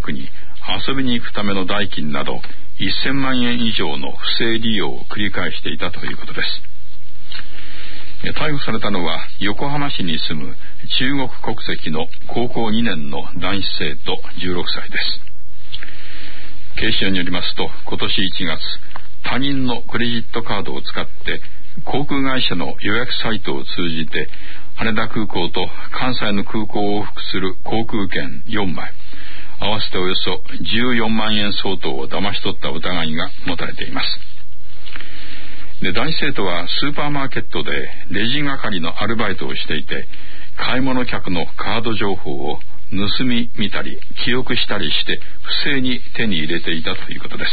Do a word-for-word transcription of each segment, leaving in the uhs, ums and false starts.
クに遊びに行くための代金などせんまんえん以上の不正利用を繰り返していたということです。逮捕されたのは横浜市に住む中国国籍の高校にねんの男子生徒じゅうろくさいです。警視庁によりますと、今年いちがつ、他人のクレジットカードを使って航空会社の予約サイトを通じて羽田空港と関西の空港を往復する航空券よんまい、合わせておよそじゅうよんまんえん相当を騙し取った疑いが持たれています。で、男子生徒はスーパーマーケットでレジ係のアルバイトをしていて、買い物客のカード情報を盗み見たり記憶したりして不正に手に入れていたということです。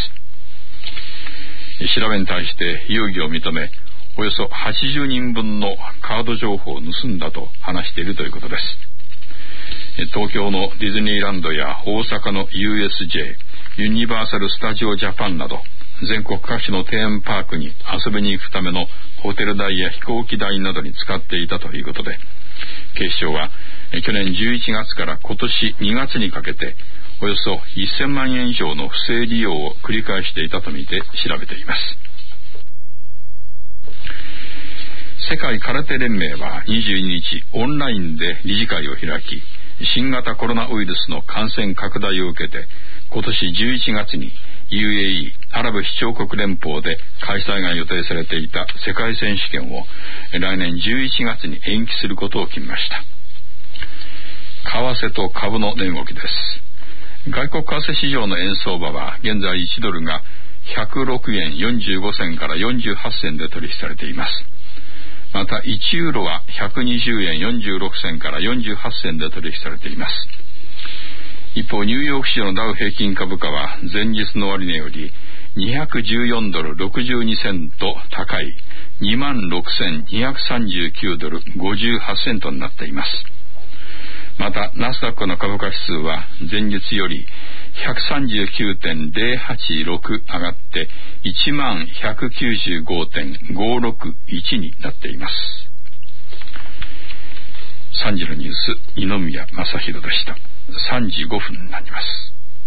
調べに対して容疑を認め、およそはちじゅうにんぶんのカード情報を盗んだと話しているということです。東京のディズニーランドや大阪の ユーエスジェー、ユニバーサル・スタジオ・ジャパンなど全国各地のテーマパークに遊びに行くためのホテル代や飛行機代などに使っていたということで、警視庁は去年じゅういちがつから今年にがつにかけておよそせんまんえん以上の不正利用を繰り返していたとみて調べています。世界空手連盟はにじゅうににちオンラインで理事会を開き、新型コロナウイルスの感染拡大を受けて今年じゅういちがつに ユーエーイー アラブ首長国連邦で開催が予定されていた世界選手権を来年じゅういちがつに延期することを決めました。為替と株の値動きです。外国為替市場の円相場は現在いちドルがひゃくろくえんよんじゅうごせんからよんじゅうはちせんで取引されています。またいちユーロはひゃくにじゅうえんよんじゅうろくせんからよんじゅうはちせんで取引されています。一方、ニューヨーク市場のダウ平均株価は前日の終値よりにひゃくじゅうよんドルろくじゅうにセント高い にまんろくせんにひゃくさんじゅうきゅうドルごじゅうはちセントになっています。またナスダックの株価指数は前日より ひゃくさんじゅうきゅうてんゼロはちろく 上がって いちまんひゃくきゅうじゅうごてんごろくいち になっています。さんじのニュース、二宮正弘でした。さんじごふんになります。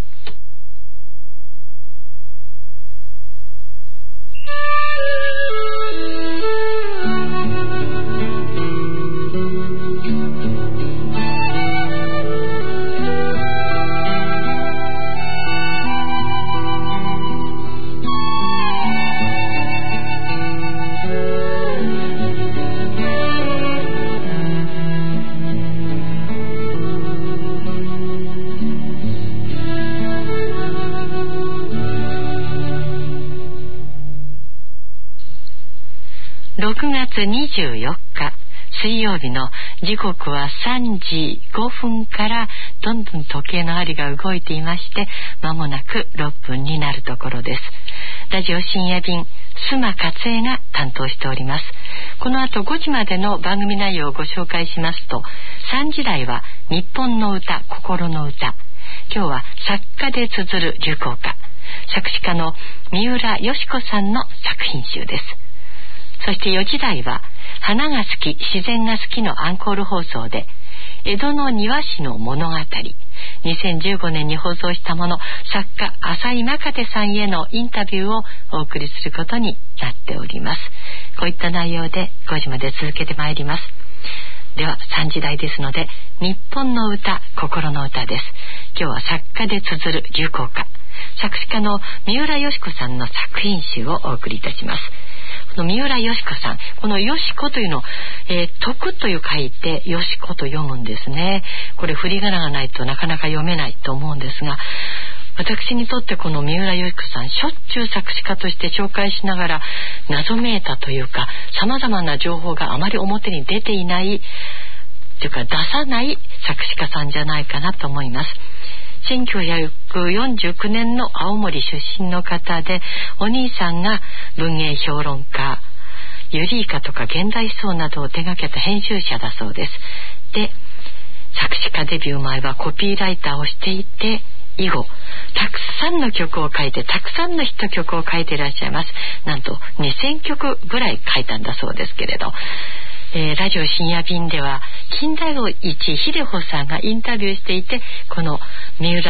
ろくがつにじゅうよっか水曜日の時刻はさんじごふんからどんどん時計の針が動いていまして、まもなくろっぷんになるところです。ラジオ深夜便、須磨勝恵が担当しております。この後ごじまでの番組内容をご紹介しますと、さんじ台は日本の歌、心の歌。今日は作家で綴る流行歌、作詞家の三浦佳子さんの作品集です。そしてよじ台は花が好き、自然が好きのアンコール放送で江戸の庭師の物語、にせんじゅうごねんに放送したもの、作家浅井真風さんへのインタビューをお送りすることになっております。こういった内容でごじまで続けてまいります。ではさんじ台ですので、日本の歌、心の歌です。今日は作家で綴る流行歌、作詞家の三浦佳子さんの作品集をお送りいたします。この三浦佳子さん、この佳子というのを、えー、徳という書いて佳子と読むんですね。これ振り仮名がないとなかなか読めないと思うんですが、私にとってこの三浦佳子さん、しょっちゅう作詞家として紹介しながら謎めいたというか、様々な情報があまり表に出ていないというか出さない作詞家さんじゃないかなと思います。せんきゅうひゃくよんじゅうきゅうねんの青森出身の方で、お兄さんが文芸評論家、ユリイカとか現代思想などを手掛けた編集者だそうです。で、作詞家デビュー前はコピーライターをしていて、以後たくさんの曲を書いて、たくさんのヒット曲を書いていらっしゃいます。なんとにせんきょくぐらい書いたんだそうですけれど、えー、ラジオ深夜便では金田一秀穂さんがインタビューしていて、この三浦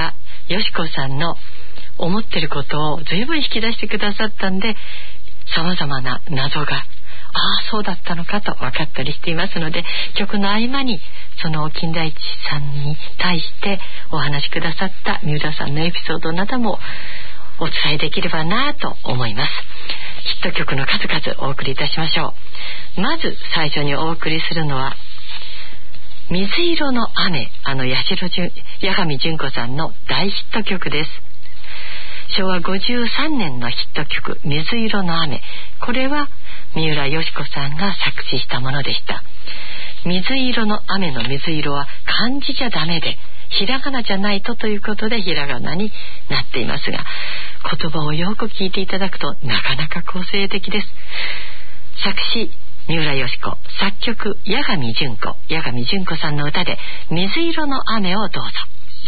よしこさんの思ってることを随分引き出してくださったんで、様々な謎が、ああそうだったのかと分かったりしていますので、曲の合間にその金田一さんに対してお話しくださった三浦さんのエピソードなどもお伝えできればなと思います。ヒット曲の数々お送りいたしましょう。まず最初にお送りするのは水色の雨、あの八代純八神純子さんの大ヒット曲です。しょうわごじゅうさんねんのヒット曲水色の雨、これは三浦佳子さんが作詞したものでした。水色の雨の水色は漢字じゃダメでひらがなじゃないとということでひらがなになっていますが、言葉をよく聞いていただくとなかなか個性的です。作詞三浦佳子、作曲八神純子、八神純子さんの歌で水色の雨をどうぞ。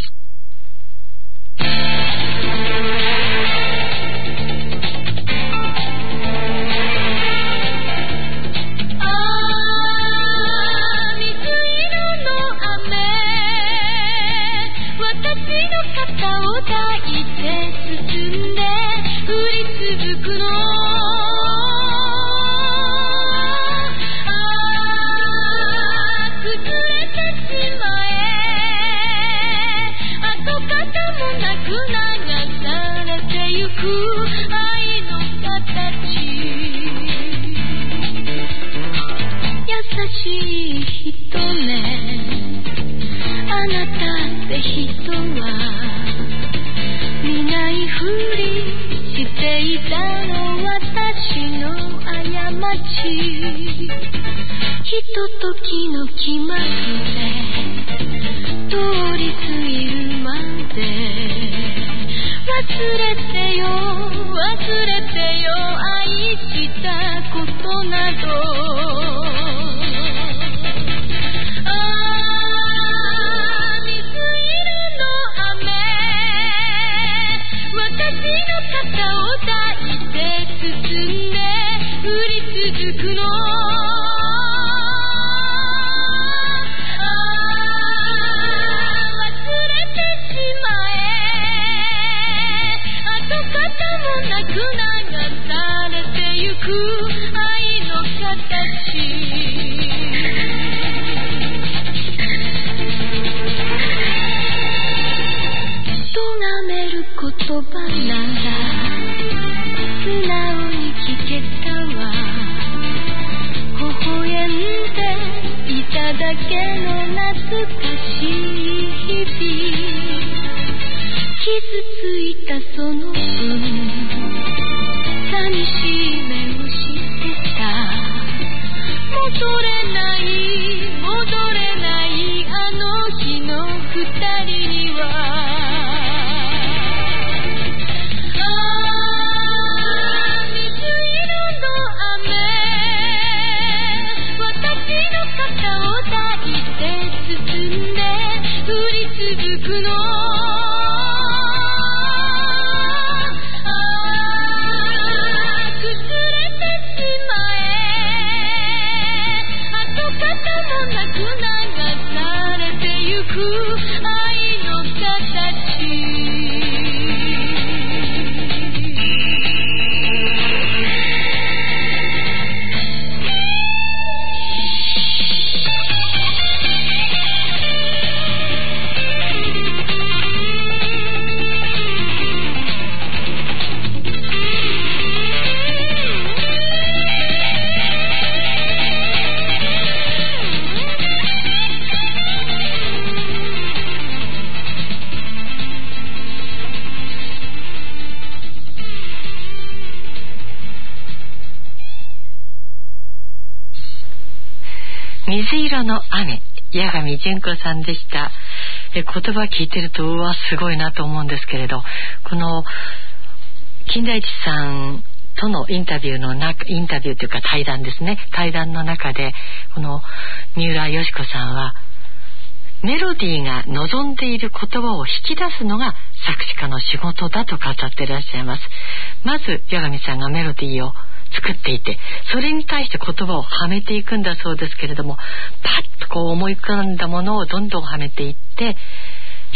水色の雨、八神純子さんでした。え言葉聞いてるとうわすごいなと思うんですけれど、この金田一さんとのインタビューの中、インタビューというか対談ですね、対談の中でこの三浦佳子さんはメロディーが望んでいる言葉を引き出すのが作詞家の仕事だと語っていらっしゃいます。まず八神さんがメロディーを作っていて、それに対して言葉をはめていくんだそうですけれども、パッとこう思い浮かんだものをどんどんはめていって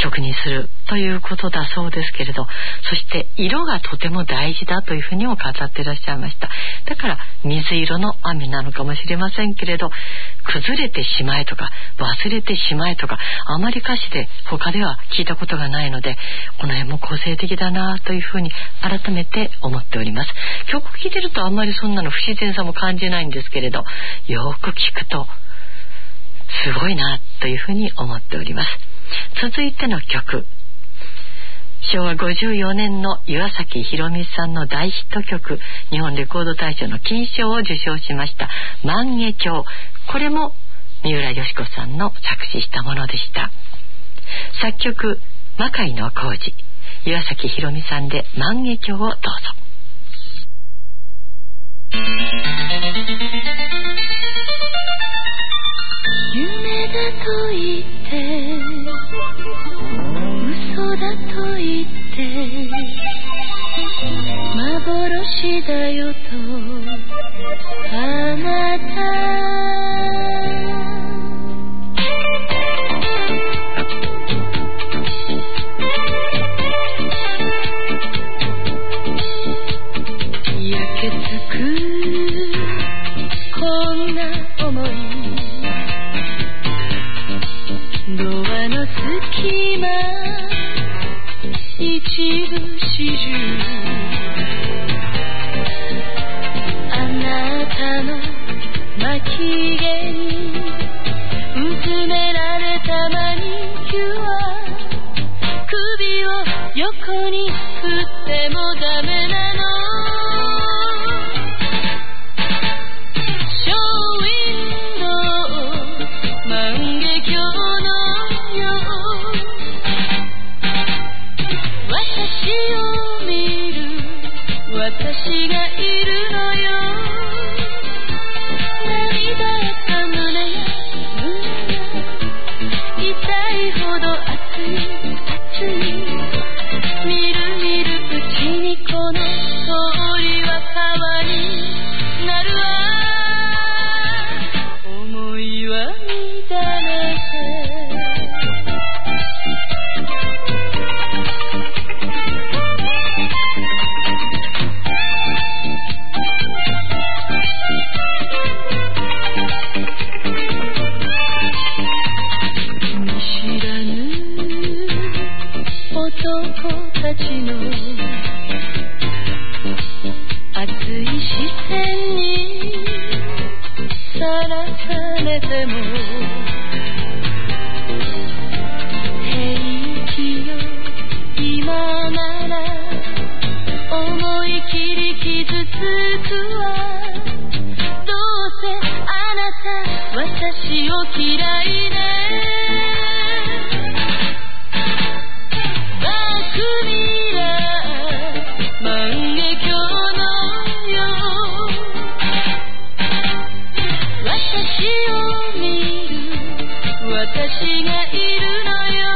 曲にするということだそうですけれど、そして色がとても大事だというふうにも語っていらっしゃいました。だから水色の雨なのかもしれませんけれど、崩れてしまえとか忘れてしまえとか、あまり歌詞で他では聞いたことがないので、この辺も個性的だなというふうに改めて思っております。曲聴いてるとあんまりそんなの不自然さも感じないんですけれど、よく聞くとすごいなというふうに思っております。続いての曲、しょうわごじゅうよねんの岩崎宏美さんの大ヒット曲、日本レコード大賞の金賞を受賞しました万華鏡。これも三浦佳子さんの作詞したものでした。作曲魔界の工事、岩崎宏美さんで万華鏡をどうぞ。 夢だと言って嘘だと言って幻だよとあなた焼けつくこんな想い、ドアの隙間一部始終、あなたの巻き毛にうずめられたマニキュア、首を横に振ってもダメなの、ショーウィンドウ万華鏡のよう、私を見る私がいるのよ、涙った胸が痛いほど熱い熱い、みるみるうちにこの通りは川になるわ、思いは乱れて見知らぬ男たちの熱い視線にさらされても平気よ、今なら思い切り傷つくわ、どうせあなた私を嫌いね、バックミラー万華鏡のよう、私を見る私がいるのよ、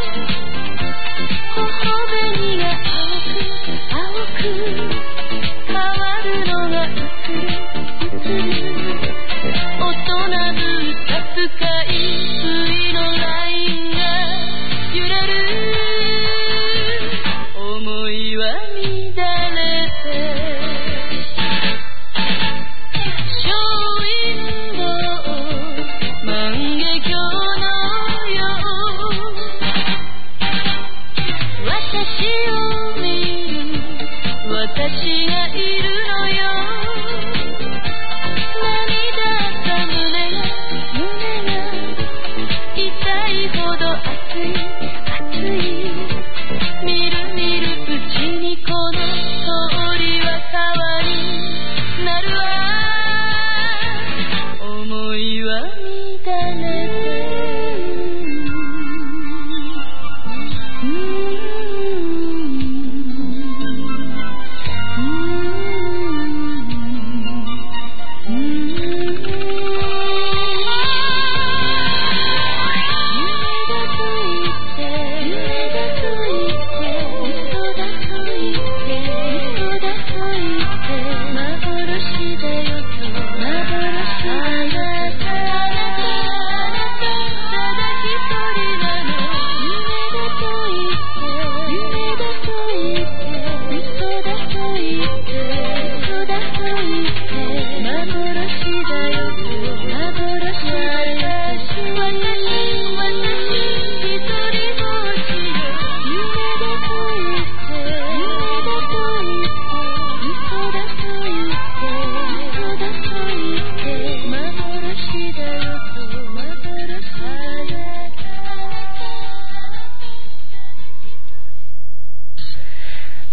頬紅が青く青く変わるのが映る映る、大人ぶった深い水のラインが揺れる、思いは乱れてショーウィンドウ万華鏡のよう、私を見る私がいるのよ、涙った胸が胸が痛いほど熱い熱い、みるみるうちにこの通りは川になるわ、思いは乱れてうーんうーん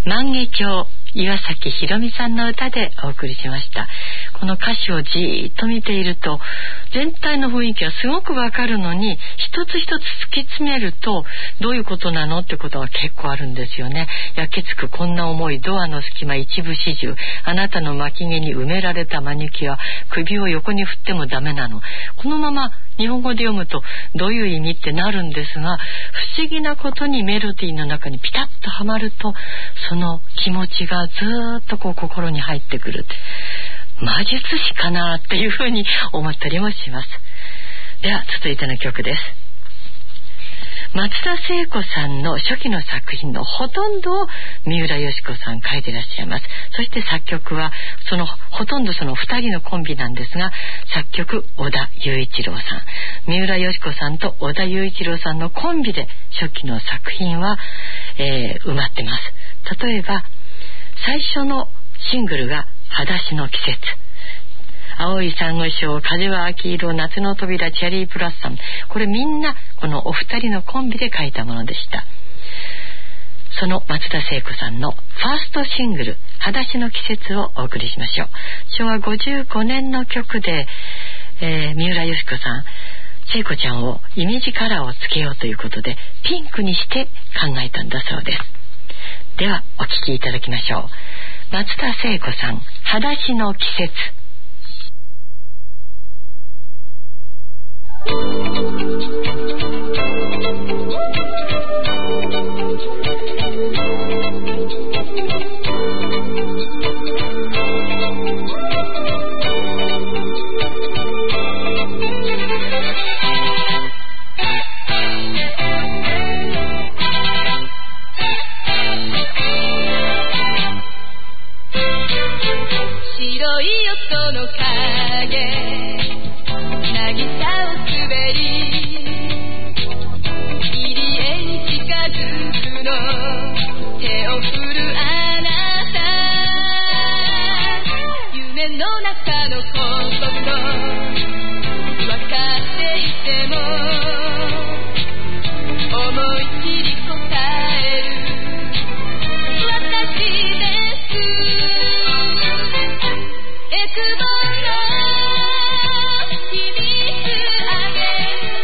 万華鏡、岩崎宏美さんの歌でお送りしました。この歌詞をじーっと見ていると全体の雰囲気はすごくわかるのに、一つ一つ突き詰めるとどういうことなのってことが結構あるんですよね。焼けつくこんな思い、ドアの隙間一部始終、あなたの巻き毛に埋められたマニキュア、首を横に振ってもダメなの。このまま日本語で読むとどういう意味ってなるんですが、不思議なことにメロディーの中にピタッとはまると、その気持ちがずーっとこう心に入ってくる。魔術師かなっていうふうに思ったりもします。では続いての曲です。松田聖子さんの初期の作品のほとんどを三浦佳子さん書いていらっしゃいます。そして作曲はそのほとんどその二人のコンビなんですが、作曲小田雄一郎さん、三浦佳子さんと小田雄一郎さんのコンビで初期の作品は、えー、埋まってます。例えば最初のシングルが裸足の季節、青い珊瑚礁、風は秋色、夏の扉、チェリーブラッサム、これみんなこのお二人のコンビで書いたものでした。その松田聖子さんのファーストシングル裸足の季節をお送りしましょう。しょうわごじゅうごねんの曲で、えー、三浦佳子さん、聖子ちゃんをイメージカラーをつけようということでピンクにして考えたんだそうです。ではお聴きいただきましょう。松田聖子さん、裸足の季節。 白い音の影、渚を滑り入り江に近づくの、手を振るあなた、夢の中のことと分かっていても思い切り答える、私ですエクボの秘密あげ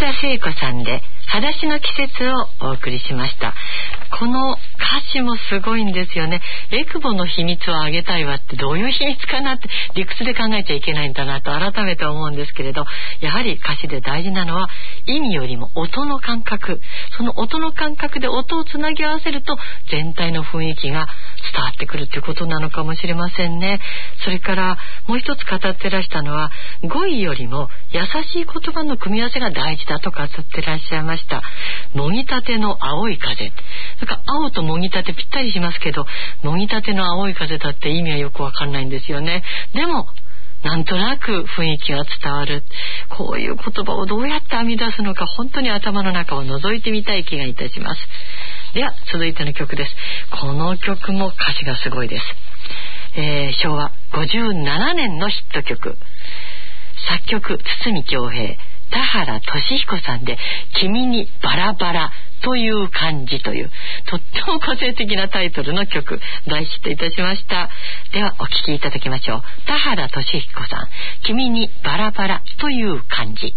田聖子さんで裸足の季節をお送りしました。この歌詞もすごいんですよね。エクボの秘密をあげたいわってどういう秘密かなって理屈で考えちゃいけないんだなと改めて思うんですけれど、やはり歌詞で大事なのは意味よりも音の感覚、その音の感覚で音をつなぎ合わせると全体の雰囲気が伝わってくるということなのかもしれませんね。それからもう一つ語ってらしたのは、語彙よりも優しい言葉の組み合わせが大事だと語ってらっしゃいました。もぎたての青い風、なんか青ともぎたてぴったりしますけど、もぎたての青い風だって意味はよくわかんないんですよね。でもなんとなく雰囲気が伝わる。こういう言葉をどうやって編み出すのか、本当に頭の中を覗いてみたい気がいたします。では続いての曲です。この曲も歌詞がすごいです。えー、しょうわごじゅうななねんのヒット曲、作曲堤恭平、田原俊彦さんで君にバラバラという感じというとっても個性的なタイトルの曲、大ヒットいたしました。ではお聴きいただきましょう。田原俊彦さん、君にバラバラという感じ。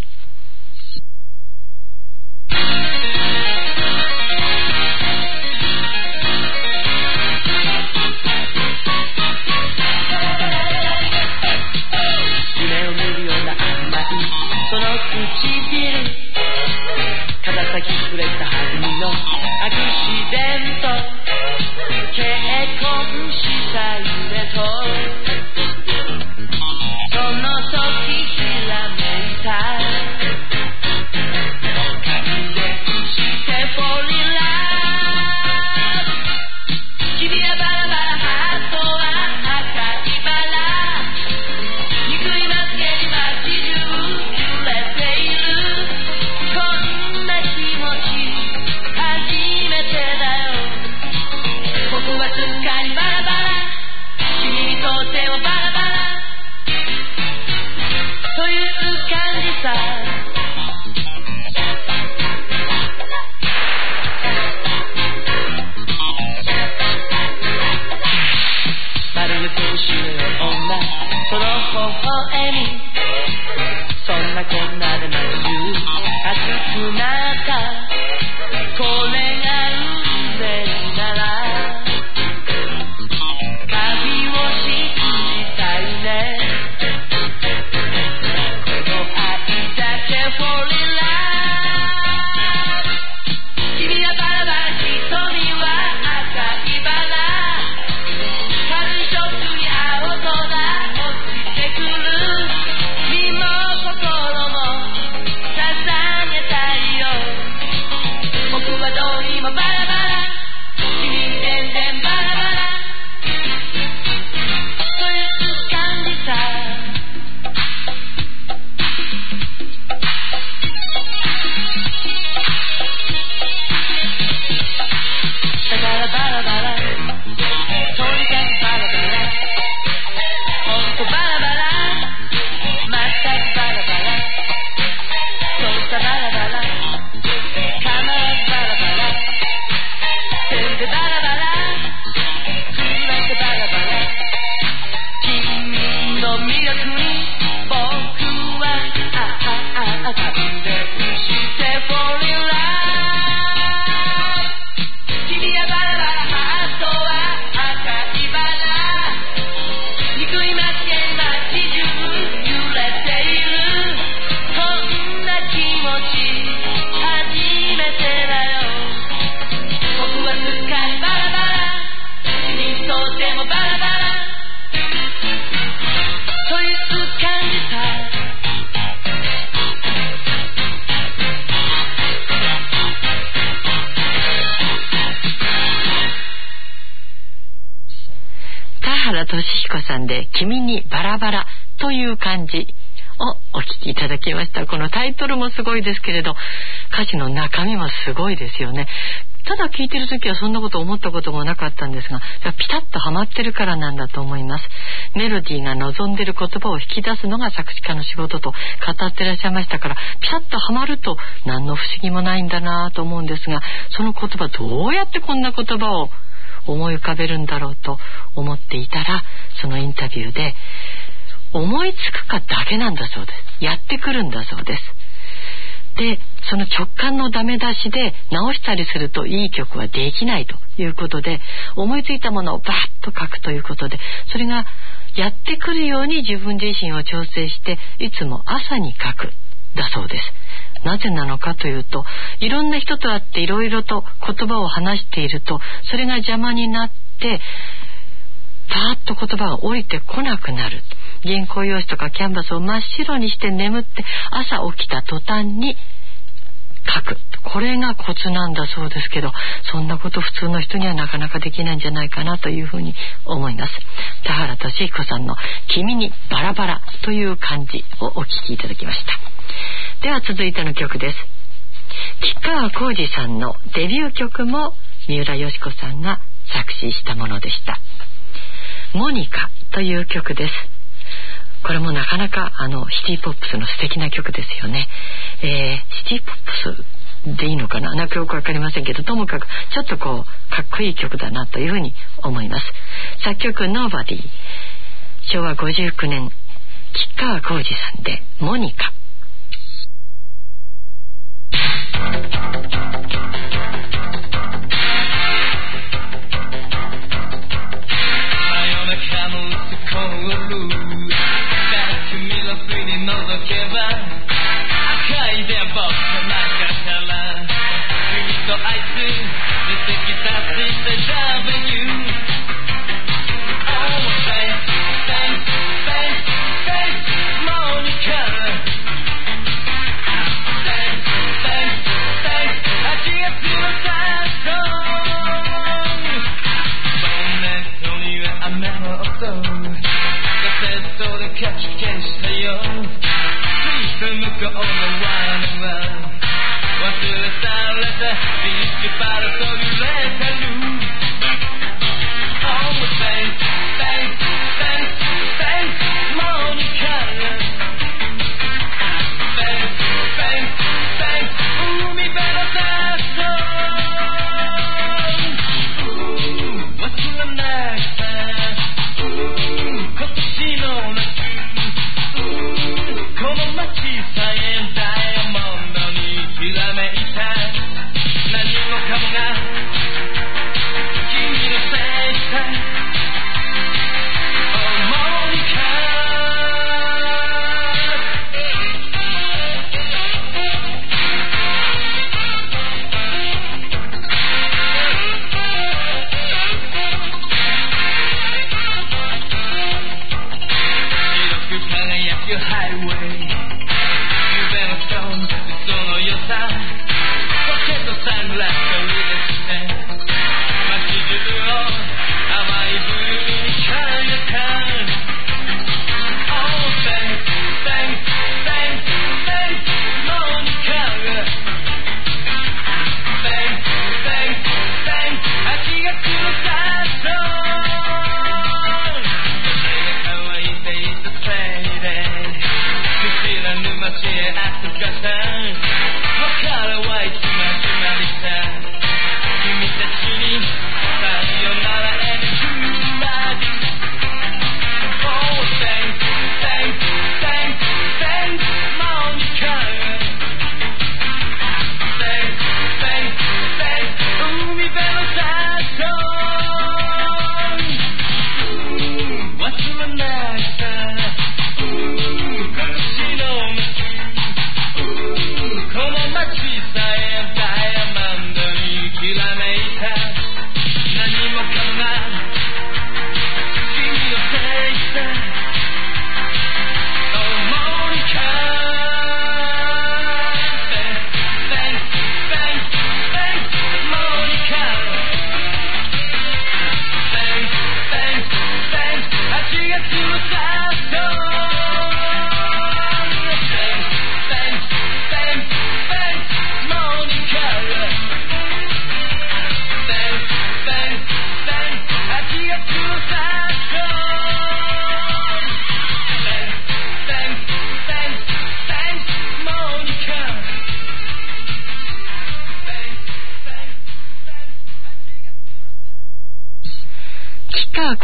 夢を見るような甘いその唇、肩先触れた弾みのアクシデント、結婚した夢とその時ひらめいた、感電してフォーリーラブ、君はバラバラハートは赤いバラ、憎いまつげに街中揺れている、こんな気持ち初めてだよ、僕はすっかりバラバラ、君にとってもバラバラという感じさ、まるで天使のようなその微笑み、そんなこんなでまつ熱くなった、これが運命なら鍵を信じたいね、この愛だけフォーリーラブ、君はバラバラ、瞳は赤いバラ、軽いショックに青空落ちてくる、身も心も捧げたいよ、僕はどうにもバラバラ、君に全然バラバラという感じさ、だからバラバラ、とにかくバラバラ、ほんとバラバラ、まったくバラバラ、そうさバラバラ、構わずバラバラ、全部バラバラ、振り分けバラバラ、君の魅力に僕はあああ感電してフォーリーラブ、君はバラバラハートは赤いバラ、憎いまつげに街中揺れている、こんな気持ち初めてだよ、僕はすっかりバラバラ、君にとってもバラバラという感じさ、 田原俊彦さんで君にバラバラという感じをお聴きいただきました。このタイトルもすごいですけれど、歌詞の中身もすごいですよね。ただ聴いてる時はそんなこと思ったこともなかったんですが、ピタッとハマってるからなんだと思います。メロディーが望んでる言葉を引き出すのが作詞家の仕事と語ってらっしゃいましたから、ピタッとハマると何の不思議もないんだなと思うんですが、その言葉どうやってこんな言葉を思い浮かべるんだろうと思っていたら、そのインタビューで思いつくかだけなんだそうです。やってくるんだそうです。で、 その直感のダメ出しで直したりするといい曲はできないということで、思いついたものをバーッと書くということで、それがやってくるように自分自身を調整していつも朝に書くだそうです。なぜなのかというと、いろんな人と会っていろいろと言葉を話していると、それが邪魔になってパーッと言葉が降りてこなくなる。原稿用紙とかキャンバスを真っ白にして眠って、朝起きた途端に書く、これがコツなんだそうですけど、そんなこと普通の人にはなかなかできないんじゃないかなというふうに思います。田原俊彦さんの君にバラバラという漢字をお聞きいただきました。では続いての曲です。吉川晃司さんのデビュー曲も三浦佳子さんが作詞したものでした。モニカという曲です。これもなかなかあのシティポップスの素敵な曲ですよね。えー、シティポップスでいいのかな、なんかよくわかりませんけど、ともかくちょっとこうかっこいい曲だなというふうに思います。作曲 Nobody、 しょうわごじゅうきゅうねん、吉川晃司さんでモニカ。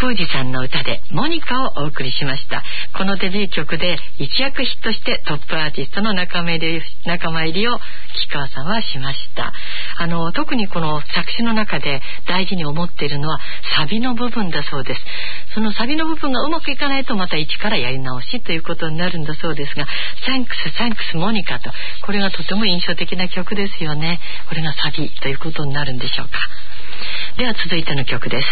浩二さんの歌でモニカをお送りしました。このデビュー曲で一躍ヒットしてトップアーティストの仲間入り、仲間入りを木川さんはしました。あの特にこの作詞の中で大事に思っているのはサビの部分だそうです。そのサビの部分がうまくいかないとまた一からやり直しということになるんだそうですが、Thanks, Thanks モニカと、これがとても印象的な曲ですよね。これがサビということになるんでしょうか。では続いての曲です。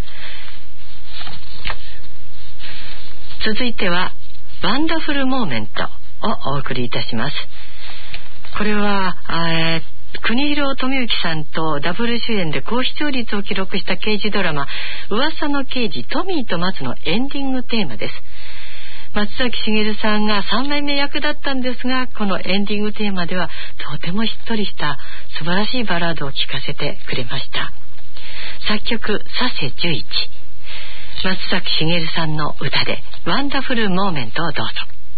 続いてはワンダフルモーメントをお送りいたします。これは、えー、国広富之さんとダブル主演で高視聴率を記録した刑事ドラマ噂の刑事トミーと松のエンディングテーマです。松崎しげるさんがさんまいめ役だったんですが、このエンディングテーマではとてもしっとりした素晴らしいバラードを聴かせてくれました。作曲佐世十一、松崎しげるさんの歌でワンダフルモーメントをどうぞ。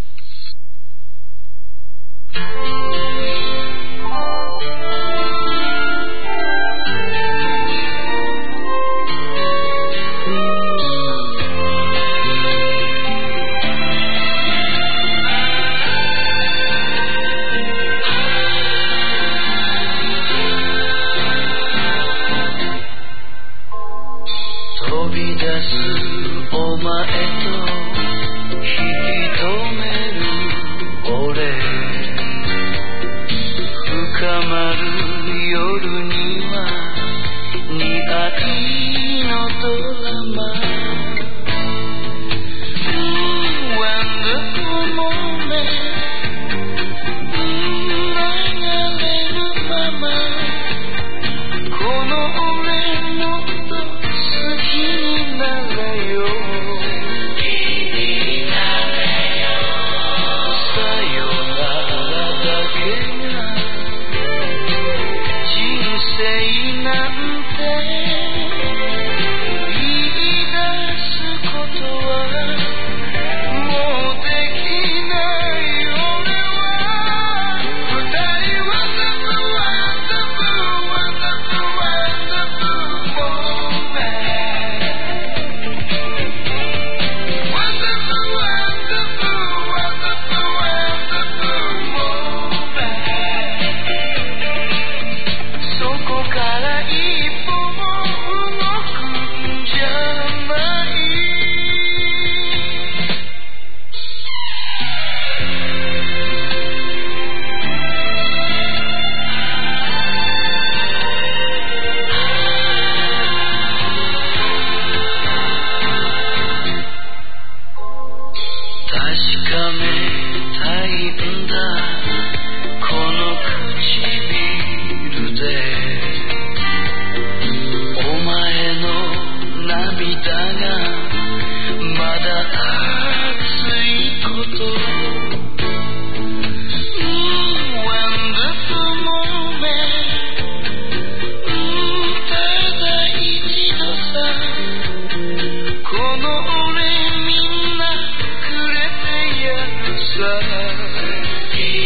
飛び出すお前と引き止める俺、深まる夜には似合いのドラマ、Wonderful moment、流れるままこの俺もっと好きになれよ、さよならだけが人生なんて言い出すことはもうできない俺は、二人は Wonderful Wonderful Wonderful moment、 そこから一歩も動くんじゃない、確かめたいんだこの唇で、お前の涙がまだ熱いこと、Wonderful moment、ただ一度さこの俺みんなくれてやるさ、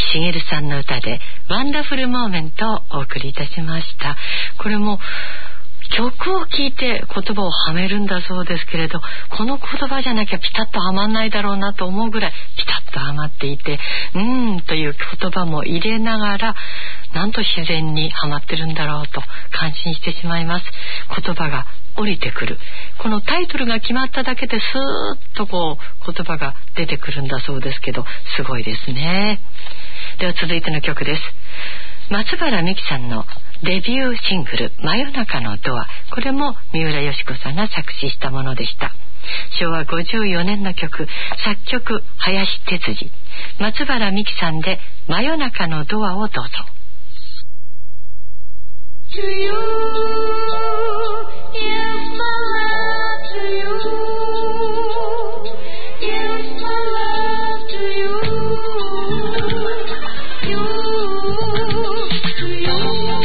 茂さんの歌でワンダフルモーメントをお送りいたしました。これも曲を聴いて言葉をはめるんだそうですけれど、この言葉じゃなきゃピタッとはまんないだろうなと思うぐらいピタッとはまっていて、うーんという言葉も入れながら、なんと自然にはまってるんだろうと感心してしまいます。言葉が降りてくる、このタイトルが決まっただけでスーッとこう言葉が出てくるんだそうですけど、すごいですね。では続いての曲です。松原美樹さんのデビューシングル真夜中のドア、これも三浦佳子さんが作詞したものでした。しょうわごじゅうよねんの曲、作曲林哲司、松原美樹さんで真夜中のドアをどうぞ。To you, yes, my love to you, yes, my love to you, you, to you.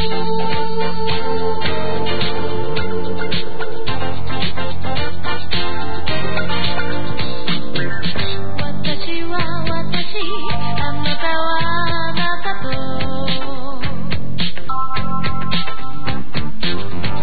私は私、あなたはあなたと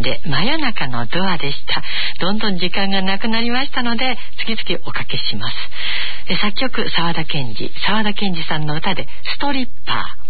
で真夜中のドアでした。どんどん時間がなくなりましたので次々おかけします。作曲沢田研二、沢田研二さんの歌でストリッパー。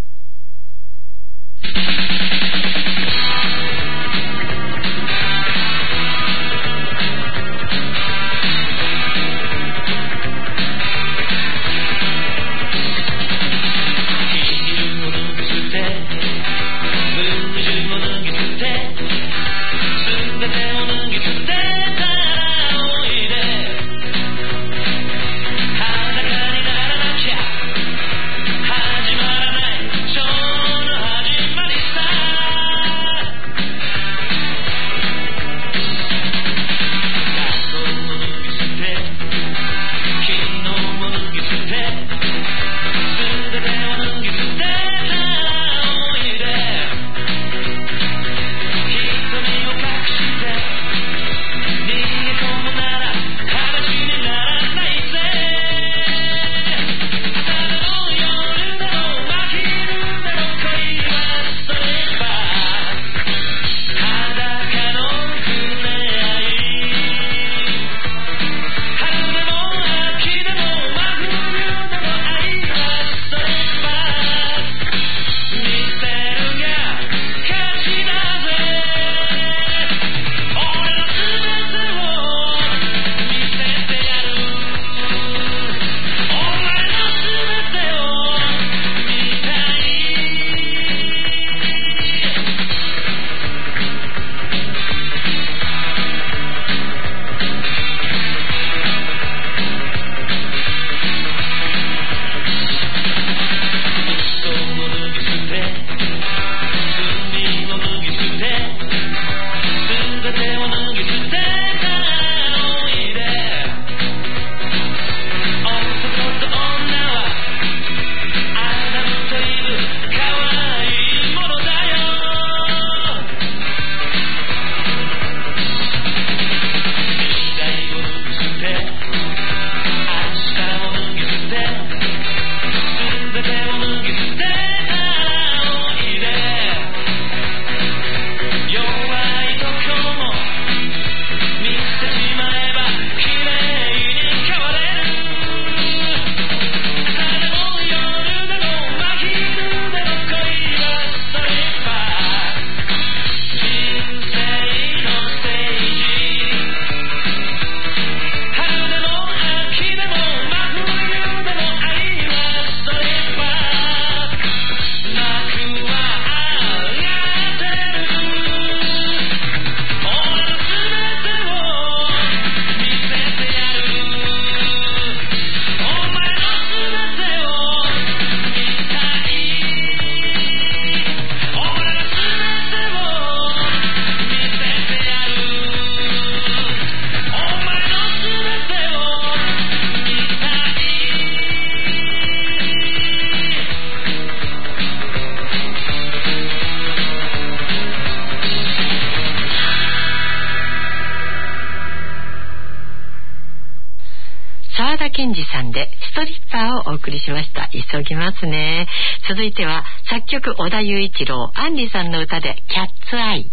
健二さんでストリッパーをお送りしました。急ぎますね。続いては作曲小田雄一郎、アンリさんの歌でキャッツアイ。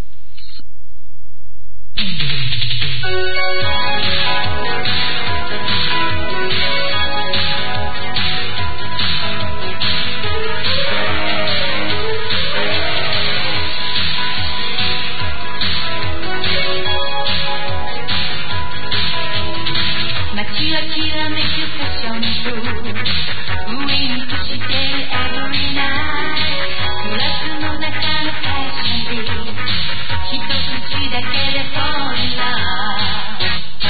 一口だけでフォーリーラー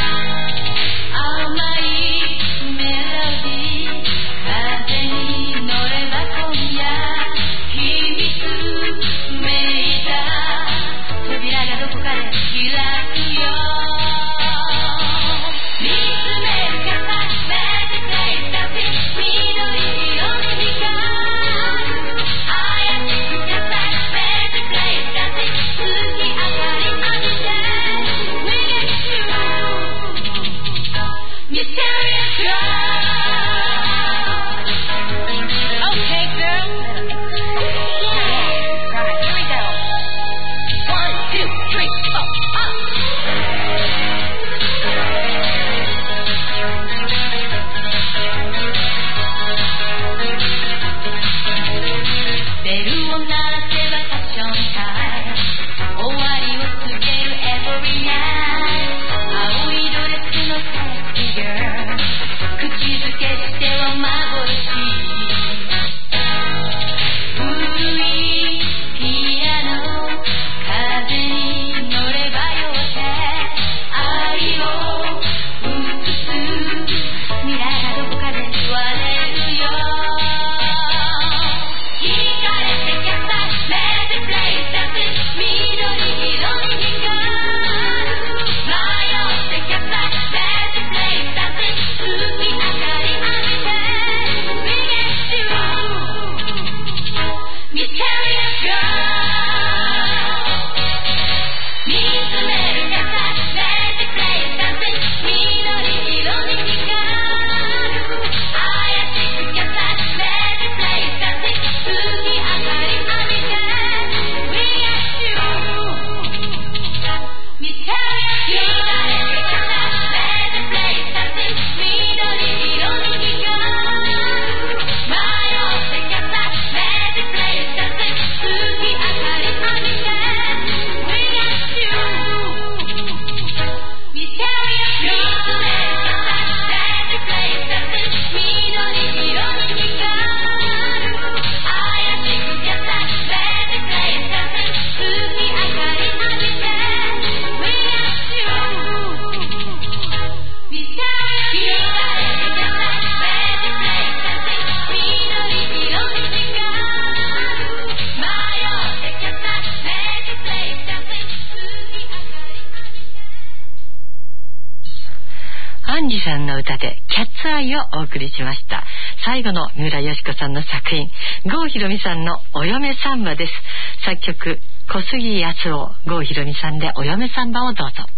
淳二さんの歌でキャッツアイをお送りしました。最後の三浦佳子さんの作品、郷ひろみさんのお嫁サンバです。作曲小杉康夫、郷ひろみさんでお嫁サンバをどうぞ。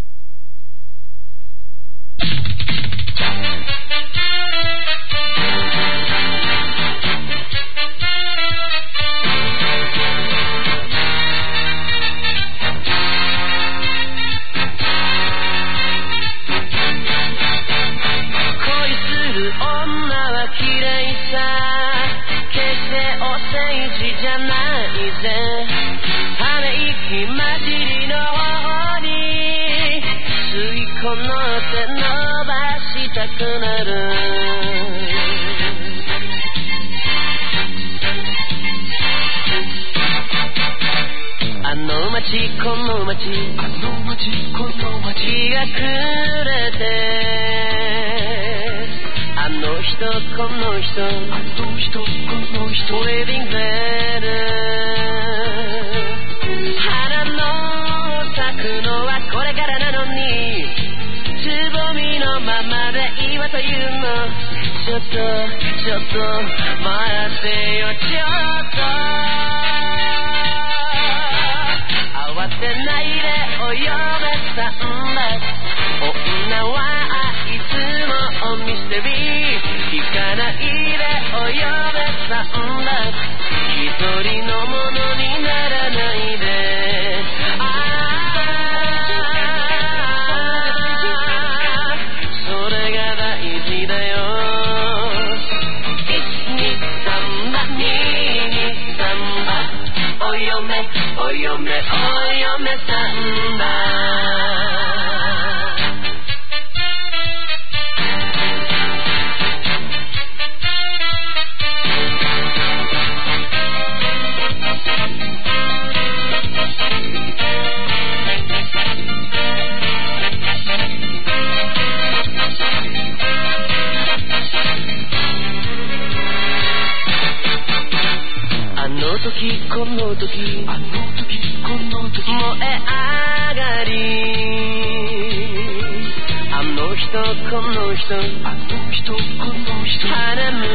この手伸ばしたくなるあの街この街あの街この街日が暮れてあの人この人あの人この人 Living there 花の咲くのはこれからなのにつぼみのままで今というのちょっとちょっと待ってよちょっと慌てないでお嫁さんだ女はいつもミステリー聞かないでお嫁さんだ一人のものにならないでお嫁お嫁さんだあの時この時あの時この時燃え上がりあの人この人あの人この人花む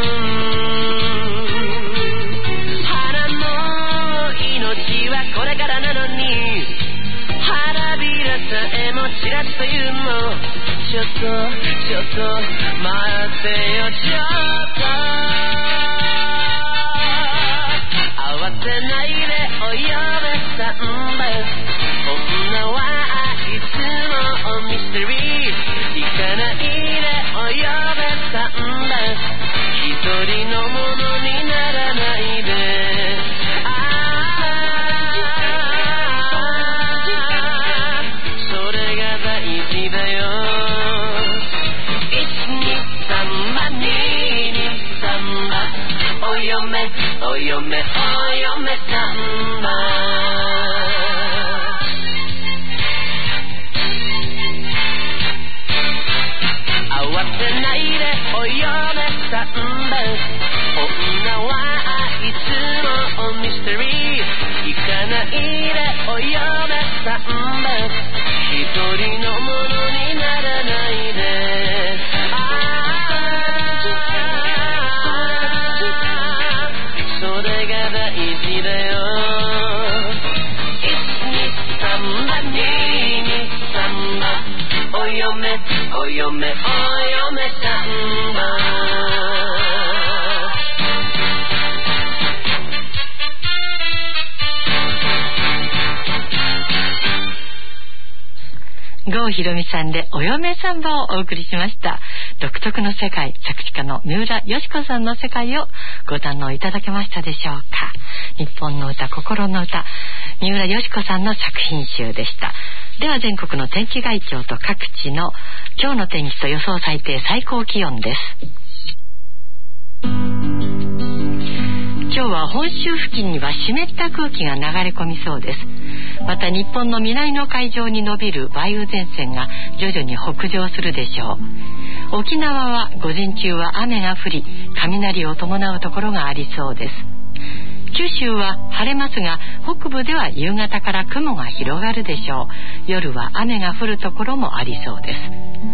花の命はこれからなのに花びらさえも散らすというのちょっとちょっと待ってよちょっと慌てないでお嫁さんだ女はいつもミステリー行かないでお嫁さんだ一人のものにならないでああそれが大事だよいちにさんばににさんばお嫁お嫁お嫁さんば慌てないでお嫁さんば女はいつもミステリー行かないでお嫁さんば一人のものにならないでそれが大事だよいちにさんばににさんばお嫁お嫁お嫁さんば郷ひろみさんでお嫁サンバをお送りしました。独特の世界、作詞家の三浦佳子さんの世界をご堪能いただけましたでしょうか。日本の歌、心の歌、三浦佳子さんの作品集でした。では全国の天気概況と各地の今日の天気と予想最低最高気温です。今日は本州付近には湿った空気が流れ込みそうです。また日本の南の海上に伸びる梅雨前線が徐々に北上するでしょう。沖縄は午前中は雨が降り雷を伴うところがありそうです。九州は晴れますが北部では夕方から雲が広がるでしょう。夜は雨が降るところもありそうです。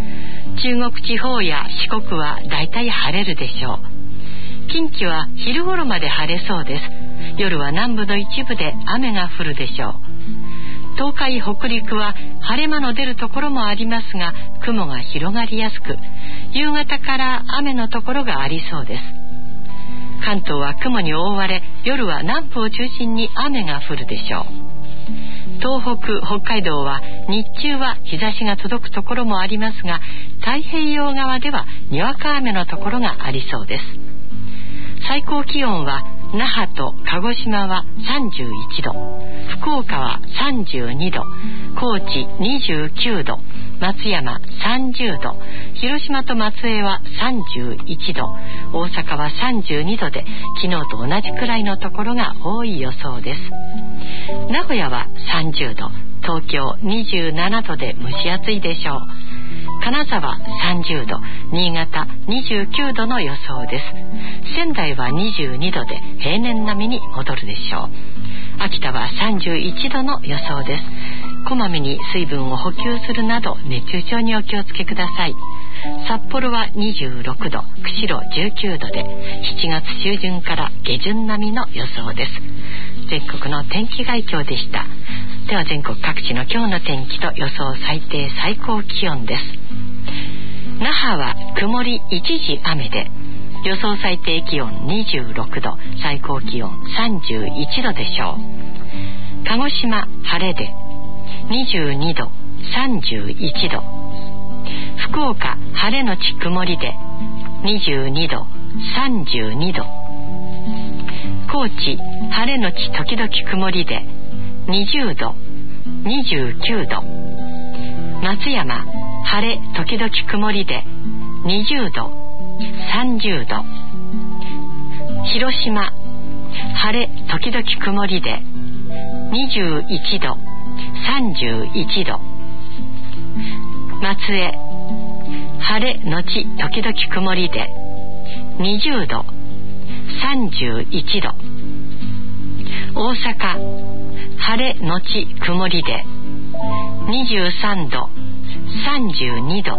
中国地方や四国はだいたい晴れるでしょう。近畿は昼頃まで晴れそうです。夜は南部の一部で雨が降るでしょう。東海北陸は晴れ間の出るところもありますが、雲が広がりやすく、夕方から雨のところがありそうです。関東は雲に覆われ、夜は南部を中心に雨が降るでしょう。東北、北海道は日中は日差しが届くところもありますが、太平洋側ではにわか雨のところがありそうです。最高気温は那覇と鹿児島はさんじゅういちど、福岡はさんじゅうにど、高知にじゅうきゅうど、松山さんじゅうど、広島と松江はさんじゅういちど、大阪はさんじゅうにどで、昨日と同じくらいのところが多い予想です。名古屋はさんじゅうど、東京にじゅうななどで蒸し暑いでしょう。金沢さんじゅうど、新潟にじゅうきゅうどの予想です。仙台はにじゅうにどで平年並みに戻るでしょう。秋田はさんじゅういちどの予想です。こまめに水分を補給するなど熱中症にお気をつけください。札幌はにじゅうろくど、釧路じゅうきゅうどでしちがつ中旬から下旬並みの予想です。全国の天気概況でした。では全国各地の今日の天気と予想最低最高気温です。那覇は曇り一時雨で、予想最低気温にじゅうろくど、最高気温さんじゅういちどでしょう。鹿児島晴れでにじゅうにど、さんじゅういちど、福岡晴れのち曇りでにじゅうにど、さんじゅうにど、高知晴れのち時々曇りでにじゅうど、にじゅうきゅうど、松山晴れ時々曇りでにじゅうど、さんじゅうど、広島晴れ時々曇りでにじゅういちど、さんじゅういちど、松江晴れのち時々曇りでにじゅうど、さんじゅういちど、大阪晴れのち曇りでにじゅうさんど、さんじゅうにど、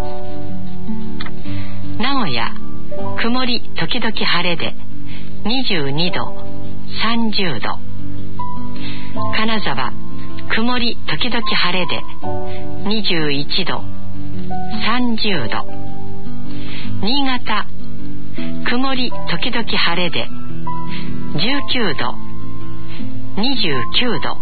名古屋曇り時々晴れでにじゅうにど、さんじゅうど、金沢曇り時々晴れでにじゅういちど、さんじゅうど、新潟曇り時々晴れでじゅうきゅうど、にじゅうきゅうど、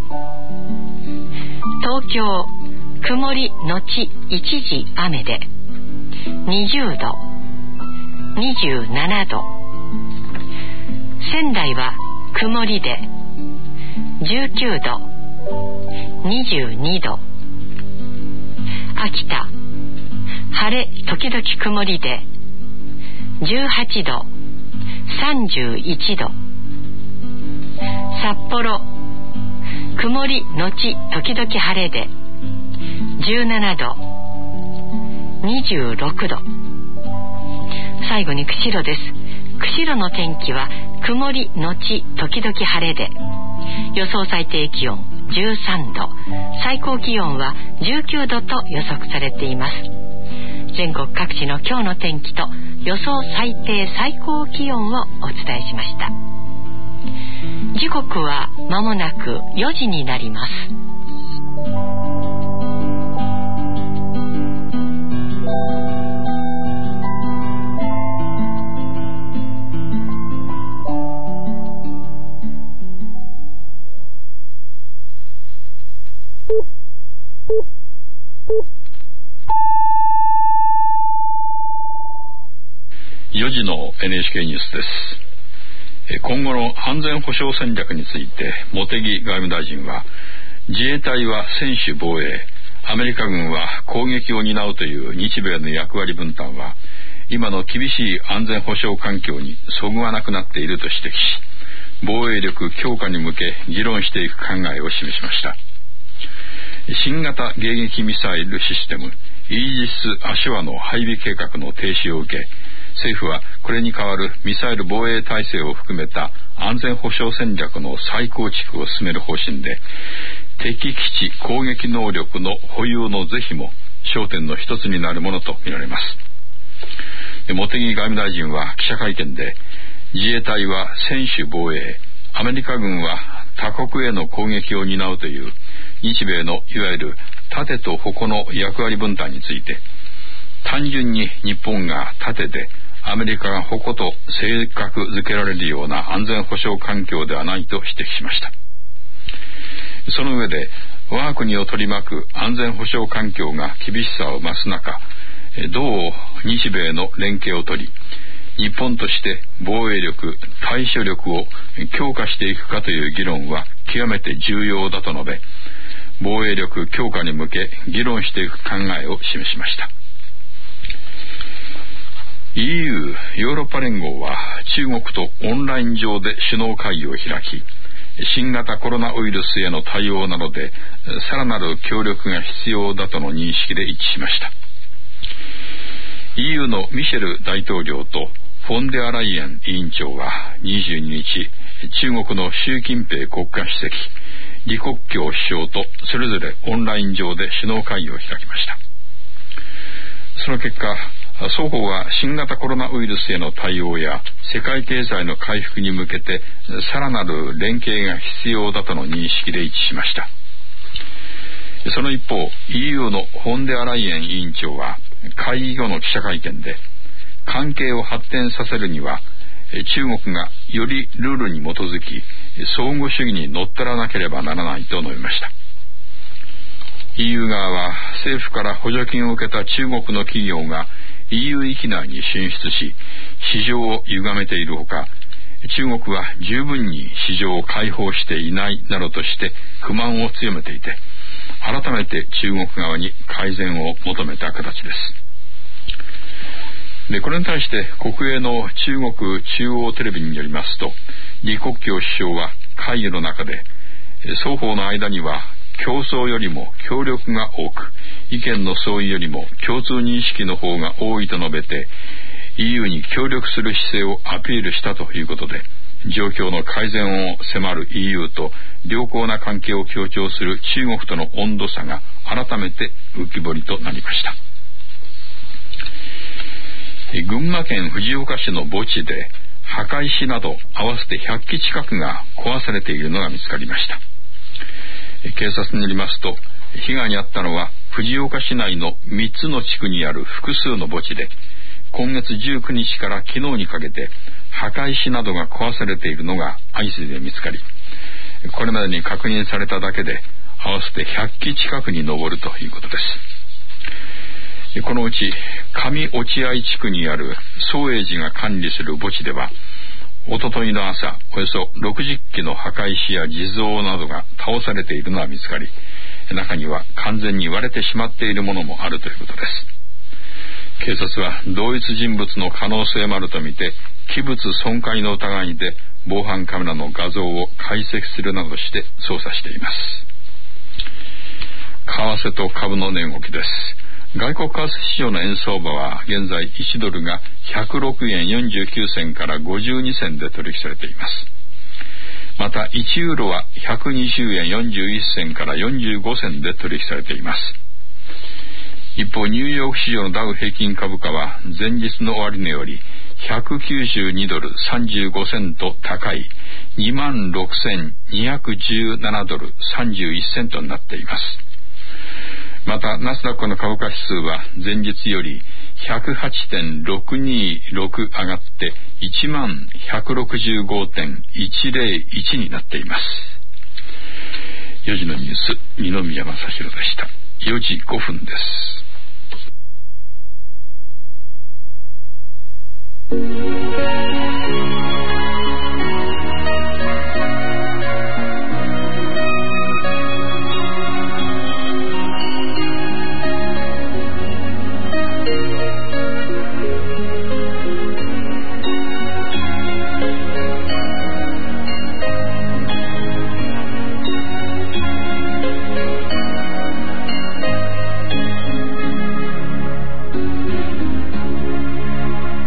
東京曇りのち一時雨でにじゅうど、にじゅうななど、仙台は曇りでじゅうきゅうど、にじゅうにど、秋田晴れ時々曇りでじゅうはちど、さんじゅういちど、札幌曇りのち時々晴れでじゅうななど、にじゅうろくど、最後に釧路です。釧路の天気は曇りのち時々晴れで、予想最低気温じゅうさんど、最高気温はじゅうきゅうどと予測されています。全国各地の今日の天気と予想最低最高気温をお伝えしました。時刻は間もなくよじになります。 よじの エヌエイチケー ニュースです。今後の安全保障戦略について茂木外務大臣は、自衛隊は専守防衛、アメリカ軍は攻撃を担うという日米の役割分担は今の厳しい安全保障環境にそぐわなくなっていると指摘し、防衛力強化に向け議論していく考えを示しました。新型迎撃ミサイルシステムイージス・アショアの配備計画の停止を受け、政府はこれに代わるミサイル防衛体制を含めた安全保障戦略の再構築を進める方針で、敵基地攻撃能力の保有の是非も焦点の一つになるものとみられます。茂木外務大臣は記者会見で、自衛隊は専守防衛、アメリカ軍は他国への攻撃を担うという日米のいわゆる盾と矛の役割分担について、単純に日本が盾でアメリカが矛と性格づけられるような安全保障環境ではないと指摘しました。その上で、我が国を取り巻く安全保障環境が厳しさを増す中、どう日米の連携を取り、日本として防衛力、対処力を強化していくかという議論は極めて重要だと述べ、防衛力強化に向け議論していく考えを示しました。イーユー ヨーロッパ連合は中国とオンライン上で首脳会議を開き、新型コロナウイルスへの対応などでさらなる協力が必要だとの認識で一致しました。 イーユー のミシェル大統領とフォンデアライエン委員長はにじゅうににち、中国の習近平国家主席、李克強首相とそれぞれオンライン上で首脳会議を開きました。その結果、双方は新型コロナウイルスへの対応や世界経済の回復に向けてさらなる連携が必要だとの認識で一致しました。その一方、 イーユー のフォンデアライエン委員長は会議後の記者会見で、関係を発展させるには中国がよりルールに基づき相互主義にのっとらなければならないと述べました。 イーユー 側は政府から補助金を受けた中国の企業が イーユー 域内に進出し、市場を歪めているほか、中国は十分に市場を開放していないなどとして不満を強めていて、改めて中国側に改善を求めた形です。で、これに対して国営の中国中央テレビによりますと、李克強首相は会議の中で、双方の間には競争よりも協力が多く、意見の相違よりも共通認識の方が多いと述べて、 イーユー に協力する姿勢をアピールしたということで、状況の改善を迫る イーユー と良好な関係を強調する中国との温度差が改めて浮き彫りとなりました。群馬県藤岡市の墓地で墓石など合わせてひゃっき近くが壊されているのが見つかりました。警察によりますと、被害に遭ったのは藤岡市内のみっつの地区にある複数の墓地で、今月じゅうくにちから昨日にかけて墓石などが壊されているのが相次いで見つかり、これまでに確認されただけで合わせてひゃっき近くに上るということです。このうち上落合地区にある宗栄寺が管理する墓地では、おとといの朝、およそろくじゅっきの墓石や地蔵などが倒されているのが見つかり、中には完全に割れてしまっているものもあるということです。警察は同一人物の可能性もあるとみて、器物損壊の疑いで防犯カメラの画像を解析するなどして捜査しています。為替と株の値動きです。外国為替市場の円相場は現在いちドルがひゃくろくえんよんじゅうきゅうせんからごじゅうにせんで取引されています。またいちユーロはひゃくにじゅうえんよんじゅういっせんからよんじゅうごせんで取引されています。一方、ニューヨーク市場のダウ平均株価は前日の終値よりひゃくきゅうじゅうにドルさんじゅうごセント高い にまんろくせんにひゃくじゅうななドルさんじゅういっセントになっています。またナスダックの株価指数は前日より ひゃくはちてんろくにろく 上がって いちまんひゃくろくじゅうごてんいちぜろいち になっています。よじのニュース、二宮正弘でした。よじごふんです。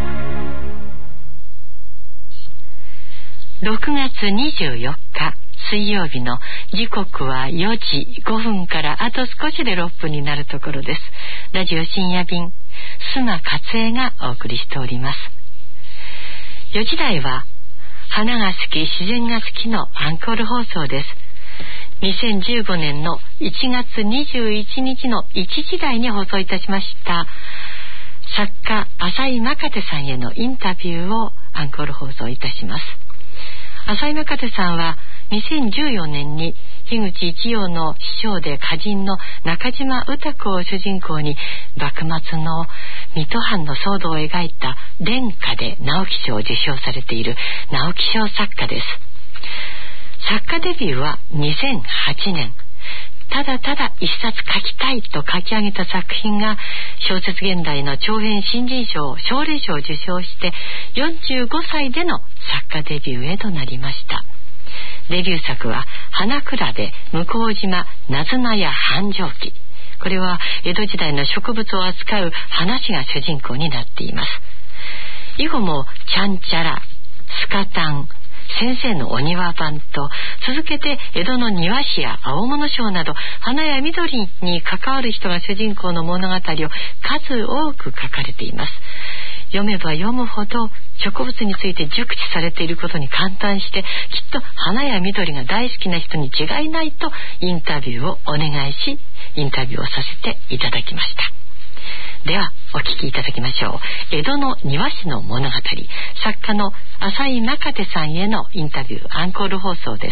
ろくがつにじゅうよっか水曜日の時刻はよじごふんからあと少しでろっぷんになるところです。ラジオ深夜便、須賀勝恵がお送りしております。よじ台は花が好き、自然が好きのアンコール放送です。にせんじゅうごねんのいちがつにじゅういちにちのいちじ台に放送いたしました作家浅井真香さんへのインタビューをアンコール放送いたします。浅井真香さんはにせんじゅうよねんに樋口一葉の師匠で歌人の中島歌子を主人公に幕末の水戸藩の騒動を描いた殿下で直木賞を受賞されている直木賞作家です。作家デビューはにせんはちねん。ただただ一冊書きたいと書き上げた作品が小説現代の長編新人賞奨励賞を受賞してよんじゅうごさいでの作家デビューへとなりました。デビュー作は花比べ向島なずなや繁盛記。これは江戸時代の植物を扱う話が主人公になっています。以後もちゃんちゃら、スカタン、先生のお庭番と続けて江戸の庭師や青物商など花や緑に関わる人が主人公の物語を数多く書かれています。読めば読むほど植物について熟知されていることに感嘆してきっと花や緑が大好きな人に違いないとインタビューをお願いしインタビューをさせていただきました。ではお聞きいただきましょう。江戸の庭師の物語、作家の浅井真香さんへのインタビューアンコール放送です。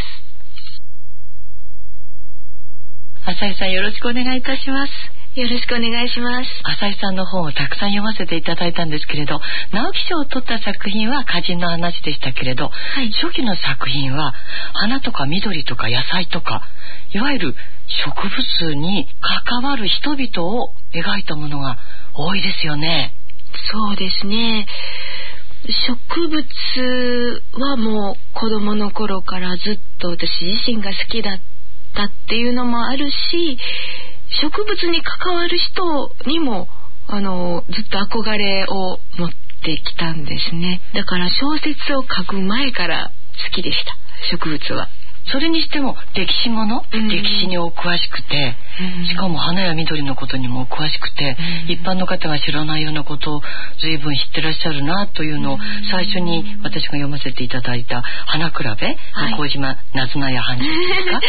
浅井さん、よろしくお願いいたします。 よろしくお願いします。 浅井さんの本をたくさん読ませていただいたんですけれど、直木賞を取った作品は歌人の話でしたけれど、はい、初期の作品は花とか緑とか野菜とかいわゆる植物に関わる人々を描いたものが多いですよね。 そうですね。植物はもう子供の頃からずっと私自身が好きだったっていうのもあるし、植物に関わる人にもあのずっと憧れを持ってきたんですね。だから小説を書く前から好きでした、植物は。 それにしても歴史もの、うん、歴史にお詳しくて、うん、しかも花や緑のことにもお詳しくて、うん、一般の方が知らないようなことを随分知ってらっしゃるなというのを、うん、最初に私が読ませていただいた花比べ、はい、向島なずなや繁盛ですか、はい、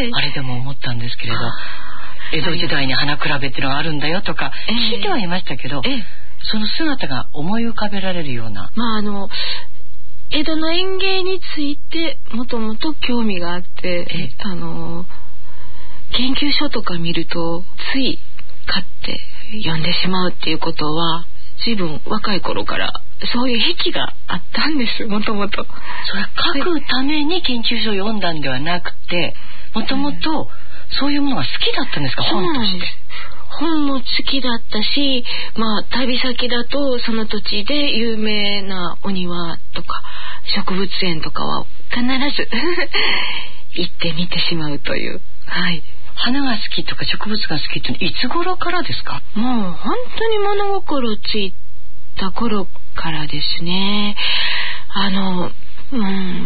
あれでも思ったんですけれど、江戸時代に花比べっていうのがあるんだよとか聞いてはいましたけど、えーえー、その姿が思い浮かべられるような、 まああの江戸の園芸についてもともと興味があって、えー、あの研究書とか見るとつい買って読んでしまうっていうことは随分若い頃からそういう癖があったんです。もともとそれ書くために研究書を読んだんではなくて、もともとそういうものが好きだったんですか、本として。 本も好きだったし、まあ旅先だとその土地で有名なお庭とか植物園とかは必ず行ってみてしまうという、はい、 花が好きとか植物が好きっていつ頃からですか？ もう本当に物心ついた頃からですね。あの、うん、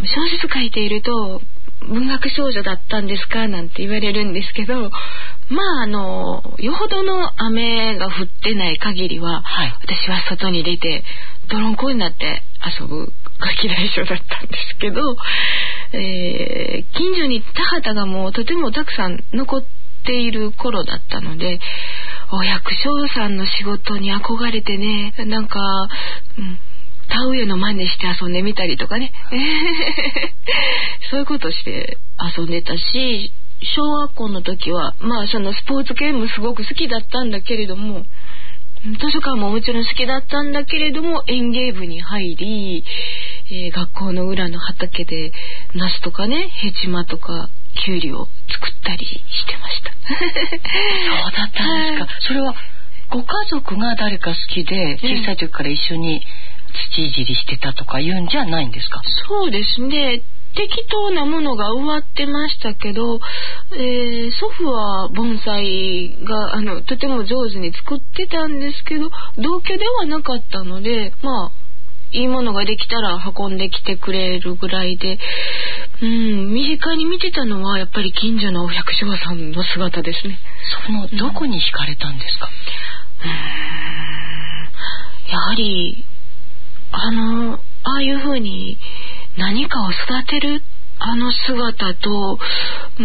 小説書いていると文学少女だったんですかなんて言われるんですけど、まああのよほどの雨が降ってない限りは、はい、私は外に出て泥んこになって遊ぶガキ大将だったんですけど、えー、近所に田畑がもうとてもたくさん残っている頃だったので、お百姓さんの仕事に憧れてね、なんか、うん田植えの真似して遊んでみたりとかねそういうことして遊んでたし、小学校の時はまあそのスポーツ系もすごく好きだったんだけれども、図書館ももちろん好きだったんだけれども園芸部に入り、えー、学校の裏の畑でナスとかねヘチマとかキュウリを作ったりしてましたそうだったんですか。それはご家族が誰か好きで小さい時から一緒に土いじりしてたとか言うんじゃないんですか？ そうですね、適当なものが植わってましたけど、えー、祖父は盆栽があのとても上手に作ってたんですけど同居ではなかったので、まあいいものができたら運んできてくれるぐらいで、 うん、身近に見てたのはやっぱり近所のお百姓さんの姿ですね。 そのどこに惹かれたんですか？ うん、やはりあのああいう風に何かを育てるあの姿と、うん、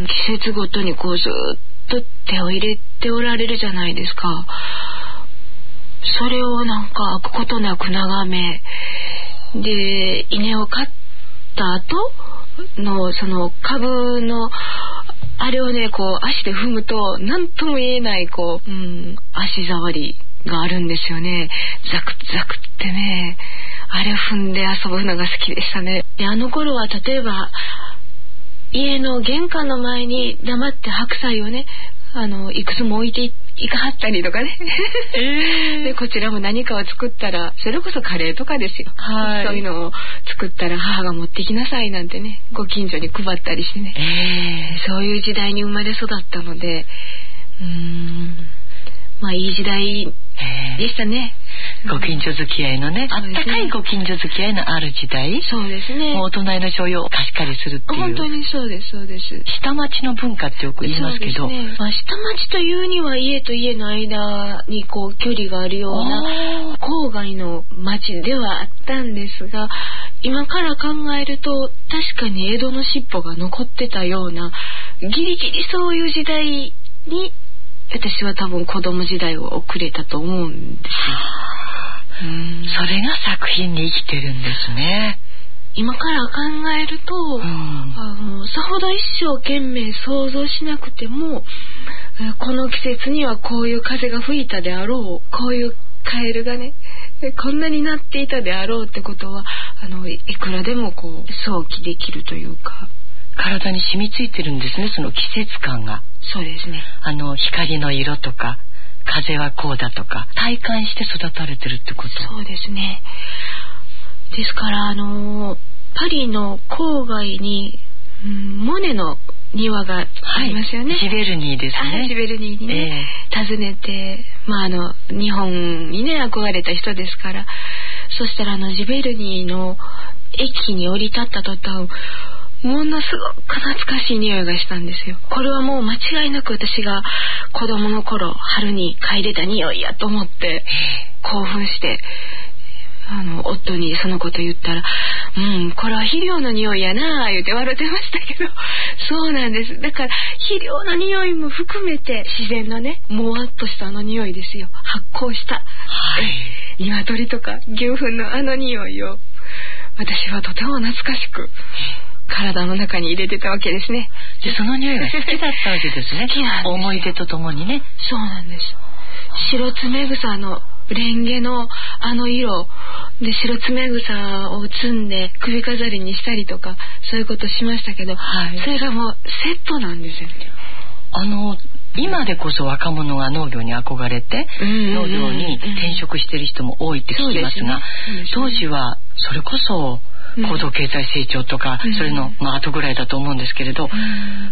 季節ごとにこうずっと手を入れておられるじゃないですか。それをなんか飽くことなく眺めで、稲を刈った後のその株のあれをね、こう足で踏むと何とも言えないこう、うん、足触りがあるんですよね。ザクザクってね、あれ踏んで遊ぶのが好きでしたね。で、あの頃は例えば家の玄関の前に黙って白菜をね、あのいくつも置いていかはったりとかね、えー、でこちらも何かを作ったら、それこそカレーとかですよ、はい、そういうのを作ったら母が持ってきなさいなんてね、ご近所に配ったりしてね、えー、そういう時代に生まれ育ったので、うーん、まあいい時代でしたね。 ご近所付き合いのね、あったかいご近所付き合いのある時代。 そうですね。 もうお隣の醤油を貸し借りするっていう。 本当にそうですそうです。 下町の文化ってよく言いますけど、 そうですね、まあ、下町というには家と家の間にこう距離があるような郊外の町ではあったんですが、今から考えると確かに江戸の尻尾が残ってたような、ギリギリそういう時代に私は多分子供時代を送れたと思うんですよ。 うん、それが作品に生きてるんですね。 今から考えると、うん、あのさほど一生懸命想像しなくても、この季節にはこういう風が吹いたであろう、こういうカエルがねこんなになっていたであろうってことは、あのいくらでもこう想起できるというか、 体に染みついてるんですね、その季節感が。 そうですね。 あの光の色とか風はこうだとか体感して育たれてるってこと。 そうですね。ですからあのパリの郊外に、うん、モネの庭がありますよね、 はい、ジベルニーですね。 ジベルニーにね、えー、訪ねて、まああの日本にね憧れた人ですから、そしたらあのジベルニーの駅に降り立った途端、ものすごく懐かしい匂いがしたんですよ。これはもう間違いなく私が子供の頃春に嗅いでた匂いやと思って興奮して、あの夫にそのこと言ったら、うん、これは肥料の匂いやな言って笑ってましたけど、そうなんです。だから肥料の匂いも含めて自然のね、もわっとしたあの匂いですよ。発酵した、はい、鶏とか牛糞のあの匂いを私はとても懐かしく体の中に入れてたわけですね。 でその匂いが好きだったわけですね。 好きなんです。 思い出とともにね。 そうなんです。白爪草のレンゲのあの色で、白爪草を摘んで首飾りにしたりとか、そういうことしましたけど、はい、それがもうセットなんですよね。 あの今でこそ若者が農業に憧れて、うん、農業に転職している人も多いって聞きますが、すね、当時はそれこそ高度経済成長とか、うん、それの、まあ、後ぐらいだと思うんですけれど、うん、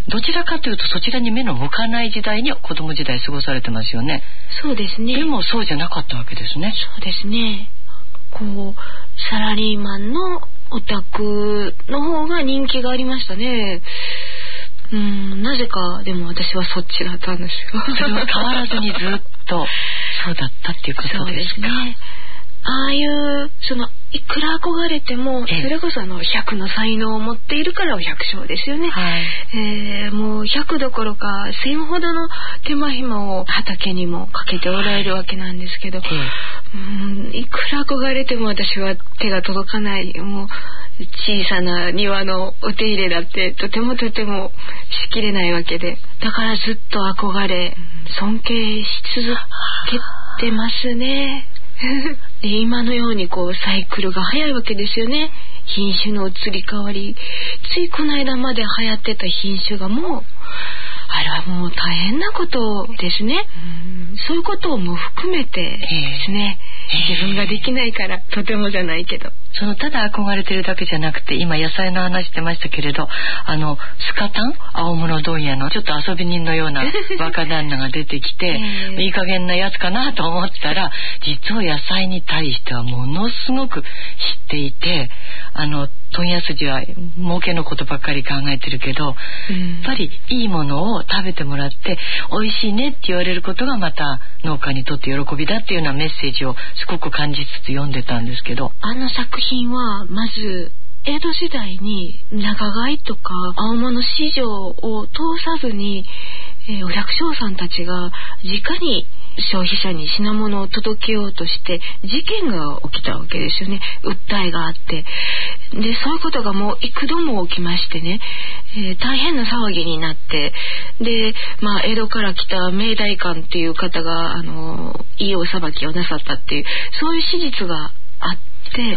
どちらかというとそちらに目の向かない時代に子供時代過ごされてますよね。 そうですね。 でもそうじゃなかったわけですね。 そうですね。こうサラリーマンのオタクの方が人気がありましたね。うーん、なぜかでも私はそっちだったんですよ。 それは変わらずにずっとそうだったっていうことですか。そうですね。 ああいうそのいくら憧れても、それこそあの百の才能を持っているからお百姓ですよね、はい、えー、もう百どころか千ほどの手間暇を畑にもかけておられるわけなんですけど、はい、うん、いくら憧れても私は手が届かない、もう小さな庭のお手入れだってとてもとてもしきれないわけで、だからずっと憧れ尊敬し続けてますね。で今のようにこうサイクルが早いわけですよね。品種の移り変わり、ついこの間まで流行ってた品種がもうあれはもう大変なことですね。うん、そういうことをも含めてですね、自分ができないからとてもじゃないけど、 そのただ憧れてるだけじゃなくて、今野菜の話してましたけれど、あのスカタン青物問屋のちょっと遊び人のような若旦那が出てきて、えー、いい加減なやつかなと思ったら、実は野菜に対してはものすごく知っていて、あの問屋筋は儲けのことばっかり考えてるけど、うん、やっぱりいいものを食べてもらって美味しいねって言われることがまた農家にとって喜びだっていうようなメッセージをすごく感じつつ読んでたんですけど、 あの作品はまず江戸時代に長買いとか青物市場を通さずに、えー、お百姓さんたちが直に消費者に品物を届けようとして事件が起きたわけですよね。訴えがあって、でそういうことがもう幾度も起きましてね、えー、大変な騒ぎになって、で、まあ、江戸から来た明大官っていう方があのいいお裁きをなさったっていう、そういう史実があって、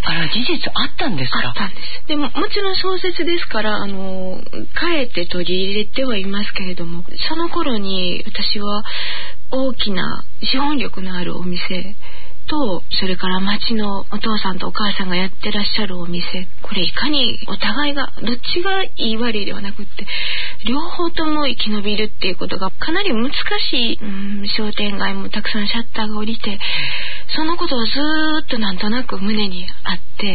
あら、事実あったんですか？ あったんです。でももちろん小説ですからあのかえって取り入れてはいますけれども、その頃に私は大きな資本力のあるお店と、それから町のお父さんとお母さんがやってらっしゃるお店、これいかにお互いがどっちがいい悪いではなくって、両方とも生き延びるっていうことがかなり難しい、うん、商店街もたくさんシャッターが降りて、そのことをずーっとなんとなく胸にあって、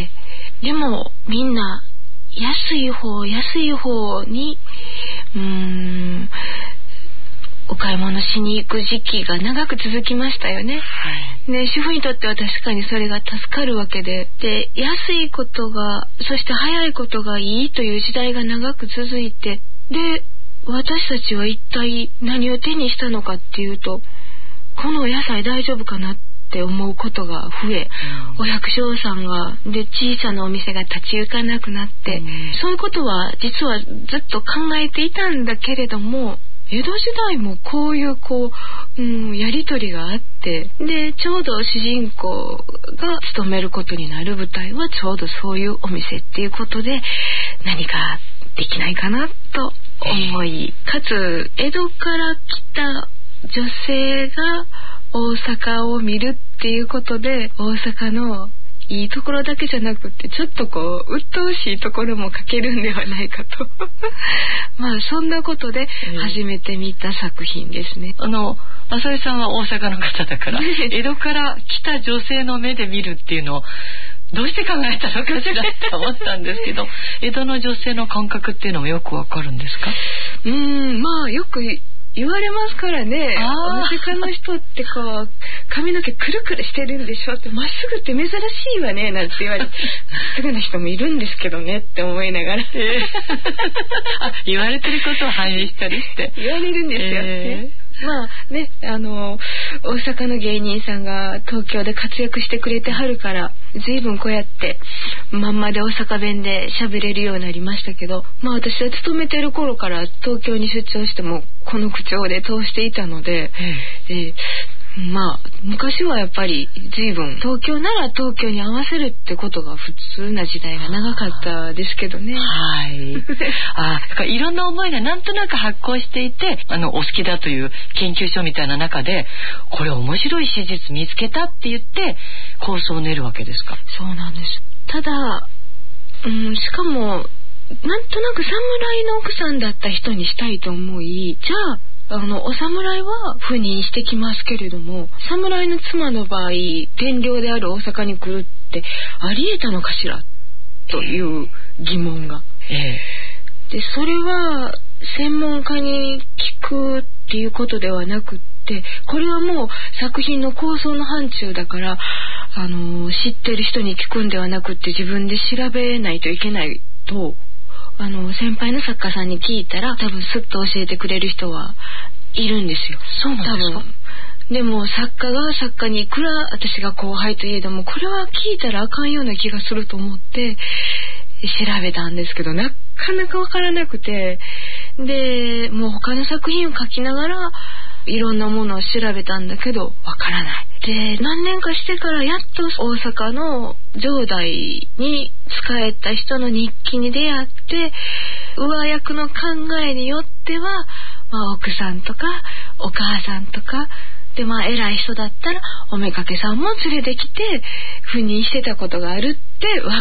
でもみんな安い方安い方にうーんお買い物しに行く時期が長く続きましたよね。はい、ね、主婦にとっては確かにそれが助かるわけで、で安いことが、そして早いことがいいという時代が長く続いて、で私たちは一体何を手にしたのかっていうと、このお野菜大丈夫かなって思うことが増え、うん、お百姓さんがで小さなお店が立ち行かなくなって、うん、そういうことは実はずっと考えていたんだけれども、江戸時代もこういうこう、うん、やり取りがあって、でちょうど主人公が勤めることになる舞台はちょうどそういうお店っていうことで、何かできないかなと思い、かつ江戸から来た女性が大阪を見るっていうことで、大阪のいいところだけじゃなくて、ちょっとこう鬱陶しいところも書けるんではないかとまあそんなことで初めて見た作品ですね。 あの浅井さんは大阪の方だから江戸から来た女性の目で見るっていうのをどうして考えたのかしらと思ったんですけど江戸の女性の感覚っていうのもよくわかるんですか？ うーん、まあよく言われますからね。大阪の人ってこう髪の毛くるくるしてるんでしょって、まっすぐって珍しいわねなんて言われて、まっすぐな人もいるんですけどねって思いながら、えー、 あ、言われてることを反映したりして言われるんですよ、えーまあね、あの大阪の芸人さんが東京で活躍してくれてはるから、随分こうやってまんまで大阪弁で喋れるようになりましたけど、まあ私は勤めてる頃から東京に出張してもこの口調で通していたので、うん、えーまあ昔はやっぱり随分東京なら東京に合わせるってことが普通な時代が長かったですけどね。 はい。あ、だからいろんな思いがなんとなく発酵していて、あのお好きだという研究所みたいな中で、これ面白い史実見つけたって言って構想を練るわけですか？ そうなんです。ただ、うん、しかもなんとなく侍の奥さんだった人にしたいと思い、じゃああのお侍は赴任してきますけれども、侍の妻の場合天領である大阪に来るってありえたのかしらという疑問が、えー、でそれは専門家に聞くっていうことではなくって、これはもう作品の構想の範疇だから、あの知ってる人に聞くんではなくって自分で調べないといけないと、あの先輩の作家さんに聞いたら多分スッと教えてくれる人はいるんですよ。 そうなんですか？多分でも作家が作家にいくら私が後輩といえども、これは聞いたらあかんような気がすると思って調べたんですけど、なかなかわからなくて、でもう他の作品を書きながらいろんなものを調べたんだけどわからない。で何年かしてからやっと大阪の城代に仕えた人の日記に出会って、上役の考えによっては、まあ、奥さんとかお母さんとかで、まあ偉い人だったらおめかけさんも連れてきて赴任してたことがあるって分かって、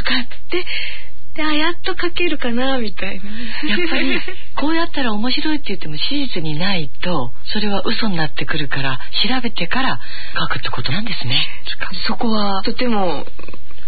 であやっと書けるかなみたいな。 やっぱりこうやったら面白いって言っても史実にないとそれは嘘になってくるから、調べてから書くってことなんですね。 そこはとても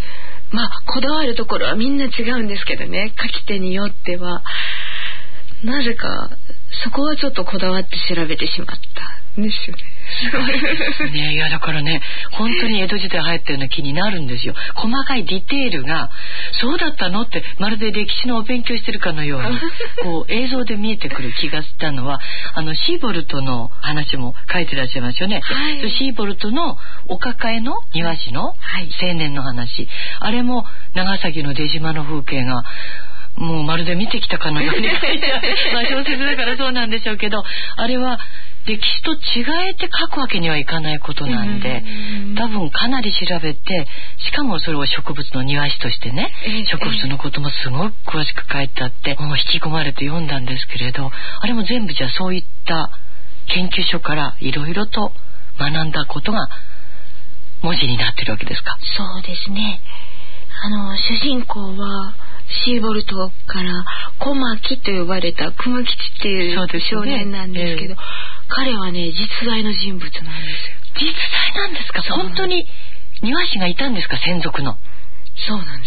まあこだわるところはみんな違うんですけどね、書き手によってはなぜかそこはちょっとこだわって調べてしまったんですよね。 ね、いやだからね、本当に江戸時代入ったような気になるんですよ。細かいディテールがそうだったのって、まるで歴史のお勉強してるかのようにこう映像で見えてくる気がしたのは、あのシーボルトの話も書いてらっしゃいますよね、はい、シーボルトのお抱えの庭師の青年の話、はい、あれも長崎の出島の風景がもうまるで見てきたかのように書いてあるまあ小説だからそうなんでしょうけど、あれは歴史と違えて書くわけにはいかないことなんで、多分かなり調べて、しかもそれを植物の庭師としてね、植物のこともすごく詳しく書いてあって、もう引き込まれて読んだんですけれど、あれも全部じゃあそういった研究所からいろいろと学んだことが文字になってるわけですか？ そうですね。あの主人公はシーボルトから小牧と呼ばれた熊吉っていう少年なんですけど、ね、えー、彼はね実在の人物なんですよ。 実在なんですか？本当に庭師がいたんですか？専属の。 そうなんです。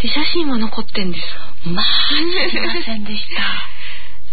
で写真は残ってんです。 まあすいませんでした。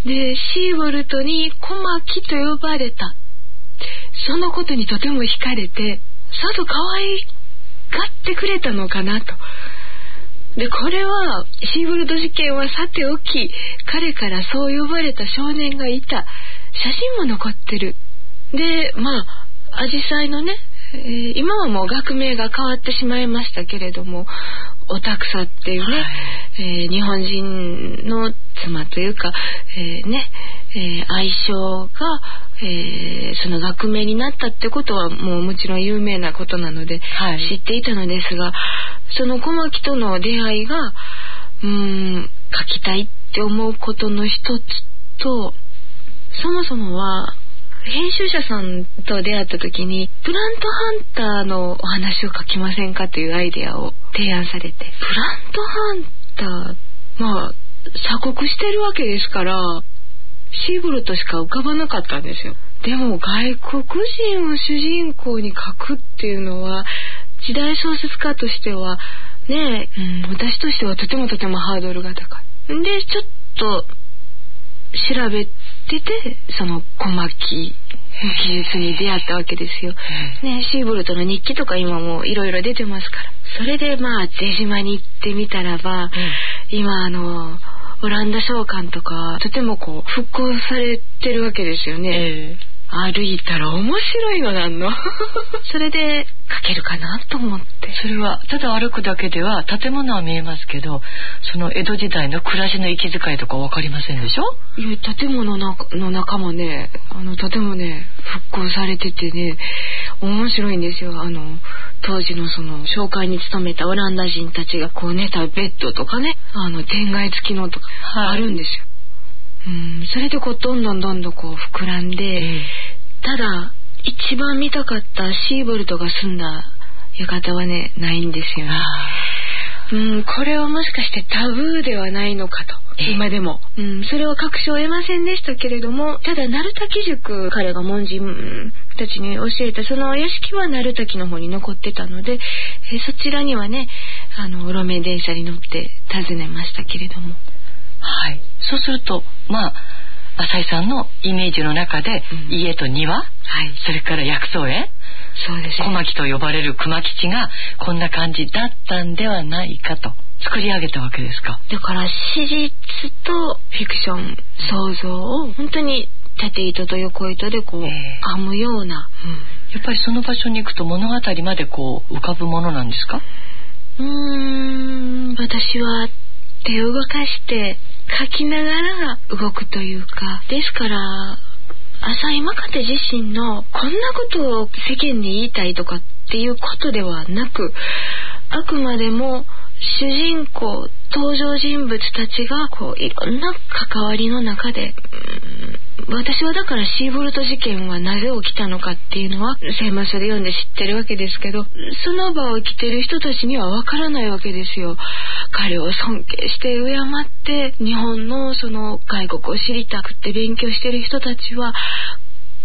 でシーボルトに小牧と呼ばれた、そのことにとても惹かれて、さぞ可愛がってくれたのかなと。でこれはシーボルト事件はさておき、彼からそう呼ばれた少年がいた写真も残ってる。でまあアジサイのね、えー、今はもう学名が変わってしまいましたけれども、おたくさっていうね、はい、えー、日本人の妻というか、えー、ね、えー、愛称が、えー、その学名になったってことはもうもちろん有名なことなので、はい、知っていたのですが、その小牧との出会いがうーん書きたいって思うことの一つと、そもそもは編集者さんと出会った時にプラントハンターのお話を書きませんかというアイデアを提案されて、プラントハンター、まあ鎖国してるわけですからシーボルトしか浮かばなかったんですよ。でも外国人を主人公に書くっていうのは時代小説家としてはね、うん、私としてはとてもとてもハードルが高い。でちょっと調べてて、その小牧技術に出会ったわけですよ、ね、シーボルトの日記とか今もいろいろ出てますから。それでまあ出島に行ってみたらば、うん、今あのオランダ商館とかとてもこう復興されてるわけですよね、えー歩いたら面白いのなんのそれで書けるかなと思って。 それはただ歩くだけでは建物は見えますけど、その江戸時代の暮らしの息遣いとか分かりませんでしょ？ いや建物の中もね、あのとてもね復興されててね面白いんですよ。あの当時のその商会に勤めたオランダ人たちがこう寝たベッドとかね、あの天蓋付きのとかあるんですよ、はい。うん、それでこうどんどんどんどんこう膨らんで、えー、ただ一番見たかったシーボルトが住んだ館はねないんですよね。うん、これはもしかしてタブーではないのかと、えー、今でも、うん、それは確証を得ませんでしたけれども、ただ鳴滝塾、彼が門人たちに教えたその屋敷は鳴滝の方に残ってたので、えー、そちらにはねあの路面電車に乗って訪ねましたけれども、 はい、そうするとまあ浅井さんのイメージの中で、うん、家と庭、はい、それから薬草園、 そうですね、 小牧と呼ばれる熊吉がこんな感じだったんではないかと作り上げたわけですか。 だから史実とフィクション、想像を本当に縦糸と横糸でこう、えー、編むような、 うん、やっぱりその場所に行くと物語までこう浮かぶものなんですか？ うーん、私は手を動かして書きながら動くというか、ですから浅井真壁自身のこんなことを世間に言いたいとかっていうことではなく、あくまでも主人公登場人物たちがこういろんな関わりの中で、うーん、私はだからシーボルト事件はなぜ起きたのかっていうのは聖マスで読んで知ってるわけですけど、その場を生きてる人たちにはわからないわけですよ。彼を尊敬して敬って日本のその外国を知りたくて勉強してる人たちは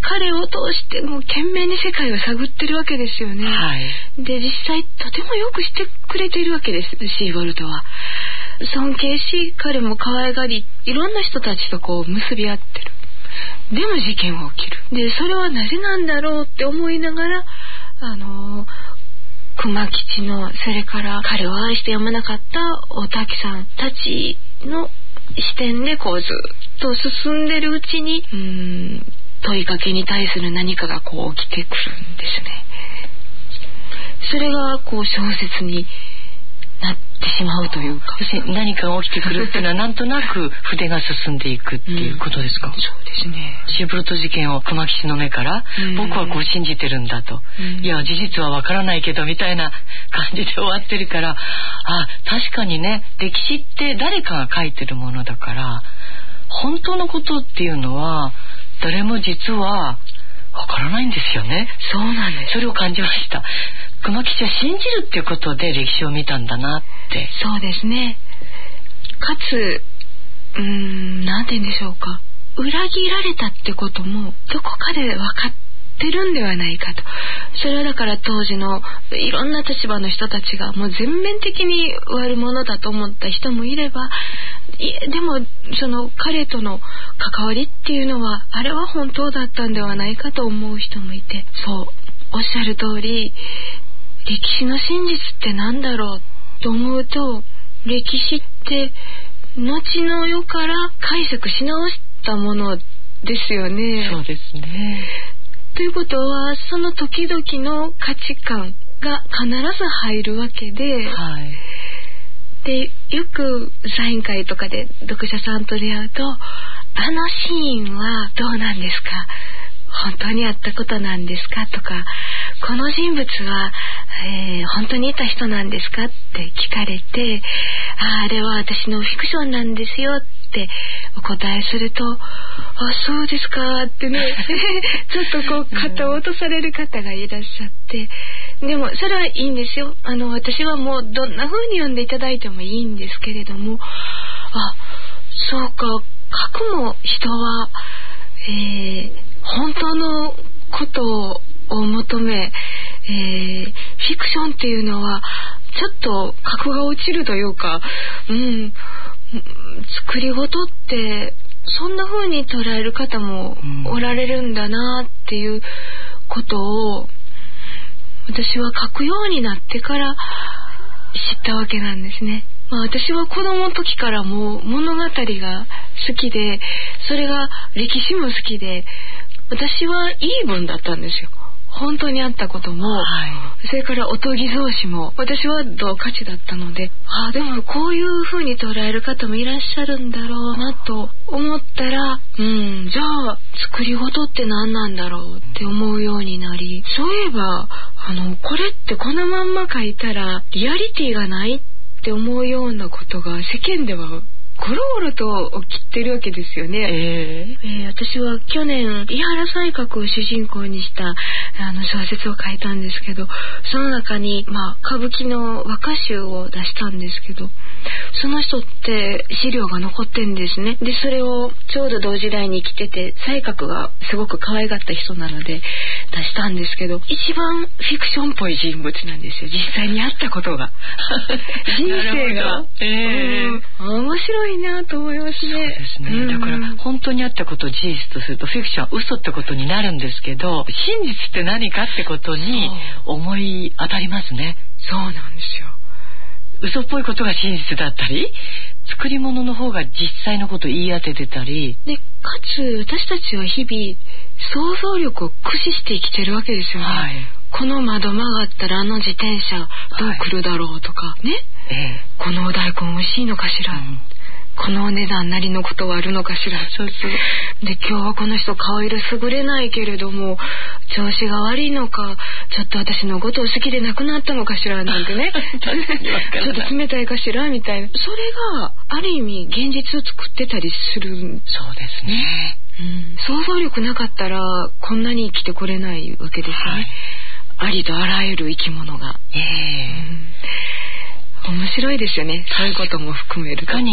彼を通してもう懸命に世界を探ってるわけですよね、 はい、 で実際とてもよくしてくれているわけです。シーボルトは尊敬し、彼も可愛がり、いろんな人たちとこう結び合ってる。でも事件は起きる。でそれはなぜなんだろうって思いながら、あの熊吉の、それから彼を愛してやまなかったおたきさんたちの視点でこうずっと進んでるうちに、うーん問いかけに対する何かがこう起きてくるんですね。それがこう小説になってしまうというか、 要するに何かが起きてくるっていうのはなんとなく筆が進んでいくっていうことですか、 うん、そうですね。 シーボルト事件を熊吉の目から、うん、僕はこう信じてるんだと、うん、いや事実はわからないけどみたいな感じで終わってるから、あ、確かにね、歴史って誰かが書いてるものだから、本当のことっていうのは誰も実はわからないんですよね。 そうなんです。 それを感じました。熊吉は信じるっていうことで歴史を見たんだなって。 そうですね。かつうーんなんて言うんでしょうか、裏切られたってこともどこかで分かってるんではないかと。それはだから当時のいろんな立場の人たちがもう全面的に悪者だと思った人もいれば、いでもその彼との関わりっていうのはあれは本当だったんではないかと思う人もいて、そうおっしゃる通り、歴史の真実って何だろうと思うと、歴史って後の世から解釈し直したものですよね。 そうですね。 ということはその時々の価値観が必ず入るわけで、はい、でよくサイン会とかで読者さんと出会うと、あのシーンはどうなんですか、本当にあったことなんですかとか、この人物は、えー、本当にいた人なんですかって聞かれて、あ, あれは私のフィクションなんですよってお答えすると、あ、そうですかってねちょっとこう肩を落とされる方がいらっしゃって、でもそれはいいんですよ。あの私はもうどんな風に読んでいただいてもいいんですけれども、あ、そうか、書くも人は、えー、本当のことをを求め、えー、フィクションっていうのはちょっと格が落ちるというか、うん、作り事ってそんな風に捉える方もおられるんだなっていうことを私は書くようになってから知ったわけなんですね。まあ、私は子供の時からもう物語が好きで、それが歴史も好きで、私はいい文だったんですよ。本当にあったことも、はい、それからおとぎ造詞も私は同価値だったので、ああでもこういう風に捉える方もいらっしゃるんだろうなと思ったら、うんじゃあ作り事って何なんだろうって思うようになり、そういえばあのこれってこのまんま書いたらリアリティがないって思うようなことが世間ではゴロゴロと起きてるわけですよね。えーえー、私は去年井原西鶴を主人公にしたあの小説を書いたんですけど、その中に、まあ、歌舞伎の和歌集を出したんですけど、その人って資料が残ってんですね。でそれをちょうど同時代に生きてて、西鶴がすごく可愛がった人なので出したんですけど、一番フィクションっぽい人物なんですよ、実際にあったことが人生が、えー、うん、面白いいなと思いますね。そうですね、うん、 だから本当にあったことを事実とするとフィクションは嘘ってことになるんですけど、真実って何かってことに思い当たりますね。 そうなんですよ。 嘘っぽいことが真実だったり、作り物の方が実際のことを言い当ててたりで、かつ私たちは日々想像力を駆使して生きてるわけですよね、はい、この窓曲がったらあの自転車どう来るだろうとか、はい、ね、ええ、このお大根美味しいのかしら、うん、このお値段なりのことはあるのかしら、そうそうで今日はこの人顔色優れないけれども調子が悪いのか、ちょっと私のことを好きでなくなったのかしらなんてねちょっと冷たいかしらみたいな、それがある意味現実を作ってたりする。 そうですね、 うん、想像力なかったらこんなに生きてこれないわけですね、はい、ありとあらゆる生き物が、えーうん、面白いですよね、そういうことも含めると。 いかに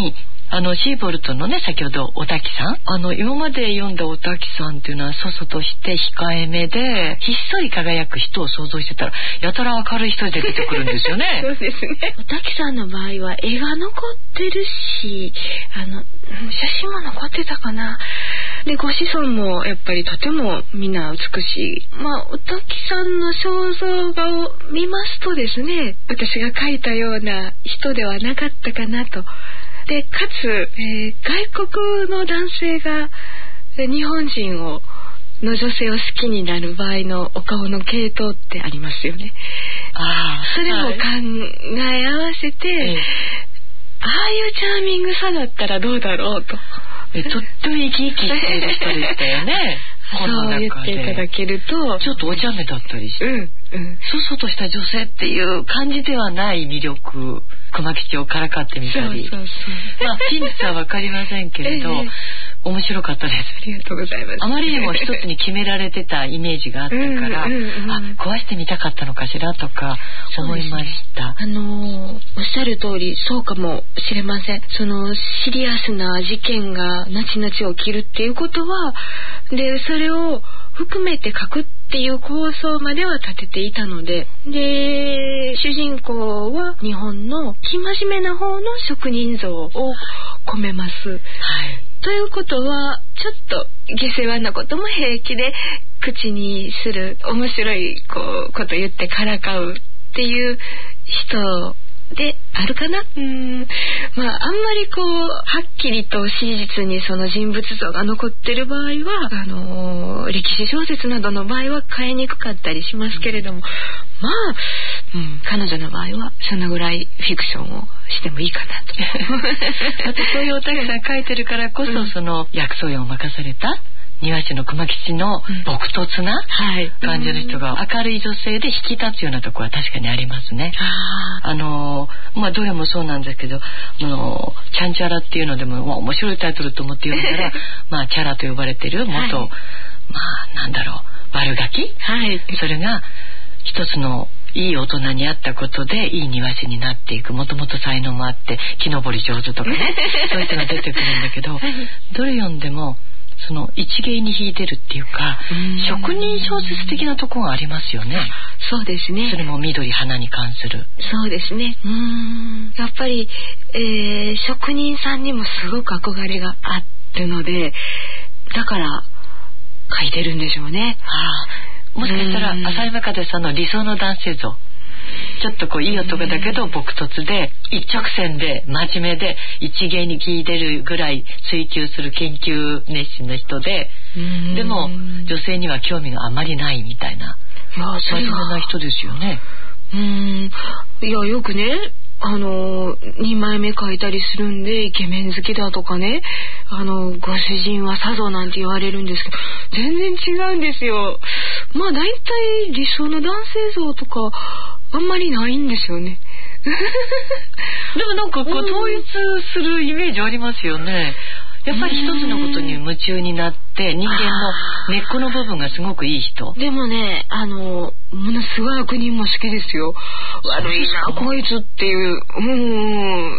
あのシーボルトのね、先ほどおたきさん、あの今まで読んだおたきさんっていうのはそそとして控えめでひっそり輝く人を想像してたらやたら明るい人で出てくるんですよね。 そうですね。おたきさんの場合は絵が残ってるし、あの写真も残ってたかな。でご子孫もやっぱりとてもみんな美しい。まあおたきさんの肖像画を見ますとですね、私が描いたような人ではなかったかなと。でかつ、えー、外国の男性が日本人をの女性を好きになる場合のお顔の系統ってありますよね。 あそれも考え合わせて、はい、ああいうチャーミングさだったらどうだろうと。 えとっても生き生きしている人でしたよね。 そう言っていただけるとちょっとお茶目だったりして、うんうん、そそとした女性っていう感じではない魅力、熊吉をからかってみたり、そうそうそう、まあ真実は分かりませんけれど、ええ、面白かったです。 ありがとうございます。 あまりにも一つに決められてたイメージがあったから、うんうんうん、あ、壊してみたかったのかしらとか思いました。 ね、あのー、おっしゃる通りそうかもしれません。そのシリアスな事件が後々起きるっていうことは、でそれを含めて書くっていう構想までは立てていたので、で主人公は日本の生真面目な方の職人像を込めます。はい。ということはちょっと下世話なことも平気で口にする、面白いこうこと言ってからかうっていう人であるかな。うーん、まああんまりこうはっきりと史実にその人物像が残ってる場合はあのー、歴史小説などの場合は変えにくかったりしますけれども、まあ、うん、彼女の場合はそのぐらいフィクションをしてもいいかなと。 あとそういうおたきさん書いてるからこそ、うん、その薬草園を任された庭師の熊吉の朴突な感じの人が明るい女性で引き立つようなところは確かにありますね。あのまあどれもそうなんですけど、あのチャンチャラっていうのでも、まあ、面白いタイトルと思って読んだらまあチャラと呼ばれてる元、はい、まあなんだろう悪ガキ、はい、それが一つのいい大人に会ったことでいい庭師になっていく、もともと才能もあって木登り上手とかねそういう人が出てくるんだけど、はい、どれ読んでもその一芸に引いてるっていうか、職人小説的なところがありますよね。 そうですね。 それも緑花に関する。 そうですね。うーん、やっぱり、えー、職人さんにもすごく憧れがあるので、だから書いてるんでしょうね。はあ、もしかしたら浅井真風さんの理想の男性像、ちょっとこういい男だけど朴突で一直線で真面目で一芸に聞いてるぐらい追求する研究熱心な人で、でも女性には興味があまりないみたいな真面目な人ですよね。 うーん、いやよくね、あのにまいめ書いたりするんでイケメン好きだとかね、あのご主人はさぞなんて言われるんですけど、全然違うんですよ。まあ大体理想の男性像とかあんまりないんですよねでもなんかこう統一するイメージありますよね。やっぱり一つのことに夢中になって人間の根っこの部分がすごくいい人。 でもね、あのものすごい悪人も好きですよ。悪いなこいつっていう、うん、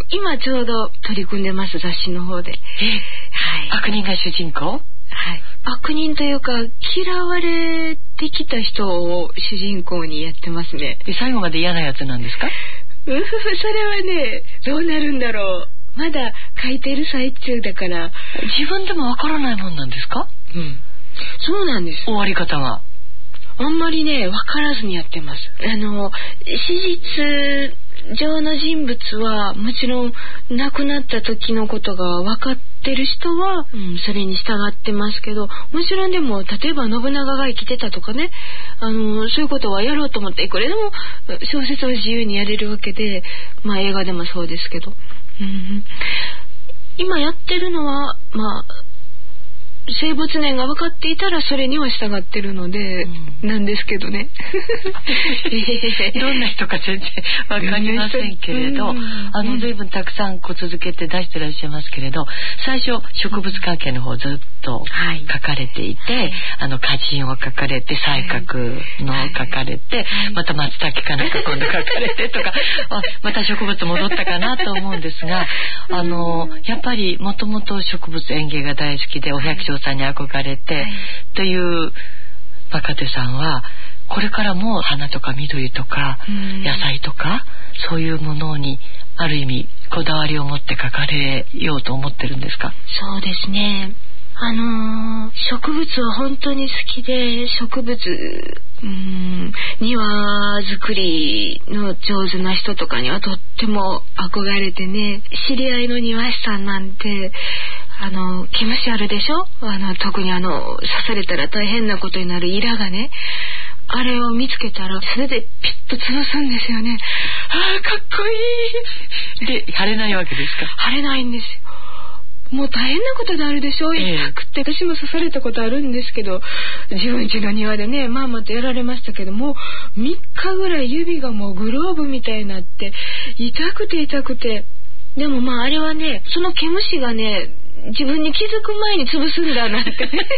今ちょうど取り組んでます、雑誌の方で。え、 はい、悪人が主人公？ はい、悪人というか嫌われてきた人を主人公にやってますね。 で最後まで嫌なやつなんですか？ うふふ、それはね、どうなるんだろう。まだ書いてる最中だから。 自分でもわからないもんなんですか？ うん、そうなんです。 終わり方があんまりねわからずにやってます。あの史実上の人物はもちろん亡くなった時のことが分かってる人は、うん、それに従ってますけど、もちろんでも例えば信長が生きてたとかね、あのそういうことはやろうと思っていくらでも小説を自由にやれるわけで、まあ映画でもそうですけど、うん、今やってるのはまあ生物年が分かっていたらそれには従ってるので、うん、なんですけどねどんな人か全然分かりませんけれど、うん、あの随分たくさんこう続けて出してらっしゃいますけれど、最初植物関係の方ずっと書かれていて、はい、あの歌人を書かれて才覚のを書かれて、はい、また松茸かなんか今度書かれてとかまた植物戻ったかなと思うんですがあのやっぱりもともと植物園芸が大好きでお百姓さんに憧れて、はい、という若手さんはこれからも花とか緑とか野菜とかそういうものにある意味こだわりを持って描かれようと思ってるんですか？ そうですね、あのー、植物は本当に好きで植物うーん庭作りの上手な人とかにはとっても憧れてね、知り合いの庭師さんなんてあの毛虫あるでしょ、あの特にあの刺されたら大変なことになるイラがね、あれを見つけたらそれでピッと潰すんですよね。あーかっこいいで腫れないわけですか？ 腫れないんですよ。もう大変なことになるでしょ、痛くて、私も刺されたことあるんですけど自分家の庭でねまあまたやられましたけどもみっかぐらい指がもうグローブみたいになって痛くて痛くて、でもまああれはねその毛虫がね自分に気づく前に潰すんだなって面白い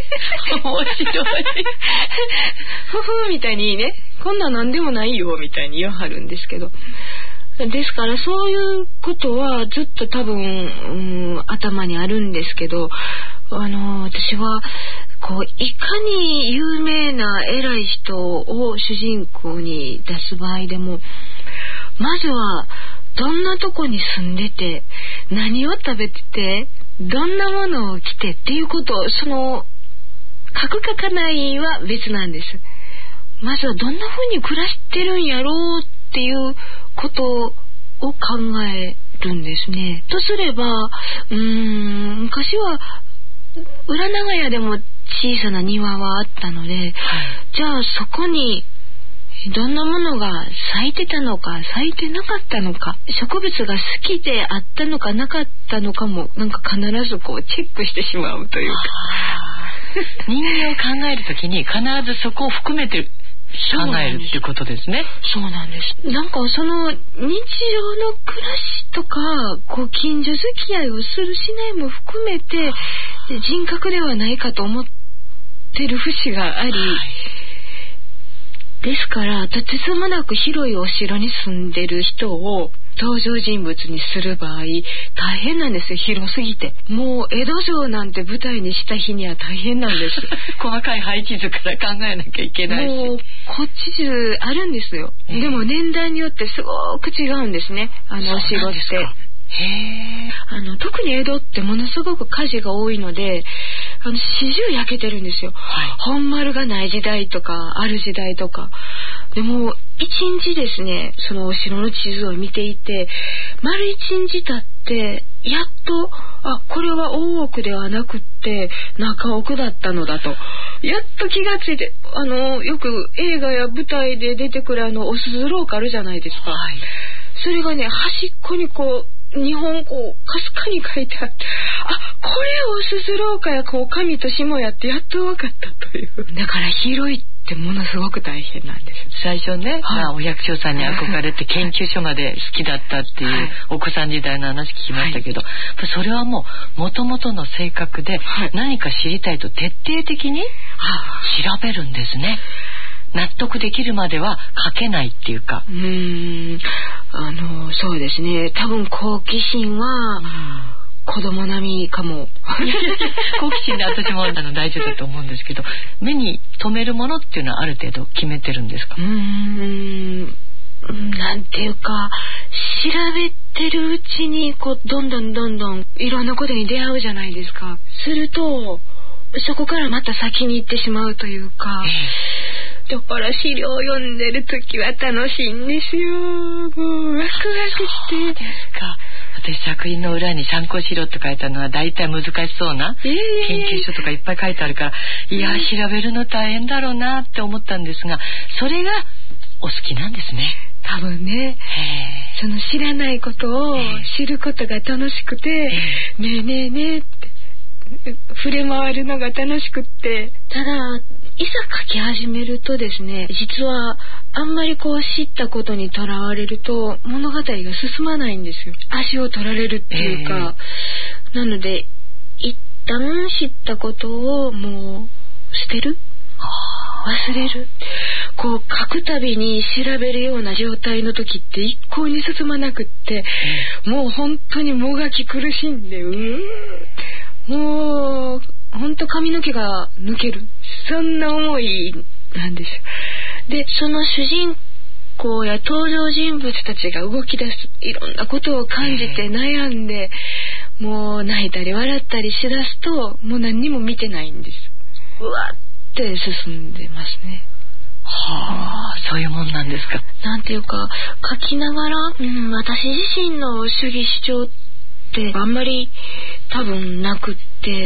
ふふみたいにね、こんなん何でもないよみたいに言わはるんですけど、ですからそういうことはずっと多分、うん、頭にあるんですけど、あの私はこういかに有名な偉い人を主人公に出す場合でもまずはどんなとこに住んでて何を食べててどんなものを着てっていうことをその書く書かないは別なんです。まずはどんな風に暮らしてるんやろうっていうことを考えるんですね。とすればうーん昔は裏長屋でも小さな庭はあったので、はい、じゃあそこにどんなものが咲いてたのか咲いてなかったのか、植物が好きであったのかなかったのかもなんか必ずこうチェックしてしまうというか人間を考えるときに必ずそこを含めて考えるっていうことですね。 そうなんです。なんかその日常の暮らしとかこう近所付き合いをするしないも含めて人格ではないかと思ってる節があり、はい、ですからとてつもなく広いお城に住んでる人を登場人物にする場合大変なんですよ、広すぎて。もう江戸城なんて舞台にした日には大変なんです細かい配置図から考えなきゃいけないし、 もうこっち図あるんですよ、えー、でも年代によってすごく違うんですね、あのお城って。 へー、 あの特に江戸ってものすごく火事が多いのであの始終焼けてるんですよ、はい、本丸がない時代とかある時代とかでも一日ですねそのお城の地図を見ていて丸一日経ってやっとあこれは大奥ではなくって中奥だったのだとやっと気がついて、あのよく映画や舞台で出てくるあのお鈴廊下あるじゃないですか、はい、それがね端っこにこう日本こうかすかに書いてあって、あこれをすすろうかやこう神と下やってやっと分かったという。だから広いってものすごく大変なんです。 最初ね、はい、まあ、お百姓さんに憧れて研究所まで好きだったっていうお子さん時代の話聞きましたけど、はい、それはもう元々の性格で何か知りたいと徹底的に調べるんですね。納得できるまでは書けないっていうか、 うーんあのそうですね、多分好奇心は子供並みかも好奇心で私もあの大丈夫だと思うんですけど、目に留めるものっていうのはある程度決めてるんですか？ うーんなんていうか調べてるうちにこうどんどんどんどんいろんなことに出会うじゃないですか。するとそこからまた先に行ってしまうというか、だから資料を読んでる時は楽しいんですよ。もうワクワクして。 そうですか。私作品の裏に参考資料って書いたのは大体難しそうな研究書とかいっぱい書いてあるから、いや調べるの大変だろうなって思ったんですが、それがお好きなんですね。 多分ね、その知らないことを知ることが楽しくて、ねえねえねえって触れ回るのが楽しくって、ただいざ書き始めるとですね、実はあんまりこう知ったことにとらわれると物語が進まないんですよ。足を取られるっていうか、えー、なので一旦知ったことをもう捨てる、忘れる、こう書くたびに調べるような状態の時って一向に進まなくって、うん、もう本当にもがき苦しんで、うーもう本当髪の毛が抜ける、そんな思いなんです。でその主人公や登場人物たちが動き出す、いろんなことを感じて悩んで、もう泣いたり笑ったりしだすともう何にも見てないんです。うわって進んでますね。 はあ、そういうもんなんですか。 なんていうか書きながら、うん、私自身の主義主張ってあんまり多分なくって、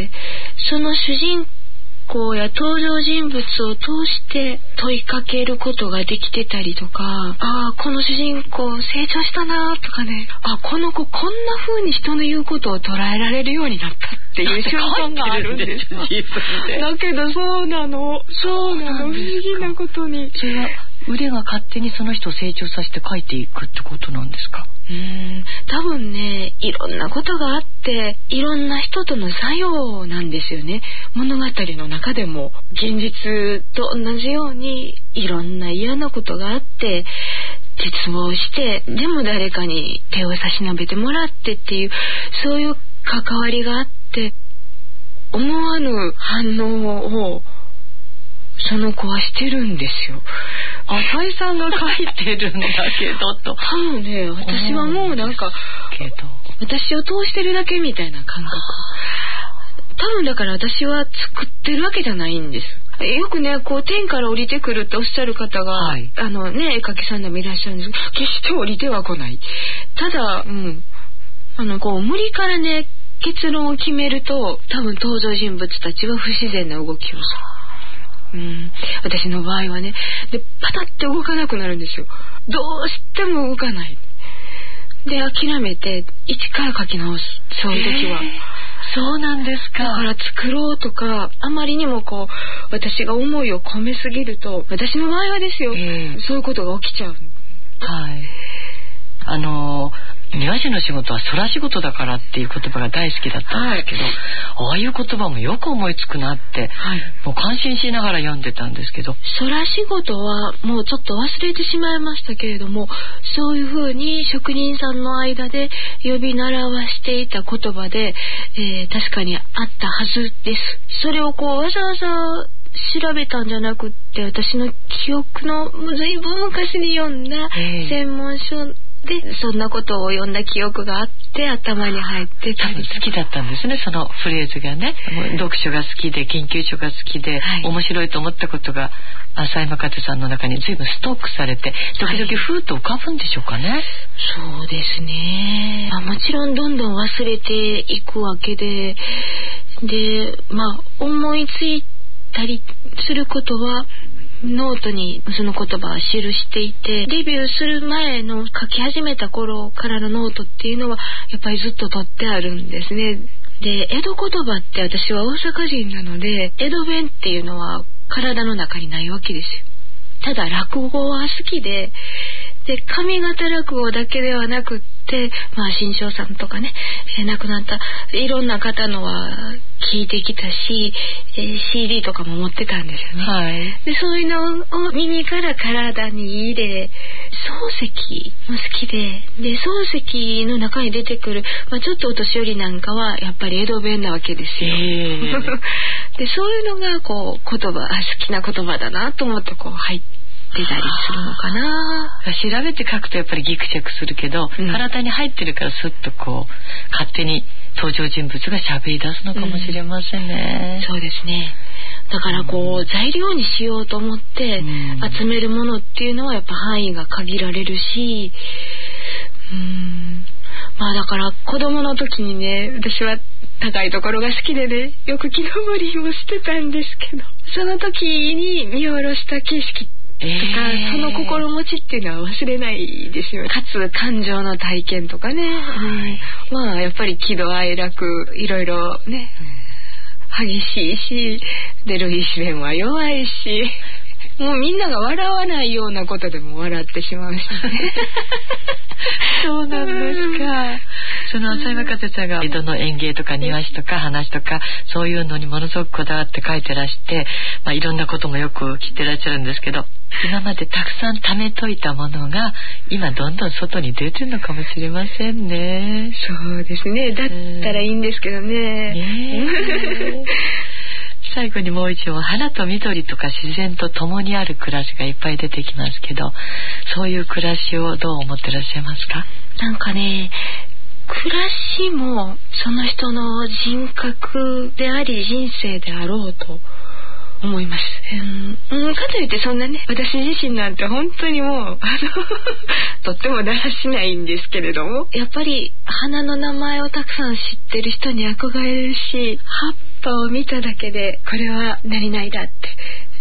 その主人公や登場人物を通して問いかけることができてたりとか、ああこの主人公成長したなとかね、あこの子こんな風に人の言うことを捉えられるようになったっていう瞬間があるんです。だけどそうなのそうなの不思議なことに、 それは腕が勝手にその人を成長させて書いていくってことなんですか。 うーん多分ね、いろんなことがあっていろんな人との作用なんですよね。物語の中でも現実と同じようにいろんな嫌なことがあって絶望して、でも誰かに手を差し伸べてもらってっていう、そういう関わりがあって思わぬ反応をその子はしてるんですよ。 浅井さんが書いてるんだけどと多分ね、私はもうなんか私を通してるだけみたいな感覚。多分だから私は作ってるわけじゃないんです。よくねこう天から降りてくるっておっしゃる方が、はい、あのね絵描きさんでもいらっしゃるんですけど、決して降りては来ない。ただ、うん、あのこう無理からね結論を決めると多分登場人物たちは不自然な動きをする。うん、私の場合はね、でパタッて動かなくなるんですよ。どうしても動かない。で諦めて一から書き直す。そういう時は、 そうなんですか。 だから作ろうとかあまりにもこう私が思いを込めすぎると、私の場合はですよ、そういうことが起きちゃう。 はい。あの庭師の仕事は空仕事だからっていう言葉が大好きだったんですけど、はい、ああいう言葉もよく思いつくなって、はい、もう感心しながら読んでたんですけど、 空仕事はもうちょっと忘れてしまいましたけれども、そういうふうに職人さんの間で呼び習わしていた言葉で、えー、確かにあったはずです。それをこうわざわざ調べたんじゃなくって、私の記憶のずいぶん昔に読んだ専門書でそんなことを読んだ記憶があって頭に入ってたり好きだったんですね、そのフレーズがね。読書が好きで研究書が好きで、はい、面白いと思ったことが浅井真風さんの中に随分ストックされて時々ふーっと浮かぶんでしょうかね。はい、 そうですね、まあ、もちろんどんどん忘れていくわけで、でまあ思いついたりすることはノートにその言葉は記していて、デビューする前の書き始めた頃からのノートっていうのはやっぱりずっと取ってあるんですね。で江戸言葉って私は大阪人なので江戸弁っていうのは体の中にないわけですよ。ただ落語は好きで、で上方落語だけではなくって、まあ新庄さんとかね、えー、亡くなったいろんな方のは聞いてきたし、えー、シーディー とかも持ってたんですよね。はい、でそういうのを耳から体に入れ、漱石も好きで、で漱石の中に出てくる、まあ、ちょっとお年寄りなんかはやっぱり江戸弁なわけですよ。でそういうのがこう言葉、好きな言葉だなと思ってこう入って出たりするのかな。 調べて書くとやっぱりギクシャクするけど、うん、体に入ってるからスッとこう勝手に登場人物が喋り出すのかもしれませんね。 うん、そうですね。だからこう、うん、材料にしようと思って集めるものっていうのはやっぱ範囲が限られるし、うーんまあだから子供の時にね、私は高いところが好きでね、よく木登りもしてたんですけど、その時に見下ろした景色とか、えー、その心持ちっていうのは忘れないですよ。かつ感情の体験とかね、はい、まあやっぱり喜怒哀楽いろいろね、うん、激しいし、でルイシ弁は弱いし、もうみんなが笑わないようなことでも笑ってしまうし、ね、 そうなんですか。 その浅井若手さんが江戸の園芸とか庭師とか話とかそういうのにものすごくこだわって書いてらして、まあ、いろんなこともよく知ってらっしゃるんですけど、今までたくさん貯めといたものが今どんどん外に出てるのかもしれませんね。 そうですね。だったらいいんですけどね。 ね最後にもう一度、花と緑とか自然と共にある暮らしがいっぱい出てきますけど、そういう暮らしをどう思ってらっしゃいますか？ なんかね、暮らしもその人の人格であり人生であろうと思います。うん、かといってそんなね、私自身なんて本当にもうあのとってもだらしないんですけれども、やっぱり花の名前をたくさん知ってる人に憧れるし、葉っぱを見ただけでこれは何々だって、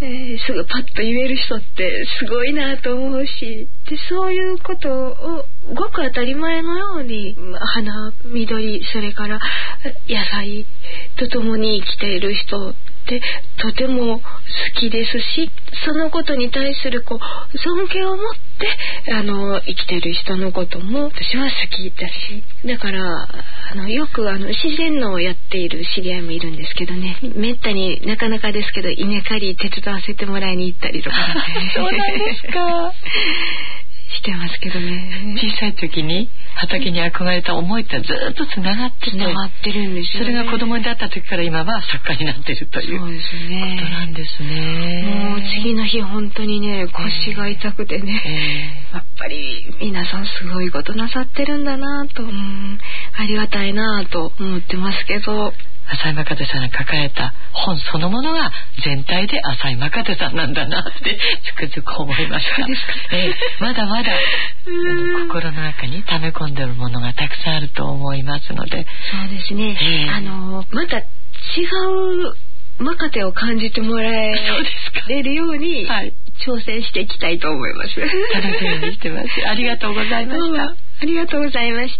えー、すぐパッと言える人ってすごいなと思うし、でそういうことをごく当たり前のように花、緑、それから野菜とともに生きている人でとても好きですし、そのことに対するこう尊敬を持ってあの生きてる人のことも私は好きだし、だからあのよくあの自然農をやっている知り合いもいるんですけどね、めったになかなかですけど稲刈り手伝わせてもらいに行ったりとか、ね、 そうなんですかしてますけどね。 小さい時に畑に憧れた思いってずっとつながってて、 つながってるんですよね。 それが子供になった時から今は作家になってるというそうですね、 ことなんですね。 もう次の日本当にね腰が痛くてね、えー、やっぱり皆さんすごいことなさってるんだなと、うん、ありがたいなと思ってますけど、 浅井真手さんが書かれた本そのものが全体で浅井真手さんなんだなってつくづく思いました。 そうですか、 えー、まだまだ心の中に溜め込んでるものがたくさんあると思いますので、 そうですね、えー、あのまた違う真手を感じてもらえるように挑戦していきたいと思います。 楽しみにしてます。ありがとうございました。 ありがとうございました。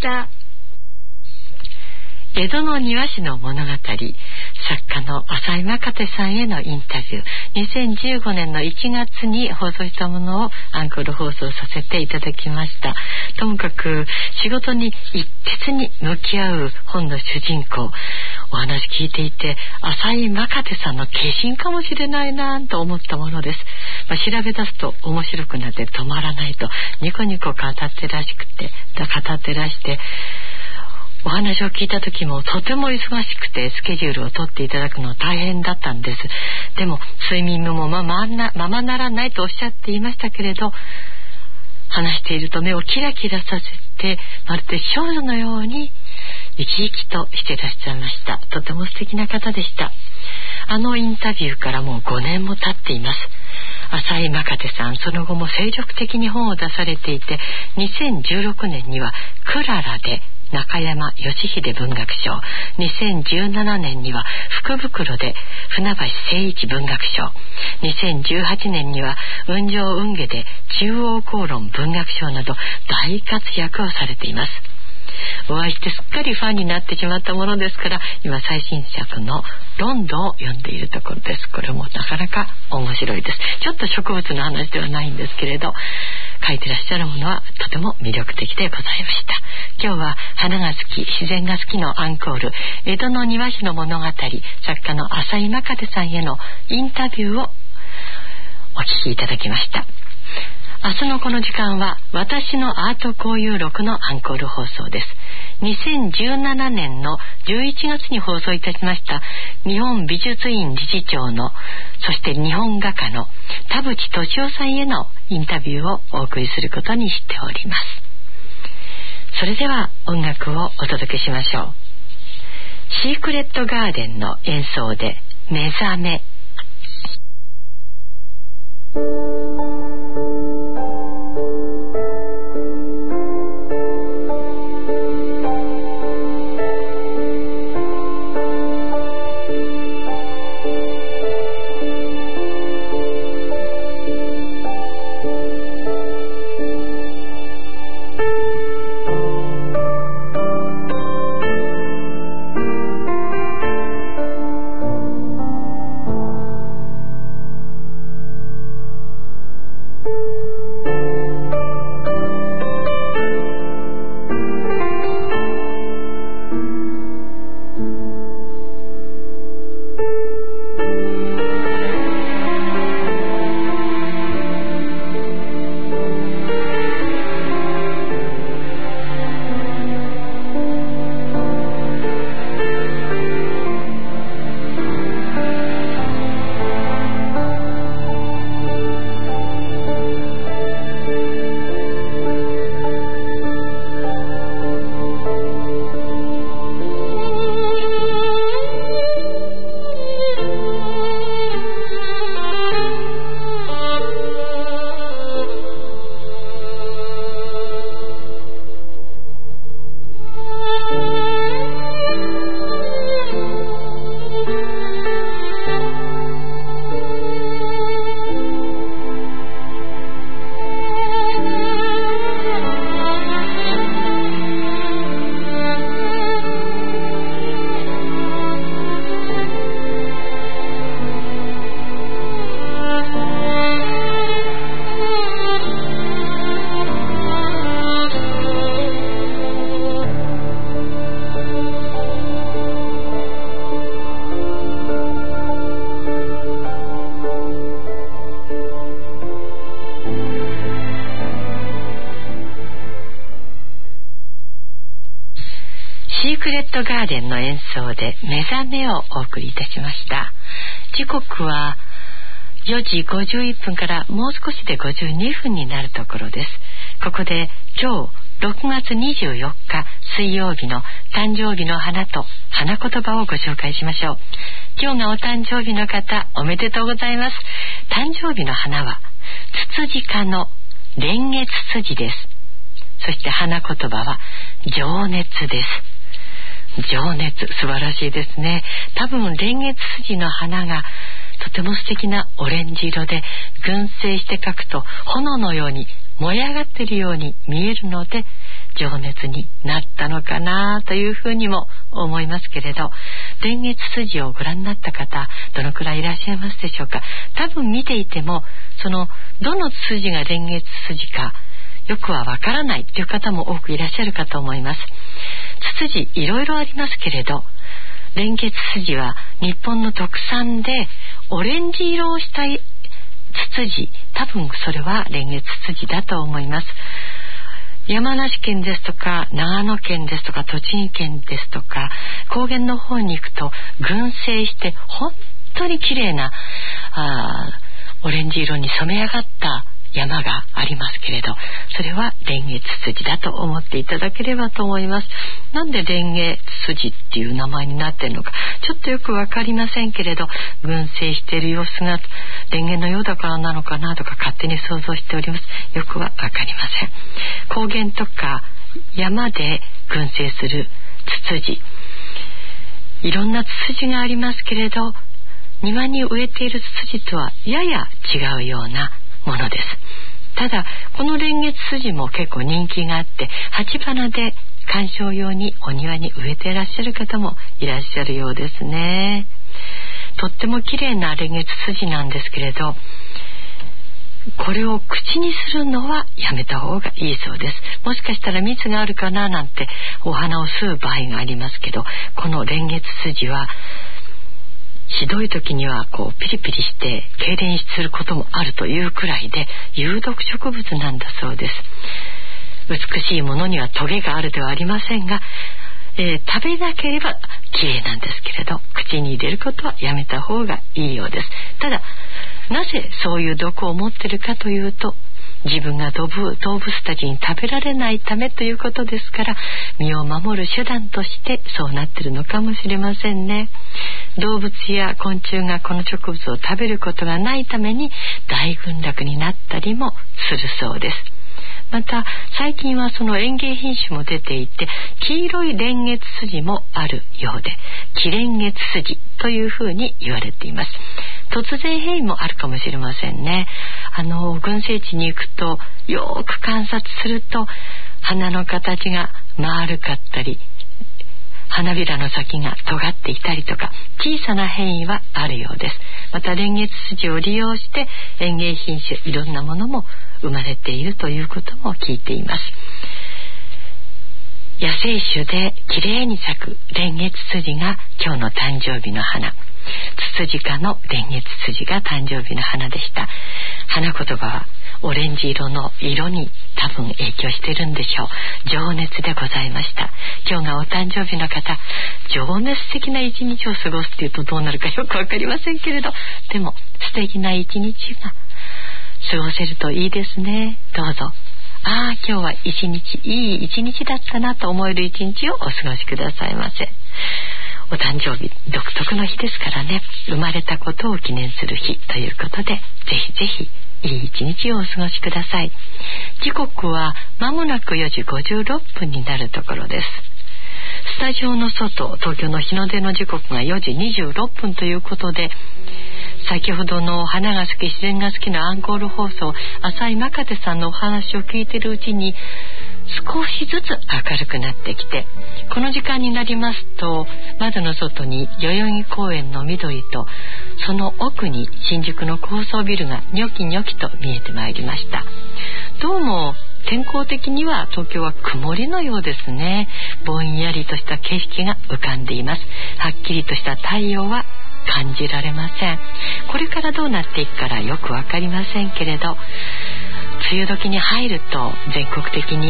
江戸の庭師の物語、作家の浅井真手さんへのインタビュー、にせんじゅうごねんのいちがつに放送したものをアンコール放送させていただきました。ともかく仕事に一徹に向き合う本の主人公、お話聞いていて浅井真手さんの化身かもしれないなと思ったものです。まあ、調べ出すと面白くなって止まらないとニコニコ語ってらしくて語ってらしてお話を聞いた時もとても忙しくてスケジュールを取っていただくのは大変だったんです。でも睡眠もままな、ままならないとおっしゃっていましたけれど、話していると目をキラキラさせてまるで少女のように生き生きとしていらっしゃいました。とても素敵な方でした。あのインタビューからもうごねんも経っています。浅井真手さん、その後も精力的に本を出されていて、にせんじゅうろくねんにはクララで中山義秀文学賞、にせんじゅうななねんには福袋で船橋誠一文学賞、にせんじゅうはちねんには雲上雲下で中央公論文学賞など大活躍をされています。お会いしてすっかりファンになってしまったものですから、今最新作のロンドンを読んでいるところです。これもなかなか面白いです。ちょっと植物の話ではないんですけれど、書いてらっしゃるものはとても魅力的でございました。今日は花が好き、自然が好きのアンコール、江戸の庭師の物語、作家の浅井真手さんへのインタビューをお聞きいただきました。明日のこの時間は私のアート交友録のアンコール放送です。にせんじゅうななねんのじゅういちがつに放送いたしました日本美術院理事長の、そして日本画家の田淵俊夫さんへのインタビューをお送りすることにしております。それでは音楽をお届けしましょう。シークレットガーデンの演奏で目覚め。 レットガーデンの演奏で目覚めをお送りいたしました。時刻はよじごじゅういっぷんからもう少しでごじゅうにふんになるところです。ここで今日ろくがつにじゅうよっか水曜日の誕生日の花と花言葉をご紹介しましょう。今日がお誕生日の方、おめでとうございます。誕生日の花はツツジ科のレンゲツツジです。そして花言葉は情熱です。情熱、素晴らしいですね。多分レンゲツツジの花がとても素敵なオレンジ色で、群生して描くと炎のように燃え上がっているように見えるので情熱になったのかなというふうにも思いますけれど、レンゲツツジをご覧になった方、どのくらいいらっしゃいますでしょうか。多分見ていてもそのどのツツジがレンゲツツジかよくはわからないという方も多くいらっしゃるかと思います。ツツジいろいろありますけれど、レンゲツツジは日本の特産で、オレンジ色をしたツツジ、多分それはレンゲツツジだと思います。山梨県ですとか長野県ですとか栃木県ですとか高原の方に行くと群生して本当に綺麗なあオレンジ色に染め上がった山がありますけれど、それはレンゲツツジだと思っていただければと思います。なんでレンゲツツジっていう名前になっているのかちょっとよくわかりませんけれど、群生している様子がレンゲのようだからなのかなとか勝手に想像しております。よくはわかりません。高原とか山で群生するツツジ、いろんなツツジがありますけれど、庭に植えているツツジとはやや違うようなものです。ただこのレンゲツツジも結構人気があって、鉢花で観賞用にお庭に植えていらっしゃる方もいらっしゃるようですね。とっても綺麗なレンゲツツジなんですけれど、これを口にするのはやめた方がいいそうです。もしかしたら蜜があるかななんてお花を吸う場合がありますけど、このレンゲツツジはひどい時にはこうピリピリして痙攣することもあるというくらいで有毒植物なんだそうです。美しいものにはトゲがあるではありませんが、えー、食べなければ綺麗なんですけれど、口に入れることはやめた方がいいようです。ただなぜそういう毒を持っているかというと、自分が動物、動物たちに食べられないためということですから、身を守る手段としてそうなっているのかもしれませんね。動物や昆虫がこの植物を食べることがないために大群落になったりもするそうです。また最近はその園芸品種も出ていて、黄色いレンゲツツジもあるようで、黄レンゲツツジというふうに言われています。突然変異もあるかもしれませんね。あの群生地に行くとよく観察すると、花の形が丸かったり花びらの先が尖っていたりとか、小さな変異はあるようです。またレンゲツツジを利用して園芸品種いろんなものも生まれているということも聞いています。野生種できれいに咲くレンゲツツジが今日の誕生日の花。ツツジ科のレンゲツツジが誕生日の花でした。花言葉はオレンジ色の色に多分影響しているんでしょう。情熱でございました。今日がお誕生日の方、情熱的な一日を過ごすというとどうなるかよくわかりませんけれど、でも素敵な一日が過ごせるといいですね。どうぞ。ああ、今日は一日いい一日だったなと思える一日をお過ごしくださいませ。お誕生日独特の日ですからね、生まれたことを記念する日ということで、ぜひぜひいい一日をお過ごしください。時刻はまもなくよじごじゅうろっぷんになるところです。スタジオの外、東京の日の出の時刻がよじにじゅうろっぷんということで、先ほどの花が好き自然が好きなアンコール放送、浅井真風さんのお話を聞いているうちに少しずつ明るくなってきて、この時間になりますと窓の外に代々木公園の緑と、その奥に新宿の高層ビルがニョキニョキと見えてまいりました。どうも天候的には東京は曇りのようですね。ぼんやりとした景色が浮かんでいます。はっきりとした太陽は感じられません。これからどうなっていくからよくわかりませんけれど、梅雨時に入ると全国的に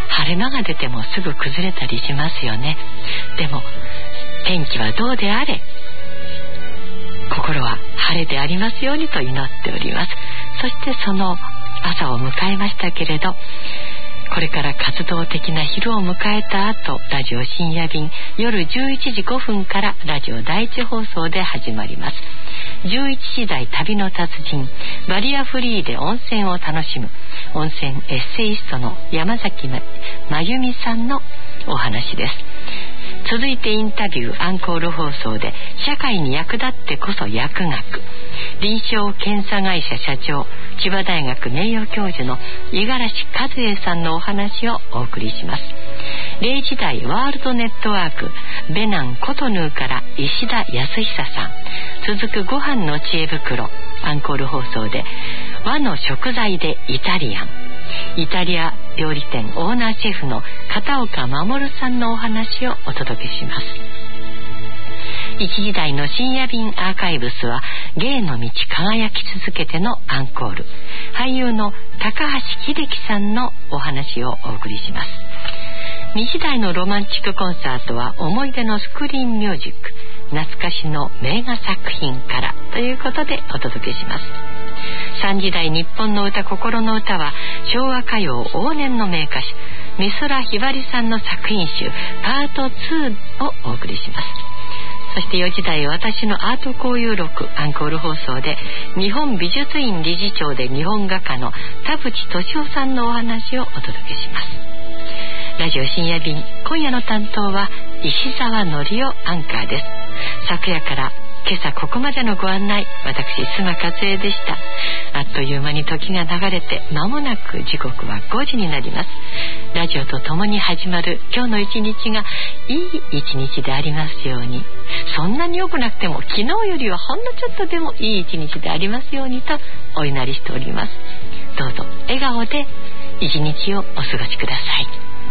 晴れ間が出てもすぐ崩れたりしますよね。でも天気はどうであれ、心は晴れでありますようにと祈っております。そしてその朝を迎えましたけれど、これから活動的な昼を迎えた後、ラジオ深夜便夜じゅういちじごふんからラジオ第一放送で始まります。じゅういちじ台旅の達人、バリアフリーで温泉を楽しむ温泉エッセイストの山崎真由美さんのお話です。続いてインタビューアンコール放送で社会に役立ってこそ薬学、臨床検査会社社長、千葉大学名誉教授の五十嵐和恵さんのお話をお送りします。れいじ台ワールドネットワークベナンコトヌーから石田康久さん、続くご飯の知恵袋アンコール放送で和の食材でイタリアン、イタリア料理店オーナーシェフの片岡守さんのお話をお届けします。いちじ台の深夜便アーカイブスは芸の道輝き続けてのアンコール、俳優の高橋英樹さんのお話をお送りします。にじ台のロマンチックコンサートは思い出のスクリーンミュージック、懐かしの名画作品からということでお届けします。さんじ台日本の歌心の歌は昭和歌謡往年の名歌手美空ひばりさんの作品集パートツーをお送りします。そしてよじ台私のアート交友録アンコール放送で日本美術院理事長で日本画家の田淵俊夫さんのお話をお届けします。ラジオ深夜便今夜の担当は石澤則夫アンカーです。昨夜から今朝ここまでのご案内、私須磨和恵でした。あっという間に時が流れて間もなく時刻はごじになります。ラジオとともに始まる今日の一日がいい一日でありますように、そんなに良くなくても昨日よりはほんのちょっとでもいい一日でありますようにとお祈りしております。どうぞ笑顔で一日をお過ごしください。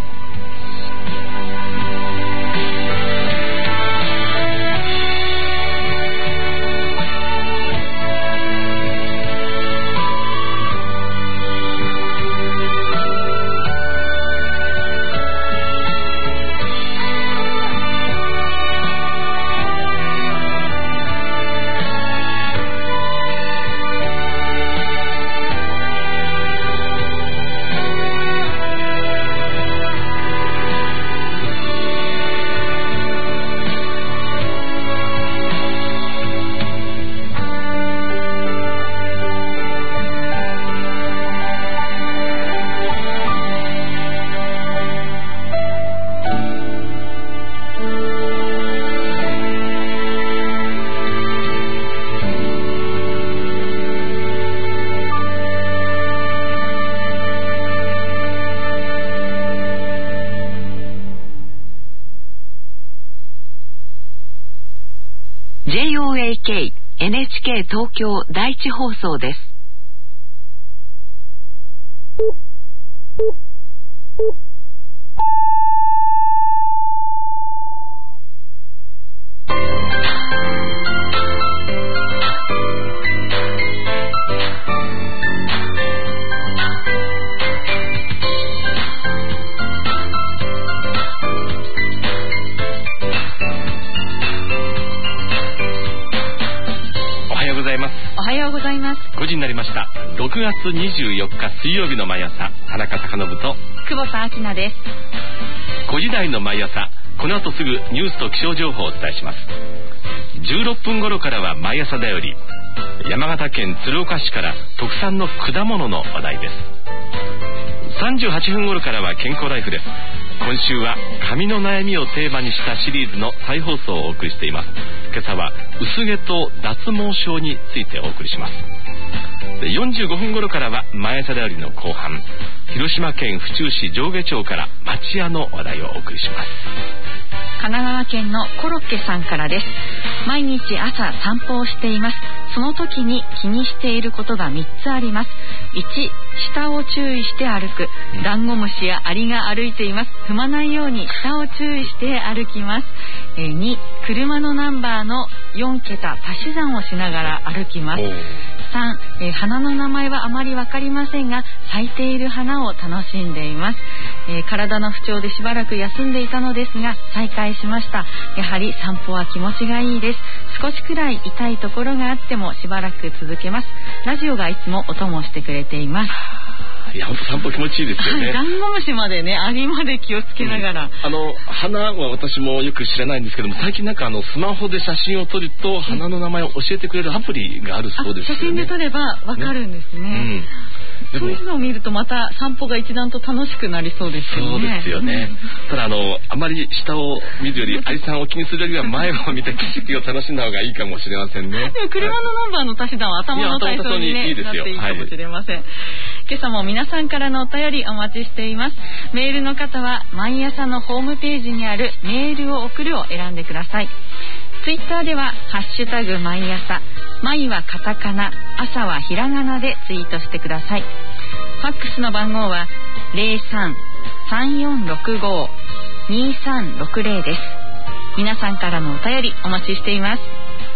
ジェイオーエーケー エヌエイチケー 東京第一放送です。 ごじになりました。ろくがつにじゅうよっか水曜日の毎朝、田中貴信と久保田明菜です。 ごじ台の毎朝、この後すぐニュースと気象情報をお伝えします。じゅうろっぷん頃からは毎朝だより、山形県鶴岡市から特産の果物の話題です。さんじゅうはっぷん頃からは健康ライフです。今週は髪の悩みをテーマにしたシリーズの再放送をお送りしています。今朝は薄毛と脱毛症についてお送りします。でよんじゅうごふん頃からは毎朝だよりの後半、広島県府中市上下町から町屋の話題をお送りします。 神奈川県のコロッケさんからです。毎日朝散歩をしています。その時に気にしていることがみっつあります。いち、 下を注意して歩く。ダンゴムシやアリが歩いています。踏まないように下を注意して歩きます。えー、に車のナンバーのよんけた足し算をしながら歩きます。さん、えー、花の名前はあまりわかりませんが咲いている花を楽しんでいます。えー、体の不調でしばらく休んでいたのですが再開しました。やはり散歩は気持ちがいいです。少しくらい痛いところがあってもしばらく続けます。ラジオがいつもお供してくれています。 いや本当散歩気持ちいいですよね。 ダンゴムシまでね、アリまで気をつけながら、うん、 あの花は私もよく知らないんですけども、最近なんかあのスマホで写真を撮ると花の名前を教えてくれるアプリがあるそうですよね。 写真で撮ればわかるんですね。ね、うん、そういうのを見るとまた散歩が一段と楽しくなりそうですよね。 そうですよね。ただあのあまり下を見るよりアリさんを気にするよりは前を見て景色を楽しんだ方がいいかもしれませんね。 でも車のナンバーの足し算は頭の体操に、ね、いいですよ。なっていいかもしれません。はい、今朝も皆さんからのお便りお待ちしています。メールの方は毎朝のホームページにあるメールを送るを選んでください。ツイッターではハッシュタグ毎朝、毎はカタカナ、朝はひらがなでツイートしてください。ファックスの番号は ゼロさん さんよんろくご にさんろくゼロ です。皆さんからのお便りお待ちしています。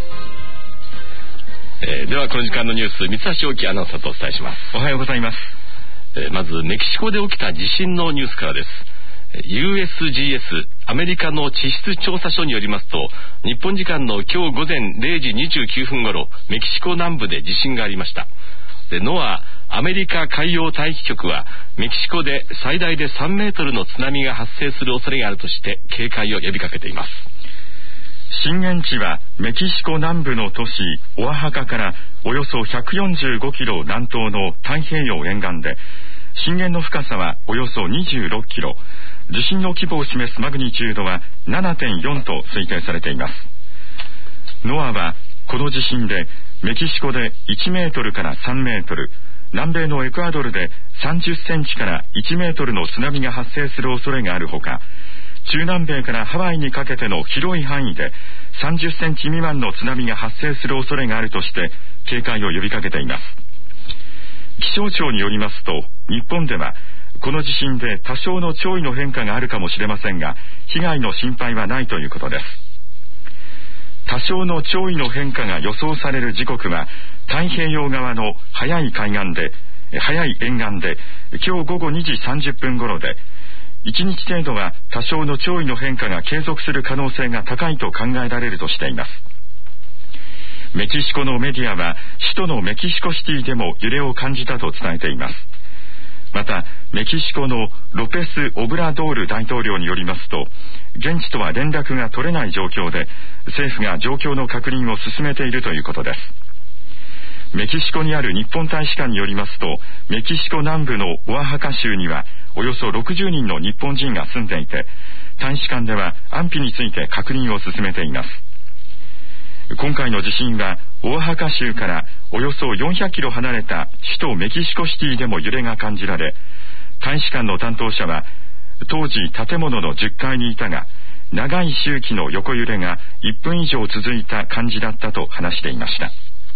えー、ではこの時間のニュース、三橋陽樹アナウンサーとお伝えします。 おはようございます。 えー、まずメキシコで起きた地震のニュースからです。 ユーエスジーエス アメリカの地質調査所によりますと、日本時間の今日午前れいじにじゅうきゅうふん頃、メキシコ南部で地震がありました。でノアアメリカ海洋大気局はメキシコで最大でさんメートルの津波が発生する恐れがあるとして警戒を呼びかけています。 震源地はメキシコ南部の都市オアハカからおよそひゃくよんじゅうごキロ南東の太平洋沿岸で、震源の深さはおよそにじゅうろっキロ、地震の規模を示すマグニチュードは ななてんよん と推定されています。ノアはこの地震でメキシコでいちメートルからさんメートル、南米のエクアドルでさんじゅっセンチからいちメートルの津波が発生する恐れがあるほか、中南米からハワイにかけての広い範囲でさんじゅっセンチ未満の津波が発生する恐れがあるとして警戒を呼びかけています。気象庁によりますと、日本ではこの地震で多少の潮位の変化があるかもしれませんが、被害の心配はないということです。多少の潮位の変化が予想される時刻は太平洋側の早い海岸で早い沿岸で今日午後にじさんじゅっぷん頃で、いちにち程度は多少の潮位の変化が継続する可能性が高いと考えられるとしています。メキシコのメディアは首都のメキシコシティでも揺れを感じたと伝えています。またメキシコのロペス・オブラドール大統領によりますと、現地とは連絡が取れない状況で政府が状況の確認を進めているということです。メキシコにある日本大使館によりますと、メキシコ南部のオアハカ州にはおよそろくじゅうにんの日本人が住んでいて、大使館では安否について確認を進めています。今回の地震はオアハカ州からおよそよんひゃくキロ離れた首都メキシコシティでも揺れが感じられ、大使館の担当者は当時建物のじゅっかいにいたが、長い周期の横揺れがいっぷん以上続いた感じだったと話していました。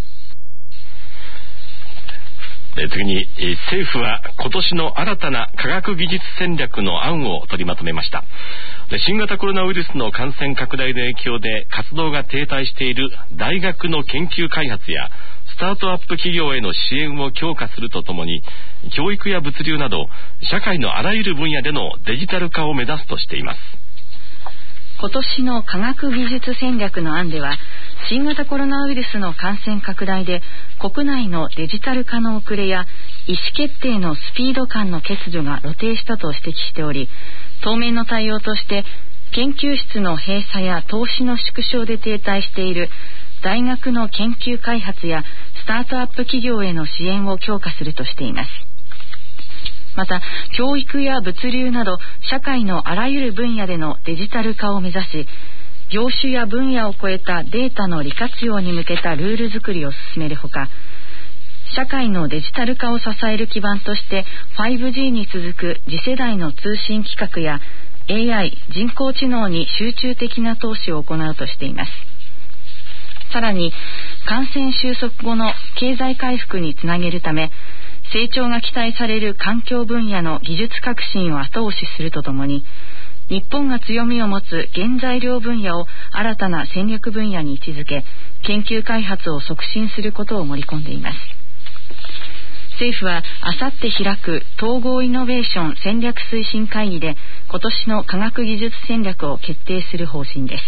次に、政府は今年の新たな科学技術戦略の案を取りまとめました。新型コロナウイルスの感染拡大の影響で活動が停滞している大学の研究開発やスタートアップ企業への支援を強化するとともに、教育や物流など社会のあらゆる分野でのデジタル化を目指すとしています。 今年の科学技術戦略の案では、新型コロナウイルスの感染拡大で国内のデジタル化の遅れや意思決定のスピード感の欠如が露呈したと指摘しており、当面の対応として研究室の閉鎖や投資の縮小で停滞している大学の研究開発やスタートアップ企業への支援を強化するとしています。また教育や物流など社会のあらゆる分野でのデジタル化を目指し、業種や分野を超えたデータの利活用に向けたルール作りを進めるほか、社会のデジタル化を支える基盤として ファイブジー に続く次世代の通信規格や エーアイ 人工知能に集中的な投資を行うとしています。さらに感染収束後の経済回復につなげるため、 成長が期待される環境分野の技術革新を後押しするとともに、日本が強みを持つ原材料分野を新たな戦略分野に位置づけ、研究開発を促進することを盛り込んでいます。政府はあさって開く統合イノベーション戦略推進会議で今年の科学技術戦略を決定する方針です。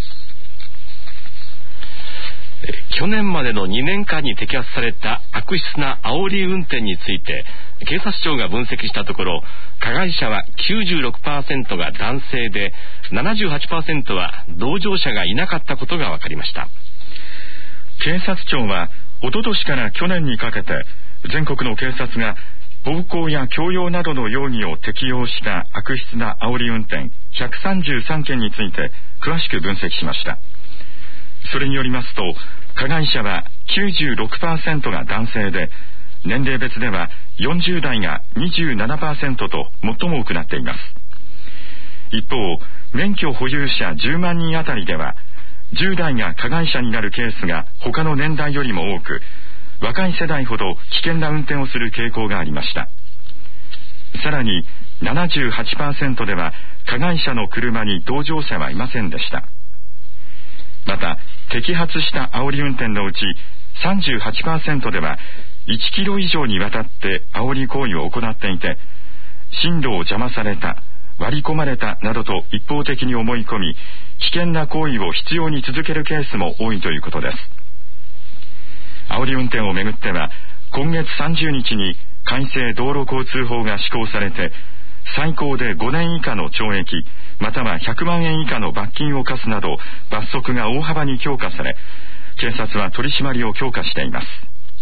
去年までのにねんかんに摘発された悪質な煽り運転について警察庁が分析したところ、加害者は きゅうじゅうろくパーセント が男性で ななじゅうはちパーセント は同乗者がいなかったことが分かりました。 警察庁は一昨年から去年にかけて全国の警察が暴行や強要などの容疑を適用した悪質な煽り運転ひゃくさんじゅうさんけんについて詳しく分析しました。それによりますと、加害者は きゅうじゅうろくパーセント が男性で、年齢別ではよんじゅうだいが にじゅうななパーセント と最も多くなっています。一方、免許保有者じゅうまんにんあたりではじゅうだいが加害者になるケースが他の年代よりも多く、若い世代ほど危険な運転をする傾向がありました。さらに ななじゅうはちパーセント では加害者の車に同乗者はいませんでした。また摘発した煽り運転のうち さんじゅうはちパーセント ではいちキロ以上にわたって煽り行為を行っていて、進路を邪魔された、割り込まれたなどと一方的に思い込み、危険な行為を必要に続けるケースも多いということです。煽り運転をめぐっては今月さんじゅうにちに改正道路交通法が施行されて、最高でごねん以下の懲役またはひゃくまんえん以下の罰金を課すなど罰則が大幅に強化され、警察は取り締まりを強化しています。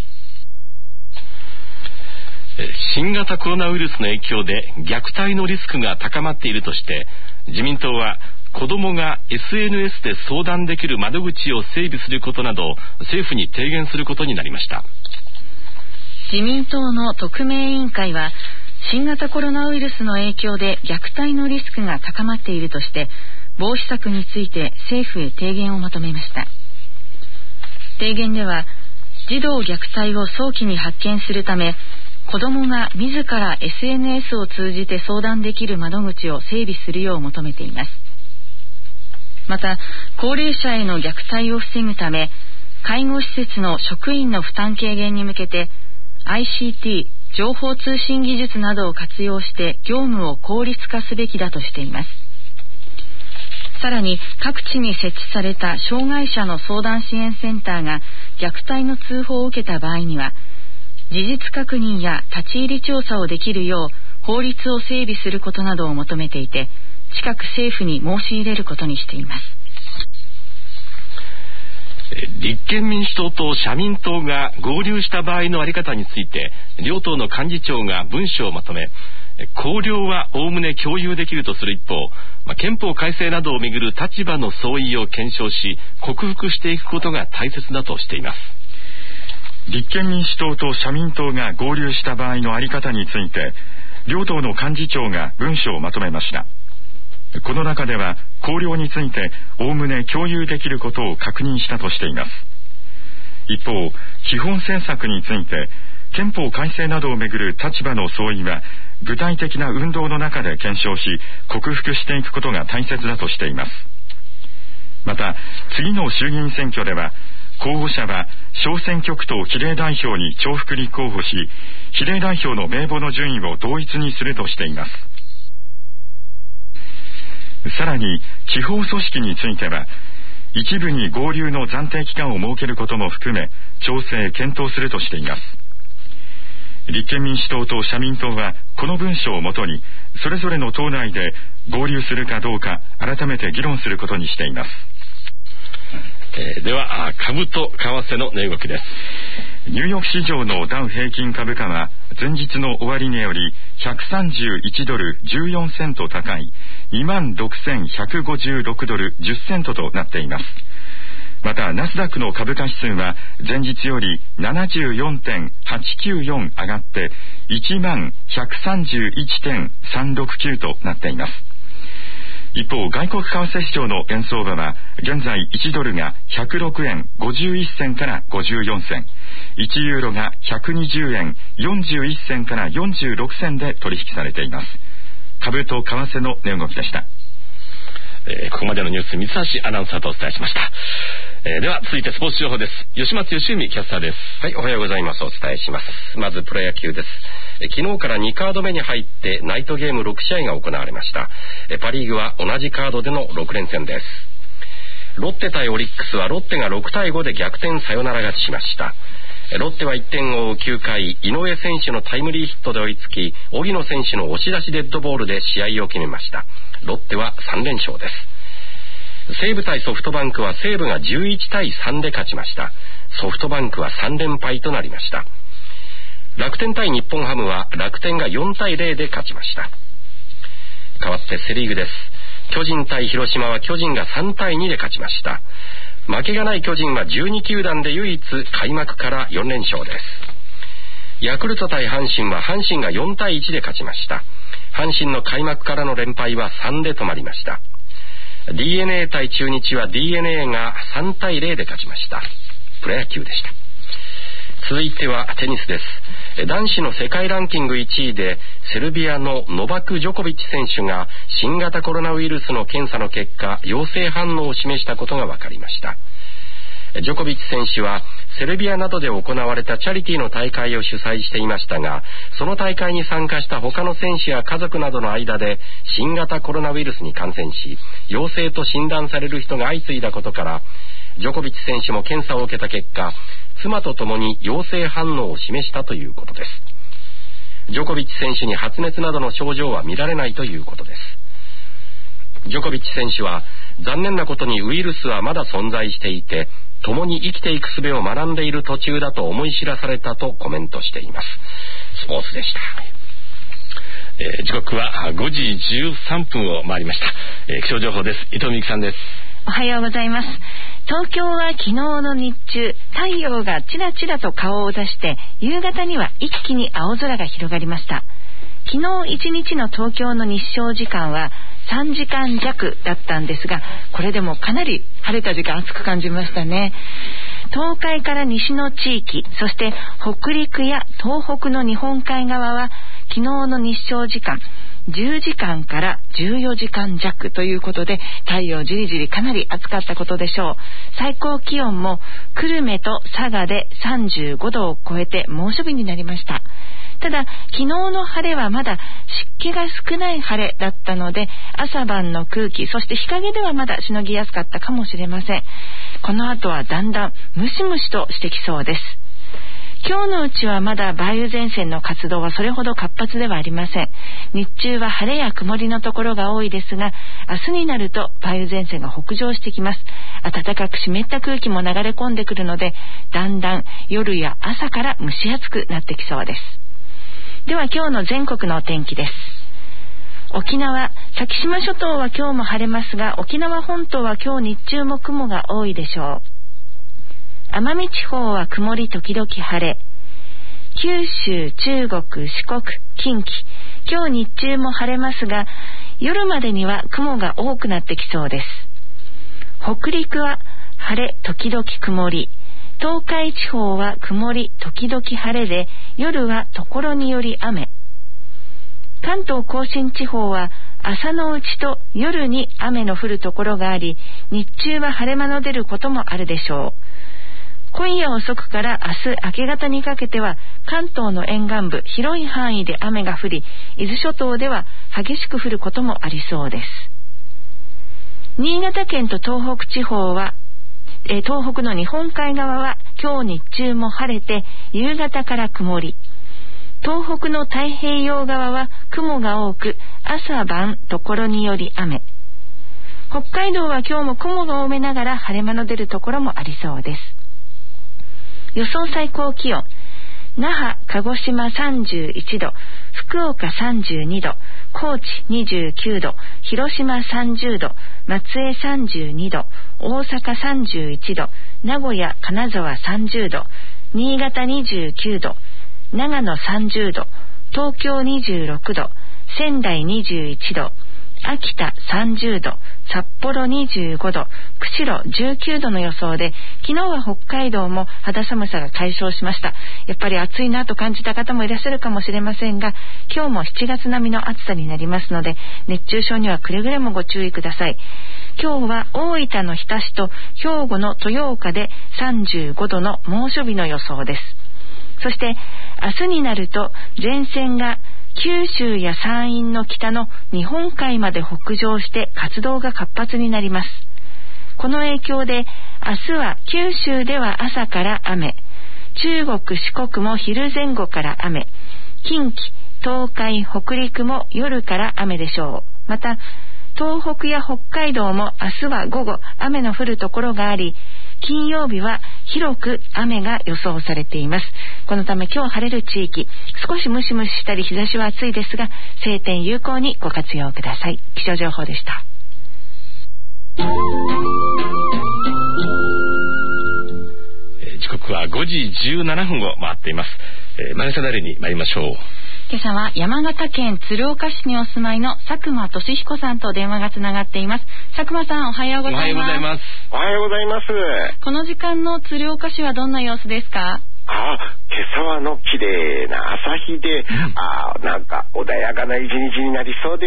新型コロナウイルスの影響で虐待のリスクが高まっているとして、自民党は子どもが エスエヌエス で相談できる窓口を整備することなどを政府に提言することになりました。 自民党の特命委員会は、新型コロナウイルスの影響で虐待のリスクが高まっているとして、防止策について政府へ提言をまとめました。提言では、児童虐待を早期に発見するため、子どもが自ら エスエヌエス を通じて相談できる窓口を整備するよう求めています。また、高齢者への虐待を防ぐため、介護施設の職員の負担軽減に向けて アイシーティー 情報通信技術などを活用して業務を効率化すべきだとしています。さらに各地に設置された障害者の相談支援センターが虐待の通報を受けた場合には、事実確認や立ち入り調査をできるよう法律を整備することなどを求めていて、近く政府に申し入れることにしています。 立憲民主党と社民党が合流した場合の在り方について、両党の幹事長が文書をまとめ、綱領はおおむね共有できるとする一方、憲法改正などをめぐる立場の相違を検証し克服していくことが大切だとしています。 立憲民主党と社民党が合流した場合の在り方について、両党の幹事長が文書をまとめました。この中では綱領についておおむね共有できることを確認したとしています。一方、基本政策について憲法改正などをめぐる立場の相違は具体的な運動の中で検証し克服していくことが大切だとしています。また、次の衆議院選挙では候補者は小選挙区と比例代表に重複立候補し、比例代表の名簿の順位を同一にするとしています。さらに地方組織については一部に合流の暫定期間を設けることも含め調整検討するとしています。立憲民主党と社民党はこの文書をもとにそれぞれの党内で合流するかどうか改めて議論することにしています。 えー、では株と為替の値動きです。 ニューヨーク市場のダウ平均株価は前日の終値よりひゃくさんじゅういちドルじゅうよんセント高い にまんろくせんひゃくごじゅうろくドルじゅっセントとなっています。またナスダックの株価指数は前日より ななじゅうよんてんはちきゅうよん 上がって いちまんひゃくさんじゅういちてんさんろくきゅう となっています。 一方、外国為替市場の円相場は現在いちドルがひゃくろくえんごじゅういっせんからごじゅうよんせん、いちユーロがひゃくにじゅうえんよんじゅういっせんからよんじゅうろくせんで取引されています。株と為替の値動きでした。 えー、ここまでのニュース、三橋アナウンサーとお伝えしました。えー、では続いてスポーツ情報です。吉松義美キャスターです。 はい、おはようございます。お伝えします。まずプロ野球です。え昨日からにカード目に入ってナイトゲームろくしあいが行われました。えパリーグは同じカードでのろくれんせんです。ロッテ対オリックスはロッテがろくたいごで逆転サヨナラ勝ちしました。ロッテはいってんを追うきゅうかい、井上選手のタイムリーヒットで追いつき、荻野選手の押し出しデッドボールで試合を決めました。ロッテはさんれんしょうです。西武対ソフトバンクは西武がじゅういちたいさんで勝ちました。ソフトバンクはさんれんぱいとなりました。楽天対日本ハムは楽天がよんたいゼロで勝ちました。代わってセリーグです。巨人対広島は巨人がさんたいにで勝ちました。負けがない巨人はじゅうにきゅうだんで唯一開幕からよんれんしょうです。ヤクルト対阪神は阪神がよんたいいちで勝ちました。阪神の開幕からの連敗はさんで止まりました。ディーエヌエー 対中日は ディーエヌエー がさんたいゼロで勝ちました。プロ野球でした。続いてはテニスです。男子の世界ランキングいちいでセルビアのノバク・ジョコビッチ選手が新型コロナウイルスの検査の結果陽性反応を示したことが分かりました。ジョコビッチ選手はセルビアなどで行われたチャリティーの大会を主催していましたが、その大会に参加した他の選手や家族などの間で新型コロナウイルスに感染し陽性と診断される人が相次いだことから、ジョコビッチ選手も検査を受けた結果、妻と共に陽性反応を示したということです。ジョコビッチ選手に発熱などの症状は見られないということです。ジョコビッチ選手は残念なことにウイルスはまだ存在していて、共に生きていく術を学んでいる途中だと思い知らされたとコメントしています。スポーツでした。 えー、時刻はごじじゅうさんぷんを回りました。えー、気象情報です。伊藤美希さんです。 おはようございます。東京は昨日の日中、太陽がちらちらと顔を出して、夕方には一気に青空が広がりました。昨日一日の東京の日照時間はさんじかんじゃくだったんですが、これでもかなり晴れた時間暑く感じましたね。東海から西の地域、そして北陸や東北の日本海側は昨日の日照時間じゅうじかんからじゅうよじかんじゃくということで、太陽じりじりかなり暑かったことでしょう。最高気温も久留米と佐賀でさんじゅうごどを超えて猛暑日になりました。ただ昨日の晴れはまだ湿気が少ない晴れだったので、朝晩の空気、そして日陰ではまだしのぎやすかったかもしれません。この後はだんだんムシムシとしてきそうです。今日のうちはまだ梅雨前線の活動はそれほど活発ではありません。日中は晴れや曇りのところが多いですが、明日になると梅雨前線が北上してきます。暖かく湿った空気も流れ込んでくるので、だんだん夜や朝から蒸し暑くなってきそうです。では今日の全国のお天気です。沖縄、先島諸島は今日も晴れますが、沖縄本島は今日日中も雲が多いでしょう。奄美地方は曇り時々晴れ。九州、中国、四国、近畿、今日日中も晴れますが、夜までには雲が多くなってきそうです。北陸は晴れ時々曇り。東海地方は曇り時々晴れで、夜は所により雨。関東甲信地方は朝のうちと夜に雨の降るところがあり、日中は晴れ間の出ることもあるでしょう。今夜遅くから明日明け方にかけては関東の沿岸部広い範囲で雨が降り、伊豆諸島では激しく降ることもありそうです。新潟県と東北地方は、えー、東北の日本海側は今日日中も晴れて夕方から曇り。東北の太平洋側は雲が多く、朝晩所により雨。北海道は今日も雲が多めながら晴れ間の出るところもありそうです。予想最高気温、那覇、鹿児島さんじゅういちど、福岡さんじゅうにど、高知にじゅうきゅうど、広島さんじゅうど、松江さんじゅうにど、大阪さんじゅういちど、名古屋、金沢さんじゅうど、新潟にじゅうきゅうど、長野さんじゅうど、東京にじゅうろくど、仙台にじゅういちど、 秋田さんじゅうど、札幌にじゅうごど、釧路じゅうきゅうどの予想で、昨日は北海道も肌寒さが解消しました。やっぱり暑いなと感じた方もいらっしゃるかもしれませんが、今日もしちがつ並みの暑さになりますので、熱中症にはくれぐれもご注意ください。今日は大分の日田市と兵庫の豊岡でさんじゅうごどの猛暑日の予想です。そして明日になると前線が九州や山陰の北の日本海まで北上して活動が活発になります。この影響で明日は九州では朝から雨、中国四国も昼前後から雨、近畿、東海、北陸も夜から雨でしょう。また東北や北海道も明日は午後雨の降るところがあり、金曜日は広く雨が予想されています。このため今日晴れる地域、少しムシムシしたり日差しは暑いですが、晴天有効にご活用ください。気象情報でした。 時刻はごじじゅうななふんを回っています。えー、マネサダレに参りましょう。 今朝は山形県鶴岡市にお住まいの佐久間俊彦さんと電話がつながっています。佐久間さん、おはようございます。 おはようございます。 おはようございます。 この時間の鶴岡市はどんな様子ですか？ あ、今朝はの綺麗な朝日で、うん、あ、なんか穏やかな一日になりそうです。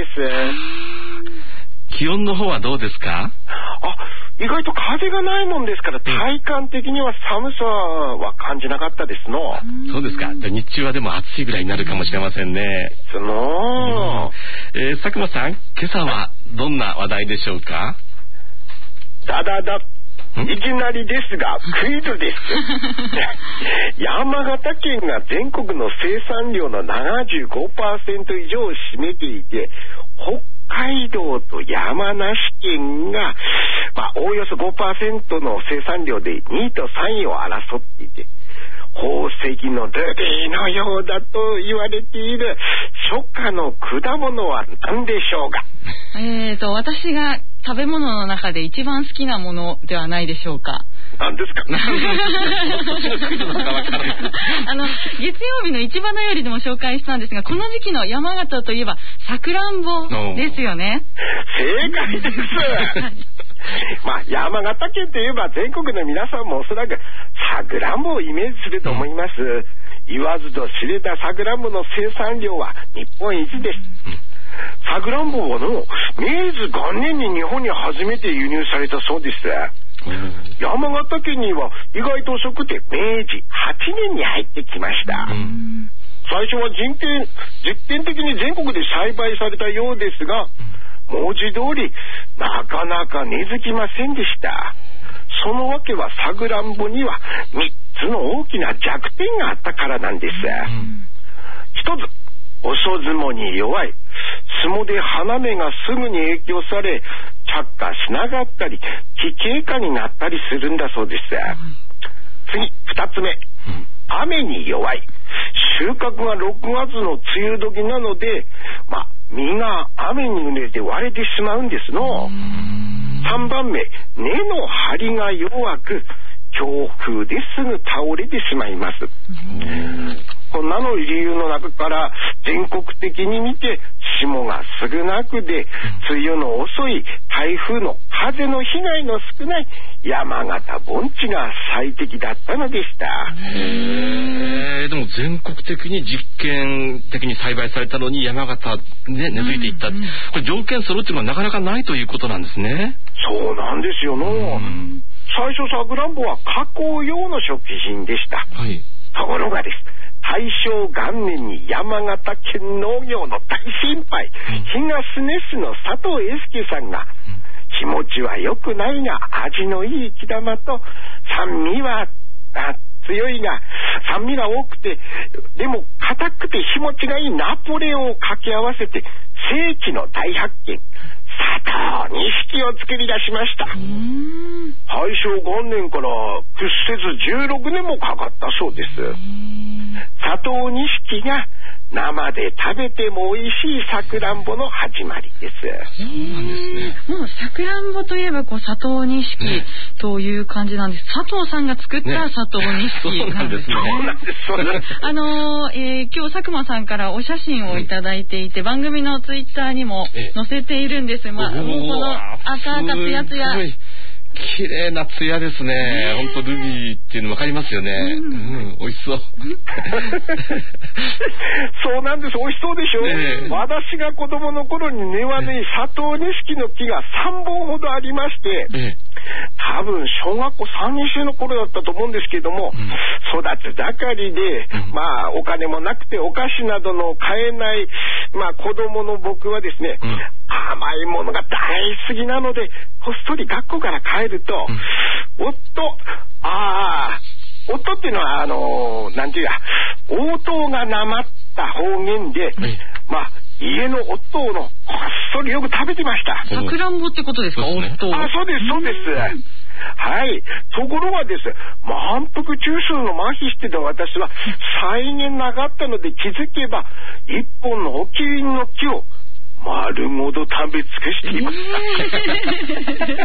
気温の方はどうですか？ あ、意外と風がないもんですから体感的には寒さは感じなかったですの。 そうですか。日中はでも暑いぐらいになるかもしれませんね。 その、 うん、えー、佐久間さん、今朝はどんな話題でしょうか？ だだだ、いきなりですがクイズです山形県が全国の生産量の ななじゅうごパーセント 以上を占めていて、北海道と山梨県が、まあ、おおよそ ごパーセント の生産量でにいとさんいを争っていて、宝石のルビーのようだと言われている初夏の果物は何でしょうか？ えーと私が食べ物の中で一番好きなものではないでしょうか？ 何ですか？ あの月曜日の市場のよりでも紹介したんですが、この時期の山形といえばさくらんぼですよね。 正解ですまあ山形県といえば全国の皆さんもおそらくさくらんぼをイメージすると思います。うん、言わずと知れたさくらんぼの生産量は日本一です。さくらんぼはの明治元年に日本に初めて輸入されたそうです。うん、山形県には意外と遅くてめいじはちねんに入ってきました。うん、最初は実験、実験的に全国で栽培されたようですが、文字通りなかなか根付きませんでした。そのわけはさくらんぼにはみっつの大きな弱点があったからなんです。うん、一つ、遅霜に弱い。霜で花芽がすぐに影響され着火しなかったり気経過になったりするんだそうです。うん、次、二つ目、うん、雨に弱い。収穫がろくがつの梅雨時なので、まあ、実が雨に濡れて割れてしまうんですの。三番目、根の張りが弱く強風ですぐ倒れてしまいます。こんなの理由の中から全国的に見て霜が少なくで梅雨の遅い台風の風の被害の少ない山形盆地が最適だったのでした。 へー、でも全国的に実験的に栽培されたのに山形ね根付いていった、うんうん、これ条件揃うっていうのはなかなかないということなんですね。 そうなんですよの、うん、最初さくらんぼは加工用の食品でした。はい、ところがです、大正元年に山形県農業の大先輩、うん、東根市の佐藤英介さんが、うん、気持ちは良くないが味のいい木玉と酸味は強いが酸味が多くてでも硬くて日持ちがいいナポレオンを掛け合わせて世紀の大発見、佐藤錦を作り出しました。大正元年から屈折じゅうろくねんもかかったそうです。佐藤錦が生で食べても美味しいさくらんぼの始まりです。 そうなんですね。もうさくらんぼといえばこう佐藤錦という感じなんです。佐藤さんが作った佐藤錦なんですね。 そうなんです。そうなんです。 あのーえー、今日佐久間さんからお写真をいただいていて、番組のツイッターにも載せているんです。まあ、もうこの赤々つやつや。 綺麗なツヤですね。本当ルビーっていうの分かりますよね。うん、うん、美味しそう。 そうなんです。美味しそうでしょ。えー、私が子供の頃に庭に佐藤錦の木がさんぼんほどありまして、えー、多分小学校さんねん生の頃だったと思うんですけども、うん、育つ盛りで、うん、まあお金もなくてお菓子などの買えない、まあ子供の僕はですね、うん、甘いものが大好きなので、こっそり学校から帰ると、うん、夫、ああ、夫っていうのは、あのー、なんていうや、応答がなまった方言で、うん、まあ、家の夫のこっそりよく食べてました。 さくらんぼってことですか、夫。 あ、そうです、そうです。はい。ところがです、満腹中枢の麻痺してた私は、再現なかったので気づけば、一本のおきりの木を、丸ごと食べ尽くしていました。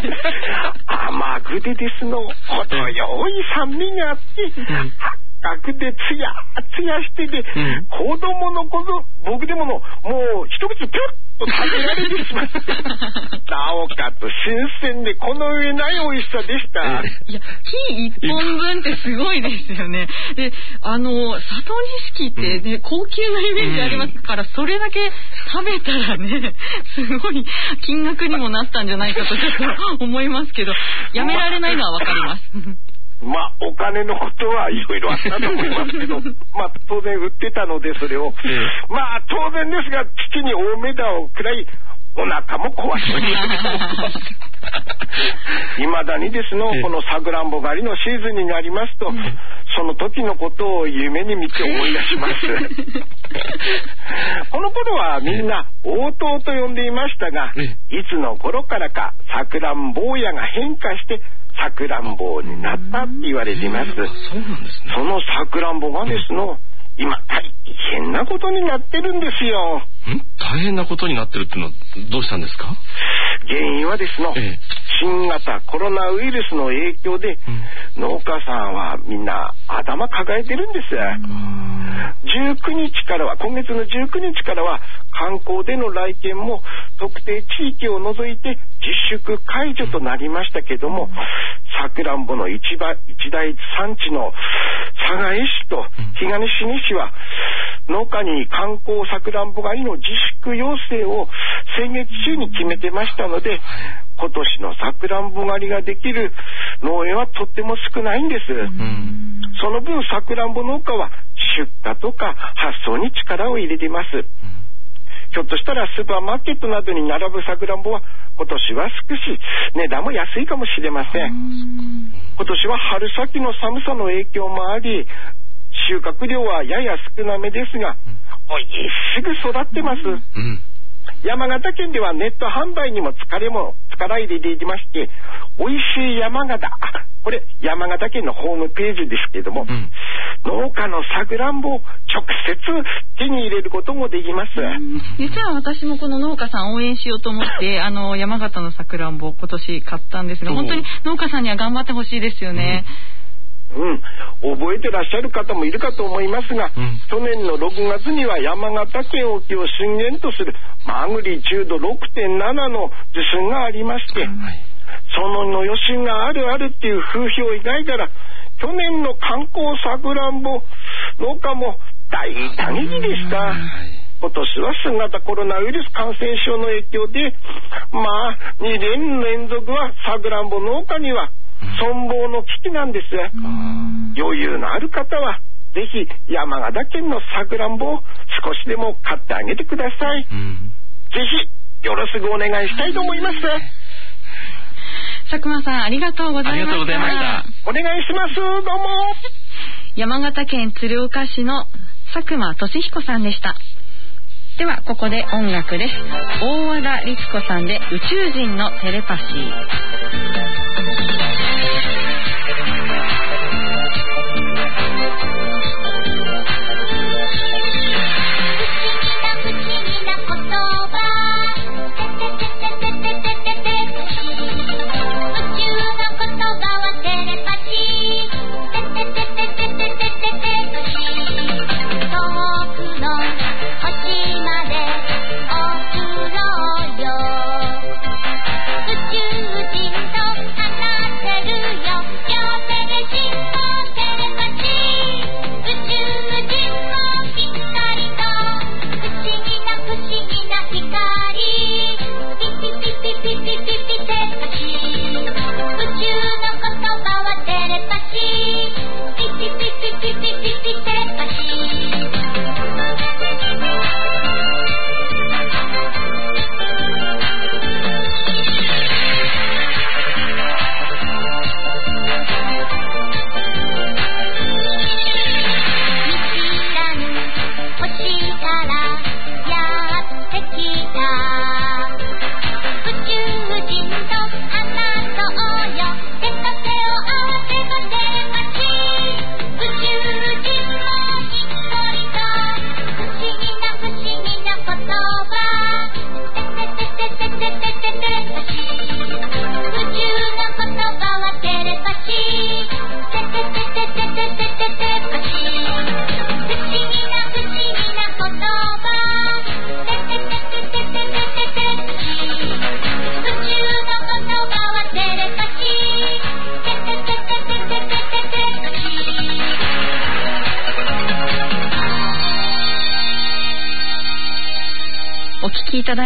甘くてですの程よい酸味があって、八角でツヤツヤしてて、うん、子供のこと僕でものもう一口ピュッと食べられてしまったなおかつ新鮮でこの上ない美味しさでした。 いや、木一本分ってすごいですよね。で、あの佐藤錦ってね、うん、高級なイメージありますから、うん、それだけ食べたらね、すごい金額にもなったんじゃないかとちょっと思いますけど、やめられないのはわかります。 まあ、お金のことはいろいろあったと思いますけど、まあ、当然売ってたので、それを。ええ、まあ、当然ですが、父に大目玉を食らい、お腹も壊しました。いまだにですの、このさくらんぼ狩りのシーズンになりますと、うん、その時のことを夢に見て思い出します。この頃はみんな応答と呼んでいましたが、いつの頃からかさくらんぼ屋が変化して、さくらんぼになったって言われています。 そうなんですね。 そのさくらんぼがですの、今大変なことになってるんですよ。 ん？大変なことになってるっていうのはどうしたんですか？ 原因はですの、ええ、新型コロナウイルスの影響で、うん、農家さんはみんな頭抱えてるんです。じゅうくにちからは今月のじゅうくにちからは観光での来店も特定地域を除いて自粛解除となりましたけども、さくらんぼの一番一大産地の寒河江市と東根市は農家に観光さくらんぼ狩りの自粛要請を先月中に決めてましたので、今年のさくらんぼ狩りができる農園はとっても少ないんです。うん、その分さくらんぼ農家は出荷とか発送に力を入れています。うん、ひょっとしたらスーパーマーケットなどに並ぶさくらんぼは今年は少し値段も安いかもしれません。今年は春先の寒さの影響もあり、収穫量はやや少なめですが、おいしく育ってます。うん、山形県ではネット販売にも力も力入れていまして、おいしい山形、これ山形県のホームページですけども、うん、農家のさくらんぼを直接手に入れることもできます。 実は私もこの農家さん応援しようと思ってあの山形のさくらんぼ今年買ったんですが、本当に農家さんには頑張ってほしいですよね。 うん、覚えてらっしゃる方もいるかと思いますが、うん、去年のろくがつには山形県沖を震源とするマグニチュード ろくてんなな の地震がありまして、うん、その余震があるあるっていう風評以外から去年の観光さくらんぼ農家も大打撃でした。今年は新型コロナウイルス感染症の影響で、まあにねん連続はさくらんぼ農家には存亡の危機なんです。余裕のある方はぜひ山形県のさくらんぼを少しでも買ってあげてください。ぜひよろしくお願いしたいと思います。 佐久間さんありがとうございました。ありがとうございました。 お願いします。どうも。 山形県鶴岡市の佐久間俊彦さんでした。ではここで音楽です。大和田律子さんで宇宙人のテレパシー。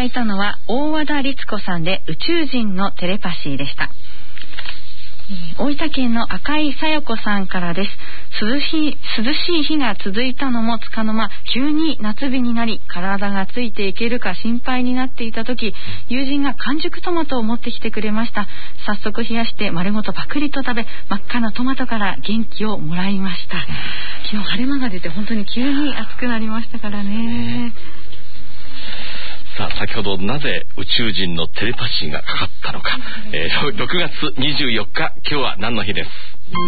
だいたのは大和田律子さんで宇宙人のテレパシーでした。大分県の赤井さよ子さんからです。涼しい、涼しい日が続いたのもつかの間、急に夏日になり体がついていけるか心配になっていた時、友人が完熟トマトを持ってきてくれました。早速冷やして丸ごとパクリと食べ、真っ赤なトマトから元気をもらいました。昨日晴れ間が出て本当に急に暑くなりましたからね。 さあ、先ほどなぜ宇宙人のテレパシーがかかったのか、えー、ろくがつにじゅうよっか、今日は何の日です。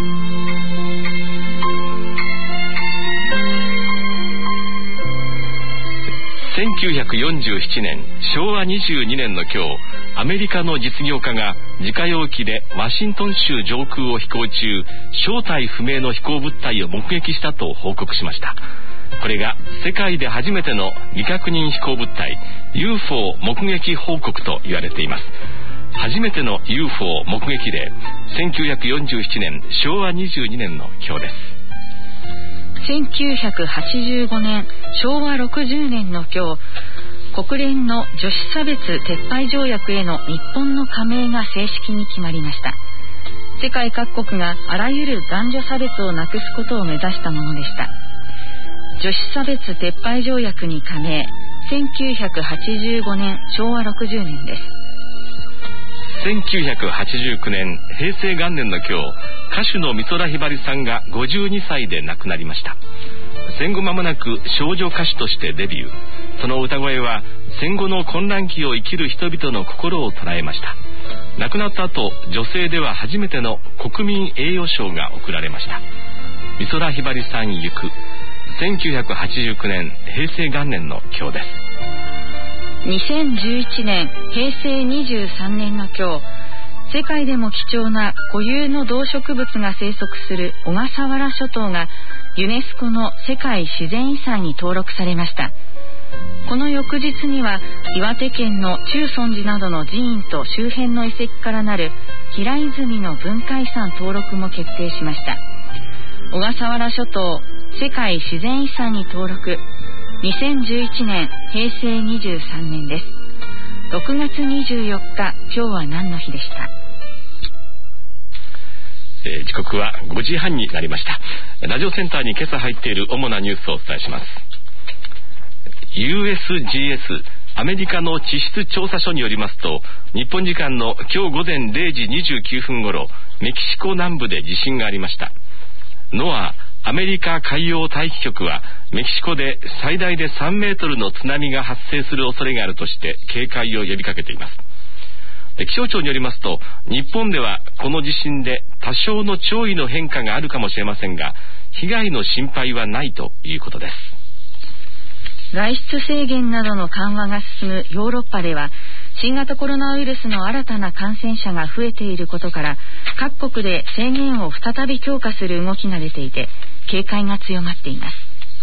せんきゅうひゃくよんじゅうななねん、しょうわにじゅうにねんの今日、アメリカの実業家が自家用機でワシントン州上空を飛行中、正体不明の飛行物体を目撃したと報告しました。これが世界で初めての未確認飛行物体 ユーフォー 目撃報告と言われています。初めての ユーフォー 目撃例、せんきゅうひゃくよんじゅうななねん、しょうわにじゅうにねんの今日です。 せんきゅうひゃくはちじゅうごねん、しょうわろくじゅうねんの今日、国連の女子差別撤廃条約への日本の加盟が正式に決まりました。世界各国があらゆる男女差別をなくすことを目指したものでした。女子差別撤廃条約に加盟、せんきゅうひゃくはちじゅうごねん、しょうわろくじゅうねんです。 せんきゅうひゃくはちじゅうきゅうねん、平成元年の今日、歌手の美空ひばりさんがごじゅうにさいで亡くなりました。戦後間もなく少女歌手としてデビュー。その歌声は戦後の混乱期を生きる人々の心を捉えました。亡くなった後、女性では初めての国民栄誉賞が贈られました。美空ひばりさん行く。せんきゅうひゃくはちじゅうきゅうねん、平成元年の今日です。 にせんじゅういちねん、平成にじゅうさんねんの今日、世界でも貴重な固有の動植物が生息する小笠原諸島がユネスコの世界自然遺産に登録されました。この翌日には岩手県の中尊寺などの寺院と周辺の遺跡からなる平泉の文化遺産登録も決定しました。小笠原諸島世界自然遺産に登録、にせんじゅういちねん、平成にじゅうさんねんです。ろくがつにじゅうよっか、今日は何の日でした。 えー、時刻はごじはんになりました。ラジオセンターに今朝入っている主なニュースをお伝えします。 ユーエスジーエス アメリカの地質調査所によりますと、日本時間の今日午前れいじにじゅうきゅうふん頃、メキシコ南部で地震がありました。ノアアメリカ海洋大気局はメキシコで最大でさんメートルの津波が発生する恐れがあるとして警戒を呼びかけています。気象庁によりますと、日本ではこの地震で多少の潮位の変化があるかもしれませんが、被害の心配はないということです。 外出制限などの緩和が進むヨーロッパでは、新型コロナウイルスの新たな感染者が増えていることから、各国で制限を再び強化する動きが出ていて、警戒が強まっています。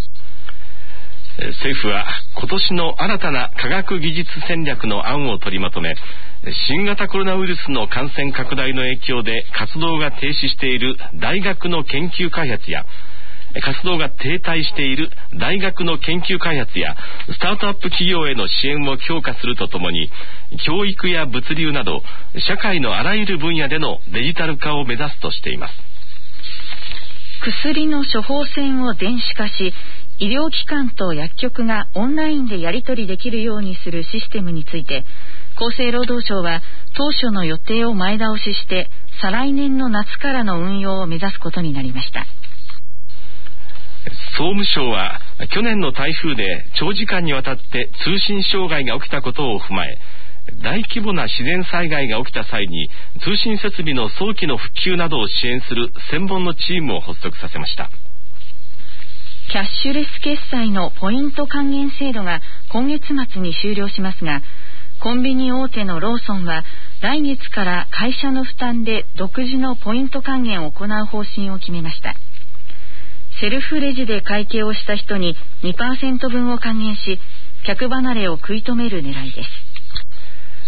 政府は今年の新たな科学技術戦略の案を取りまとめ、新型コロナウイルスの感染拡大の影響で活動が停止している大学の研究開発や、活動が停滞している大学の研究開発やスタートアップ企業への支援を強化するとともに、教育や物流など社会のあらゆる分野でのデジタル化を目指すとしています。 薬の処方箋を電子化し、医療機関と薬局がオンラインでやり取りできるようにするシステムについて、厚生労働省は当初の予定を前倒しして再来年の夏からの運用を目指すことになりました。 総務省は去年の台風で長時間にわたって通信障害が起きたことを踏まえ、大規模な自然災害が起きた際に通信設備の早期の復旧などを支援する専門のチームを発足させました。 キャッシュレス決済のポイント還元制度が今月末に終了しますが、コンビニ大手のローソンは来月から会社の負担で独自のポイント還元を行う方針を決めました。セルフレジで会計をした人に にパーセント 分を還元し、客離れを食い止める狙いです。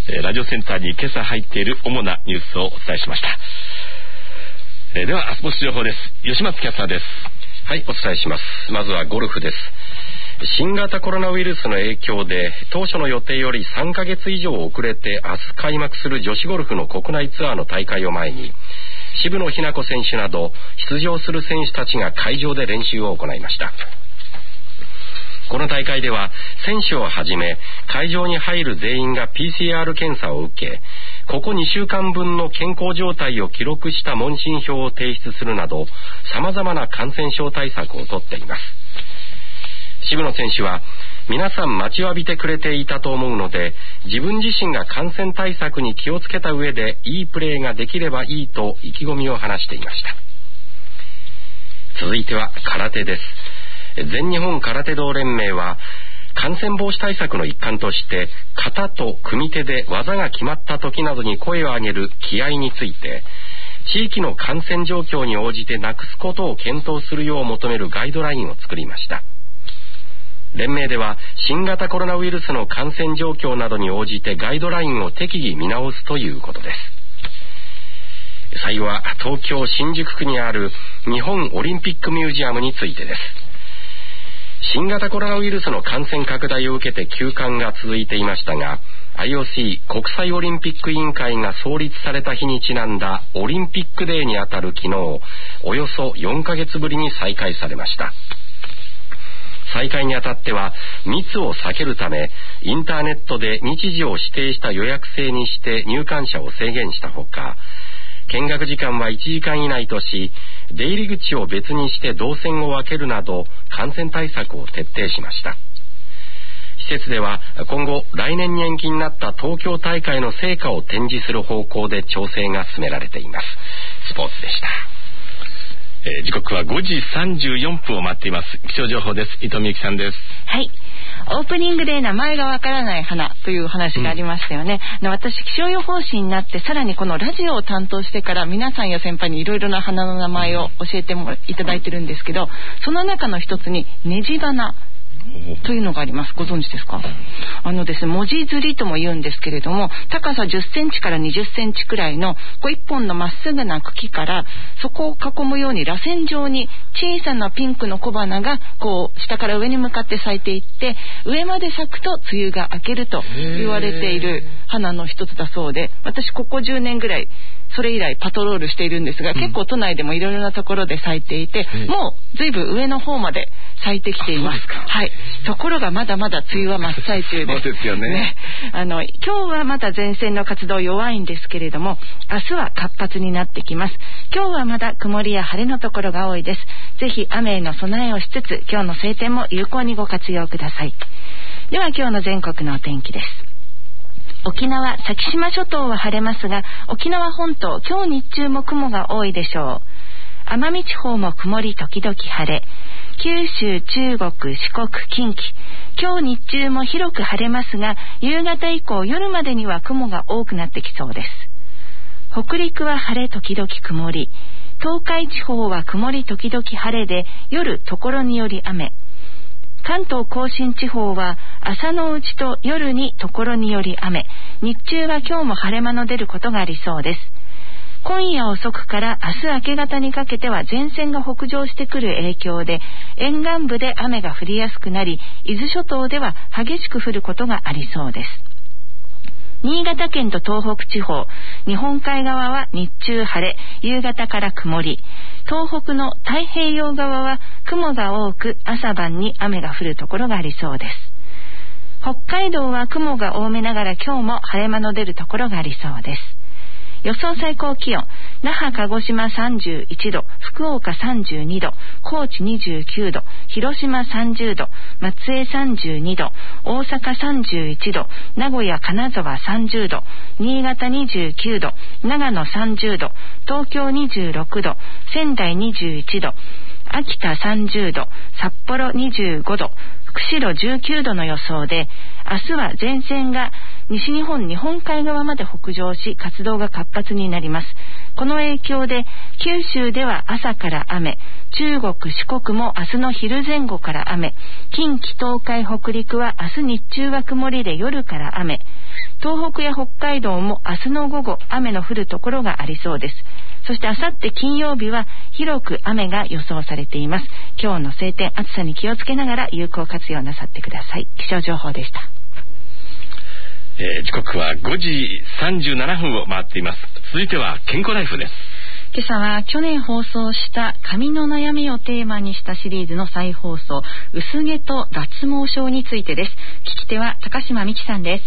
ラジオセンターに今朝入っている主なニュースをお伝えしました。えー、ではスポーツ情報です。吉松キャスターです。 はい、お伝えします。まずはゴルフです。 新型コロナウイルスの影響で当初の予定よりさんかげつ以上遅れて明日開幕する女子ゴルフの国内ツアーの大会を前に、渋野日向子選手など出場する選手たちが会場で練習を行いました。この大会では選手をはじめ会場に入る全員が ピーシーアール 検査を受け、ここにしゅうかんぶんの健康状態を記録した問診票を提出するなど様々な感染症対策をとっています。渋野選手は、皆さん待ちわびてくれていたと思うので、自分自身が感染対策に気をつけた上でいいプレーができればいいと意気込みを話していました。続いては空手です。全日本空手道連盟は感染防止対策の一環として型と組手で技が決まった時などに声を上げる気合について、地域の感染状況に応じてなくすことを検討するよう求めるガイドラインを作りました。連盟では新型コロナウイルスの感染状況などに応じてガイドラインを適宜見直すということです。最後は東京新宿区にある日本オリンピックミュージアムについてです。新型コロナウイルスの感染拡大を受けて休館が続いていましたが、 アイオーシー 国際オリンピック委員会が創立された日にちなんだオリンピックデーにあたる昨日、およそよんかげつぶりに再開されました。再開にあたっては密を避けるため、インターネットで日時を指定した予約制にして入館者を制限したほか、見学時間はいちじかん以内とし、出入り口を別にして動線を分けるなど感染対策を徹底しました。施設では今後来年に延期になった東京大会の成果を展示する方向で調整が進められています。スポーツでした。 えー、時刻はごじさんじゅうよんぷんを待っています。気象情報です。伊藤美由紀さんです。 はい、オープニングで名前がわからない花という話がありましたよね、うん、私気象予報士になってさらにこのラジオを担当してから皆さんや先輩にいろいろな花の名前を教えてもいただいてるんですけど、その中の一つにネジ花というのがあります。ご存知ですか？あのですね、文字釣りとも言うんですけれども、高さじゅっセンチからにじゅっセンチくらいのこう一本のまっすぐな茎からそこを囲むように螺旋状に小さなピンクの小花がこう下から上に向かって咲いていって、上まで咲くと梅雨が明けると言われている花の一つだそうで、私ここじゅうねんぐらいそれ以来パトロールしているんですが、うん、結構都内でもいろいろなところで咲いていて、もうずいぶん上の方まで咲いてきています。はい。ところがまだまだ梅雨は真っ最中です。 そうですよね。 ね、あの今日はまだ前線の活動弱いんですけれども、明日は活発になってきます。今日はまだ曇りや晴れのところが多いです。ぜひ雨への備えをしつつ、今日の晴天も有効にご活用ください。では今日の全国のお天気です。沖縄、先島諸島は晴れますが、沖縄本島、今日日中も雲が多いでしょう。奄美地方も曇り時々晴れ。九州、中国、四国、近畿、今日日中も広く晴れますが、夕方以降夜までには雲が多くなってきそうです。北陸は晴れ時々曇り。東海地方は曇り時々晴れで、夜ところにより雨。関東甲信地方は朝のうちと夜にところにより雨。日中は今日も晴れ間の出ることがありそうです。今夜遅くから明日明け方にかけては前線が北上してくる影響で、沿岸部で雨が降りやすくなり、伊豆諸島では激しく降ることがありそうです。新潟県と東北地方、日本海側は日中晴れ、夕方から曇り。東北の太平洋側は雲が多く、朝晩に雨が降るところがありそうです。北海道は雲が多めながら今日も晴れ間の出るところがありそうです。予想最高気温、那覇鹿児島さんじゅういちど、福岡さんじゅうにど、高知にじゅうきゅうど、広島さんじゅうど、松江さんじゅうにど、大阪さんじゅういちど、名古屋金沢さんじゅうど、新潟にじゅうきゅうど、長野さんじゅうど、東京にじゅうろくど、仙台にじゅういちど、秋田さんじゅうど、札幌にじゅうごど、釧路じゅうきゅうどの予想で、明日は前線が西日本日本海側まで北上し、活動が活発になります。この影響で九州では朝から雨、中国四国も明日の昼前後から雨、近畿東海北陸は明日日中は曇りで夜から雨、東北や北海道も明日の午後雨の降るところがありそうです。そして明後日金曜日は広く雨が予想されています。今日の晴天、暑さに気をつけながら有効活用なさってください。気象情報でした。 えー、時刻はごじさんじゅうななふんを回っています。続いては健康ライフです。 今朝は去年放送した髪の悩みをテーマにしたシリーズの再放送、薄毛と脱毛症についてです。聞き手は高島美希さんです。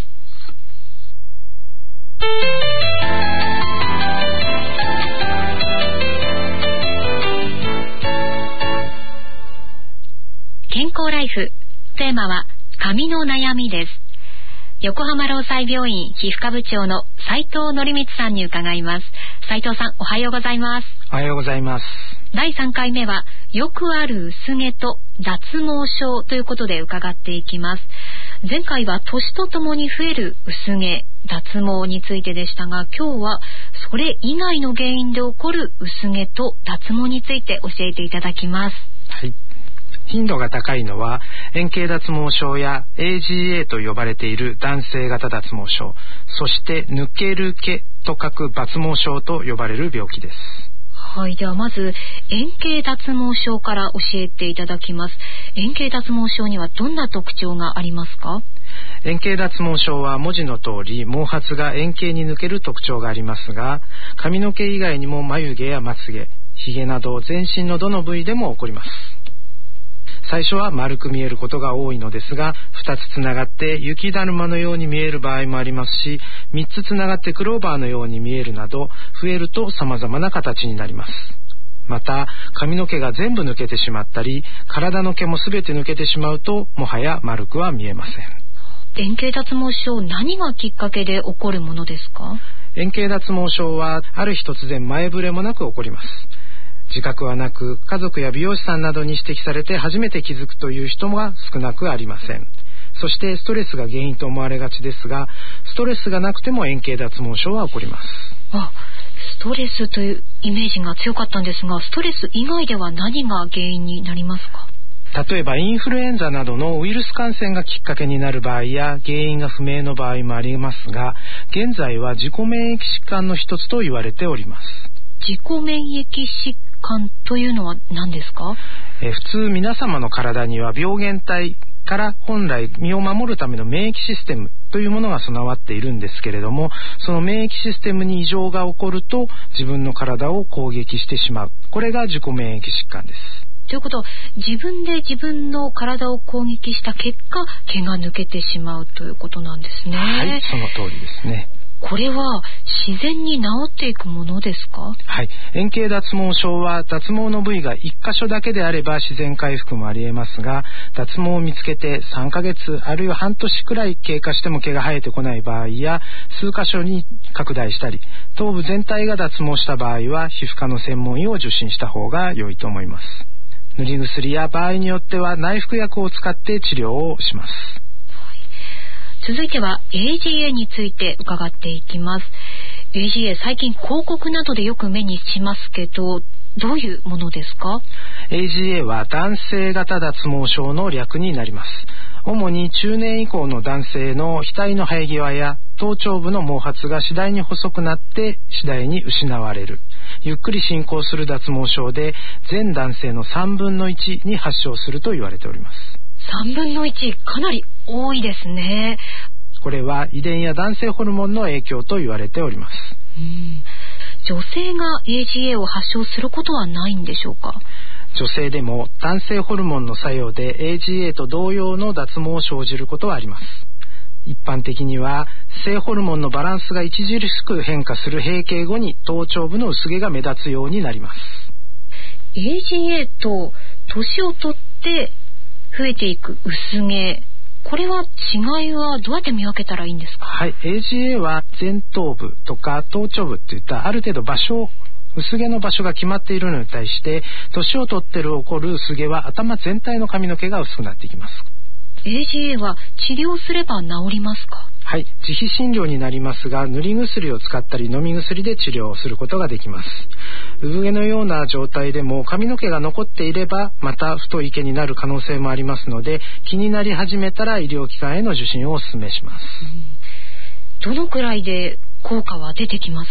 健康ライフ、テーマは髪の悩みです。横浜労災病院皮膚科部長の斉藤則光さんに伺います。斉藤さん、おはようございます。 おはようございます。 だいさんかいめはよくある薄毛と脱毛症ということで伺っていきます。前回は年とともに増える薄毛、脱毛についてでしたが、今日はそれ以外の原因で起こる薄毛と脱毛について教えていただきます。 はい。頻度が高いのは円形脱毛症や エージーエー と呼ばれている男性型脱毛症、そして抜ける毛と書く抜毛症と呼ばれる病気です。 はい、ではまず円形脱毛症から教えていただきます。円形脱毛症にはどんな特徴がありますか？ 円形脱毛症は文字の通り毛髪が円形に抜ける特徴がありますが、髪の毛以外にも眉毛やまつげ、ひげなど全身のどの部位でも起こります。最初は丸く見えることが多いのですが、ふたつつながって雪だるまのように見える場合もありますし、みっつつながってクローバーのように見えるなど、増えると様々な形になります。また、髪の毛が全部抜けてしまったり、体の毛もすべて抜けてしまうと、もはや丸くは見えません。 円形脱毛症、何がきっかけで起こるものですか？ 円形脱毛症は、ある日突然前触れもなく起こります。自覚はなく、家族や美容師さんなどに指摘されて初めて気づくという人が少なくありません。そしてストレスが原因と思われがちですが、ストレスがなくても円形脱毛症は起こります。 あ、ストレスというイメージが強かったんですが、ストレス以外では何が原因になりますか？ 例えばインフルエンザなどのウイルス感染がきっかけになる場合や、原因が不明の場合もありますが、現在は自己免疫疾患の一つと言われております。 自己免疫疾患というのは何ですか？ え普通皆様の体には病原体から本来身を守るための免疫システムというものが備わっているんですけれども、その免疫システムに異常が起こると自分の体を攻撃してしまう。これが自己免疫疾患です。 ということは、自分で自分の体を攻撃した結果、毛が抜けてしまうということなんですね。 はい、その通りですね。 これは自然に治っていくものですか？ はい。円形脱毛症は脱毛の部位が一箇所だけであれば自然回復もあり得ますが、脱毛を見つけてさんかげつあるいは半年くらい経過しても毛が生えてこない場合や、数箇所に拡大したり、頭部全体が脱毛した場合は皮膚科の専門医を受診した方が良いと思います。塗り薬や場合によっては内服薬を使って治療をします。 続いては エージーエー について伺っていきます。 エージーエー、 最近広告などでよく目にしますけど、どういうものですか？ エージーエー は男性型脱毛症の略になります。主に中年以降の男性の額の生え際や頭頂部の毛髪が次第に細くなって次第に失われる、ゆっくり進行する脱毛症で、全男性のさんぶんのいちに発症すると言われております。 さんぶんのいち、かなり多いですね。 これは遺伝や男性ホルモンの影響と言われております。 うん、女性が エージーエー を発症することはないんでしょうか？ 女性でも男性ホルモンの作用で エージーエー と同様の脱毛を生じることはあります。一般的には性ホルモンのバランスが著しく変化する閉経後に頭頂部の薄毛が目立つようになります。 エージーエー と年をとって増えていく薄毛、これは違いはどうやって見分けたらいいんですか？ はい、エージーエー は前頭部とか頭頂部といったある程度場所、薄毛の場所が決まっているのに対して、年を取ってる起こる薄毛は頭全体の髪の毛が薄くなっていきます。 エージーエー は治療すれば治りますか？ はい、自費診療になりますが、塗り薬を使ったり飲み薬で治療をすることができます。産毛のような状態でも髪の毛が残っていれば、また太い毛になる可能性もありますので、気になり始めたら医療機関への受診をお勧めします。 うん、どのくらいで効果は出てきますか？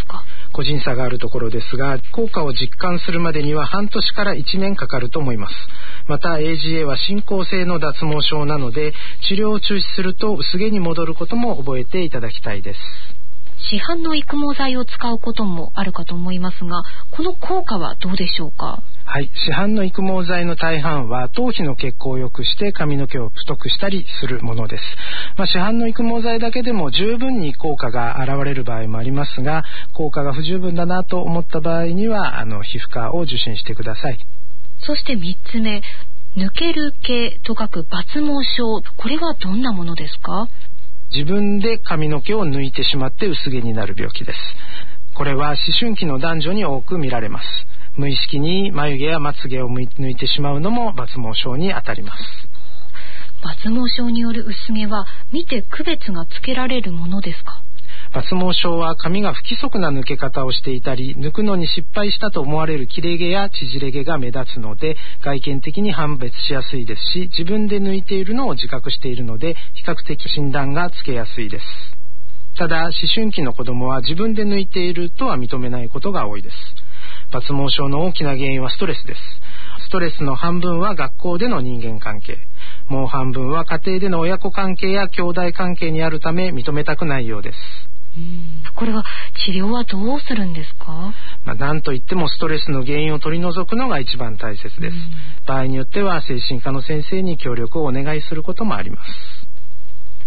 個人差があるところですが、効果を実感するまでには半年からいちねんかかると思います。また エージーエー は進行性の脱毛症なので、治療を中止すると薄毛に戻ることも覚えていただきたいです。 市販の育毛剤を使うこともあるかと思いますが、この効果はどうでしょうか？ はい、市販の育毛剤の大半は頭皮の血行を良くして髪の毛を太くしたりするものです。まあ、市販の育毛剤だけでも十分に効果が現れる場合もありますが、効果が不十分だなと思った場合にはあの皮膚科を受診してください。 そしてみっつめ、抜ける毛と書く抜毛症、これはどんなものですか？ 自分で髪の毛を抜いてしまって薄毛になる病気です。これは思春期の男女に多く見られます。無意識に眉毛やまつ毛を抜いてしまうのも抜毛症にあたります。 抜毛症による薄毛は見て区別がつけられるものですか？ 抜毛症は髪が不規則な抜け方をしていたり、抜くのに失敗したと思われる切れ毛や縮れ毛が目立つので、外見的に判別しやすいですし、自分で抜いているのを自覚しているので、比較的診断がつけやすいです。ただ、思春期の子供は自分で抜いているとは認めないことが多いです。抜毛症の大きな原因はストレスです。ストレスの半分は学校での人間関係、もう半分は家庭での親子関係や兄弟関係にあるため認めたくないようです。 うん、これは治療はどうするんですか？ まあ、なんといってもストレスの原因を取り除くのが一番大切です。場合によっては精神科の先生に協力をお願いすることもあります。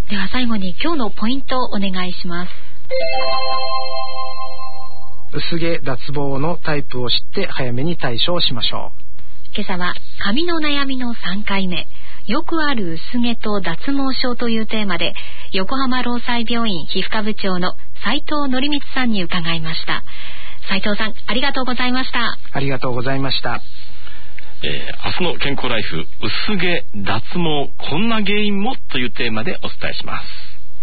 では最後に今日のポイントをお願いします。 薄毛脱毛のタイプを知って早めに対処をしましょう。 今朝は髪の悩みのさんかいめ、よくある薄毛と脱毛症というテーマで、横浜労災病院皮膚科部長の斉藤則光さんに伺いました。斉藤さん、ありがとうございました。 ありがとうございました。 えー、明日の健康ライフ、薄毛脱毛こんな原因もというテーマでお伝えします。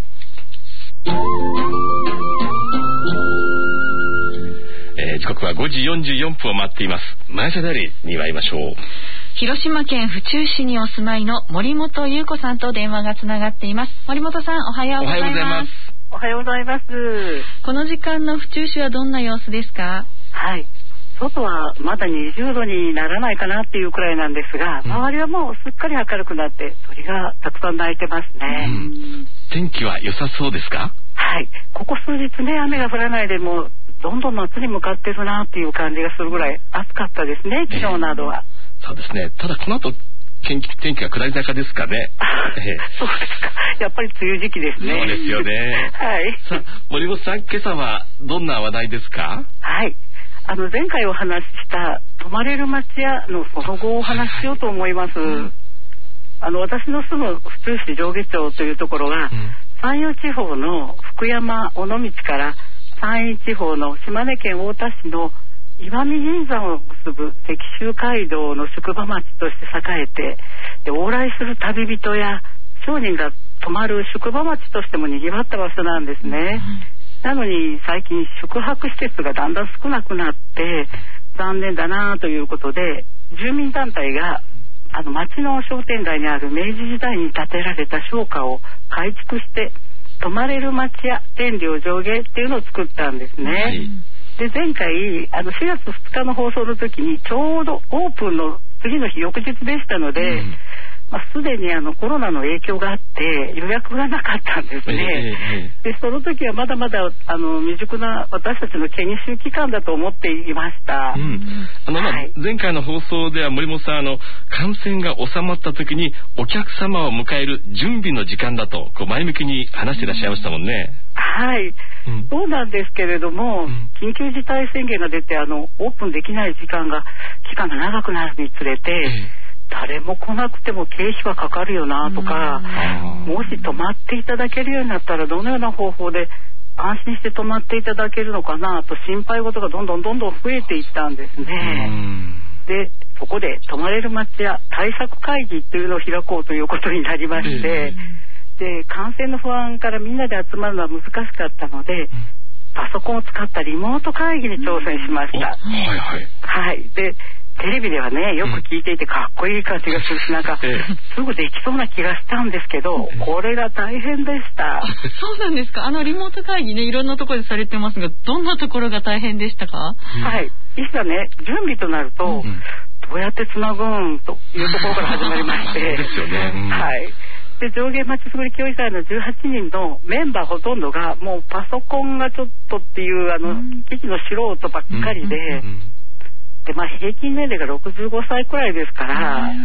えー、時刻はごじよんじゅうよんぷんを回っています。前瀬ダリに参りましょう。 広島県府中市にお住まいの森本優子さんと電話がつながっています。森本さん、おはようございます。 おはようございます。 この時間の府中市はどんな様子ですか？ はい、外はまだにじゅうどにならないかなっていうくらいなんですが、うん、周りはもうすっかり明るくなって鳥がたくさん鳴いてますね、うん、 天気は良さそうですか？ はい、ここ数日ね、雨が降らないでもうどんどん夏に向かってるなっていう感じがするぐらい暑かったですね、昨日などは、 えー、そうですね。ただこの後天気、天気が下り坂ですかね。 そうですか。やっぱり梅雨時期ですね。 そうですよね。 はい。 さあ、森本さん、今朝はどんな話題ですか？ はい。あの前回お話しした泊まれる町屋のその後をお話ししようと思います。はいはい、あの私の住む府中市上下町というところが、うん、山陽地方の福山尾道から山陰地方の島根県太田市の岩見銀山を結ぶ石州街道の宿場町として栄えて、で往来する旅人や商人が泊まる宿場町としても賑わった場所なんですね、うん、なのに最近宿泊施設がだんだん少なくなって残念だなということで、住民団体があの町の商店街にある明治時代に建てられた商家を改築して泊まれる町屋天領上下っていうのを作ったんですね、はい、で前回あのしがつふつかの放送の時にちょうどオープンの次の日翌日でしたので、うん、まあ、すでにあのコロナの影響があって予約がなかったんですね、えー、でその時はまだまだあの未熟な私たちの研修期間だと思っていました、うん、 あの、まあ、はい、前回の放送では森本さん、あの感染が収まった時にお客様を迎える準備の時間だとこう前向きに話していらっしゃいましたもんね。 はい、うん、そうなんですけれども、うん、緊急事態宣言が出てあのオープンできない時間が期間が長くなるにつれて、えー、誰も来なくても経費はかかるよなとか、もし泊まっていただけるようになったらどのような方法で安心して泊まっていただけるのかなと心配事がどんどんどんどん増えていったんですね。でそこで泊まれる町や対策会議というのを開こうということになりまして、で感染の不安からみんなで集まるのは難しかったので、パソコンを使ったリモート会議に挑戦しました、はいはいはい、でテレビではねよく聞いていてかっこいい感じがするし、なんかすぐできそうな気がしたんですけど、これが大変でした。 そうなんですか。あのリモート会議ねいろんなところでされてますが、どんなところが大変でしたか？ はい、いざね準備となると、うん、どうやってつなぐんというところから始まりましてですよね、うん、 はい。で上限まちづくり協議会のじゅうはちにんのメンバーほとんどがもうパソコンがちょっとっていうあの、うん、機器の素人ばっかりで、うんうんうん、でまあ平均年齢がろくじゅうごさいくらいですから、うん、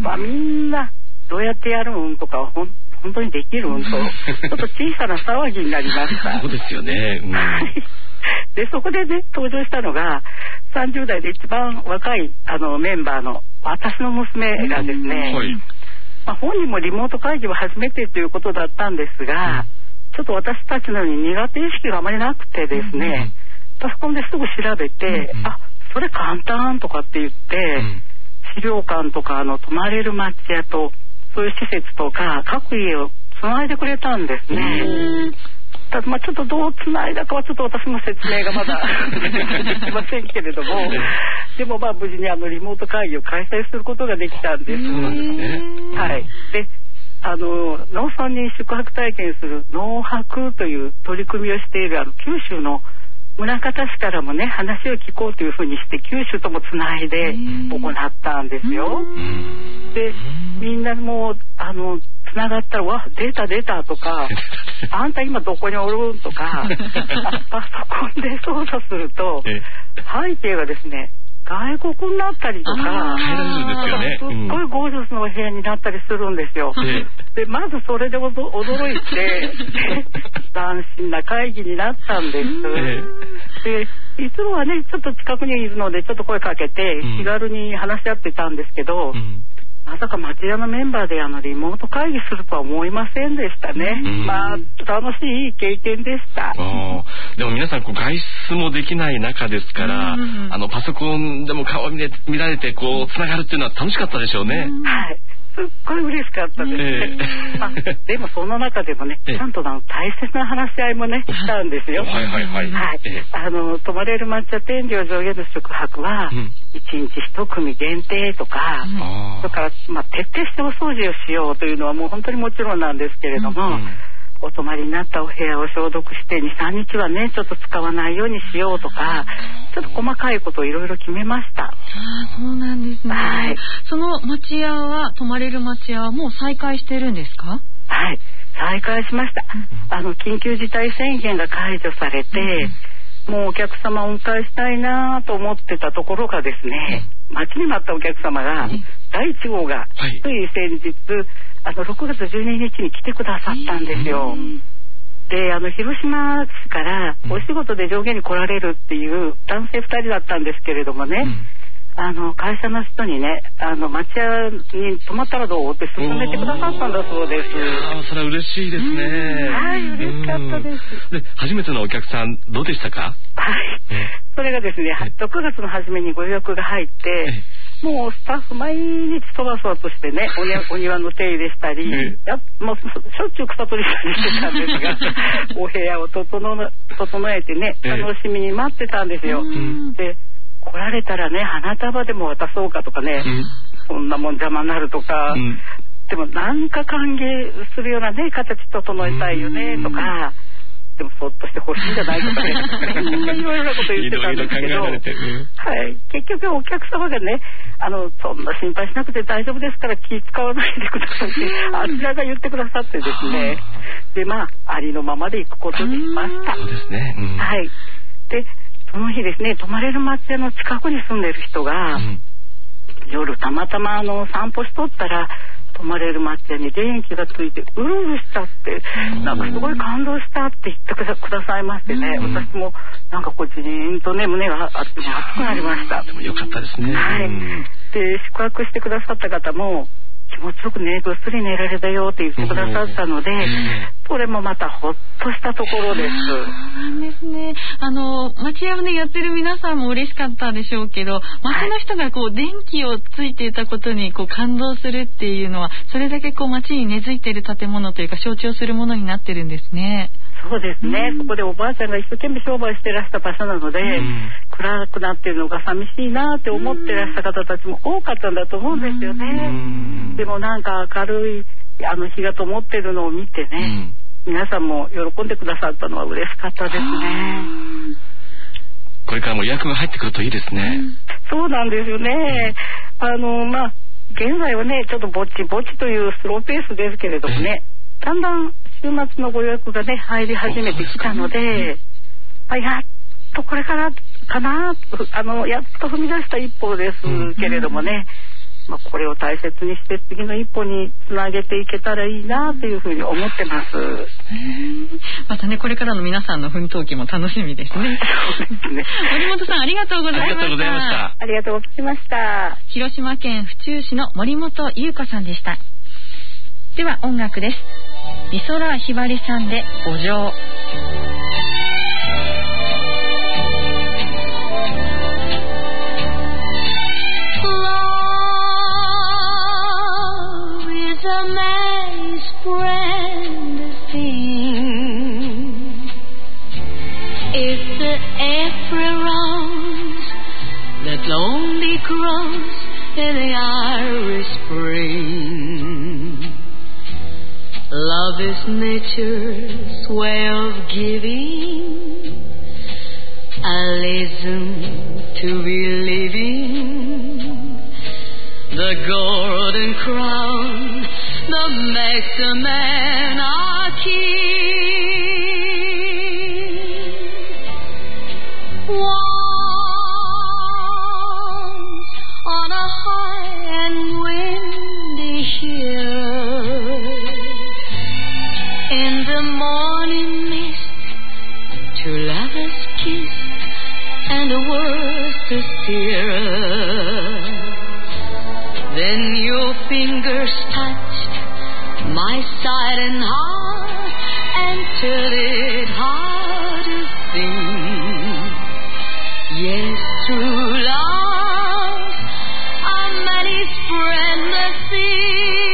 まあみんなどうやってやるんとかほん本当にできるんとちょっと小さな騒ぎになりました。 そうですよね、うん、 でそこでね登場したのがさんじゅうだいで一番若いあのメンバーの私の娘がですね、うんはい、まあ、本人もリモート会議は初めてということだったんですが、うん、ちょっと私たちのように苦手意識があまりなくてですね、うん、パソコンですぐ調べて、うん、あそれ簡単とかって言って、うん、資料館とかあの泊まれる町屋とそういう施設とか各家をつないでくれたんですね。うん、ただまあちょっとどうつないだかはちょっと私も説明がまだできませんけれどもでもまあ無事にあのリモート会議を開催することができたんです。はい。であの農村に宿泊体験する農泊という取り組みをしているあの九州の宗像市からもね話を聞こうというふうにして九州ともつないで行ったんですよ。でみんなもあのつながったらわ出た出たとかあんた今どこにおるんとかパソコンで操作すると背景がですね外国になったりとかすっごいゴージャスなお部屋になったりするんですよ。でまずそれで驚いて斬新な会議になったんです。でいつもはねちょっと近くにいるのでちょっと声かけて気軽に話し合ってたんですけど、うんまさか町屋のメンバーであのリモート会議するとは思いませんでしたね。まあ楽しい経験でした。 あでも皆さんこう外出もできない中ですから、あのパソコンでも顔を見れ、見られてこうつながるっていうのは楽しかったでしょうね。 はい。すっごい嬉しかったですね。えー、あでもその中でもね、ちゃんとあの大切な話し合いもねしたんですよ。 はいはいはい。 はい。えー、あの泊まれる抹茶天領上下の宿泊は、うん、いちにちいち組限定とか、うん、それからまあ徹底してお掃除をしようというのはもう本当にもちろんなんですけれども。うんうんお泊まりになったお部屋を消毒してにさんにちはねちょっと使わないようにしようとかちょっと細かいことをいろいろ決めました。あそうなんですね、はい、その町屋は泊まれる町屋はもう再開してるんですか？ はい再開しました、うん、あの緊急事態宣言が解除されて、うん、もうお客様をお迎えしたいなと思ってたところがですね、うん、待ちに待ったお客様が、うん、だいいち号が、はい、つい先日あのろくがつじゅうににちに来てくださったんですよ。であの広島市からお仕事で上下に来られるっていう男性ふたりだったんですけれどもね、うん、あの会社の人にねあの町屋に泊まったらどうって勧めてくださったんだそうです。 あそれは嬉しいですね。 はい嬉しかったです。 で初めてのお客さんどうでしたか？ はいそれがですねろくがつの初めにご予約が入ってもうスタッフ毎日そばそばとしてね お, お庭の手入れしたり、やもうしょっちゅう草取りしたりしてたんですがお部屋を整, 整えてね楽しみに待ってたんですよ。で来られたらね花束でも渡そうかとかね、そんなもん邪魔になるとか、でもなんか歓迎するようなね形整えたいよねとか。でもそっとしてほしいんじゃないとかねいろいろなこと言ってたんですけど、はい、結局お客様がねあのそんな心配しなくて大丈夫ですから気使わないでくださいってあちらが言ってくださってですねでまあありのままで行くことにしました。 そうですね、うん、 はいでその日ですね泊まれる町屋の近くに住んでる人が、うん、夜たまたまあの散歩しとったら泊まれる町屋に電気がついてうるうるしたってなんかすごい感動したって言ってくださいましてね、私もなんかこうじーんとね胸が熱くなりました。 でもよかったですね。 はい。で宿泊してくださった方も気持ちよくねぐっすり寝られたよって言ってくださったので、それもまたほっとしたところです。そうなんですね。あの町屋をねやってる皆さんも嬉しかったでしょうけど、町の人がこう電気をついていたことにこう感動するっていうのはそれだけこう町に根付いている建物というか象徴するものになってるんですね。 そうですね、うん、そこでおばあちゃんが一生懸命商売してらした場所なので、うん、暗くなってるのが寂しいなって思ってらした方たちも多かったんだと思うんですよね、うん、でもなんか明るいあの日が灯ってるのを見てね、うん、皆さんも喜んでくださったのは嬉しかったですね。 これからも予約が入ってくるといいですね、うん、 そうなんですよね、うん、あのまあ現在はねちょっとぼちぼちというスローペースですけれどもね、だんだん週末のご予約がね入り始めてきたので、あやっとこれからかなあのやっと踏み出した一歩ですけれどもね、うんまあ、これを大切にして次の一歩につなげていけたらいいなというふうに思ってます。 またねこれからの皆さんの奮闘記も楽しみですね。 そうですね。 森本さんありがとうございました。 ありがとうございました。 ありがとうございました。 広島県府中市の森本優子さんでした。では音楽です。美空ひばりさんでお嬢。 Lonely grows in the Irish spring. Love is nature's way of giving. I listen to be living. The golden crown that makes a man a king. One then your fingers touched my side and heart and taught it how to sing. Yes, true love, a man is friend the sea.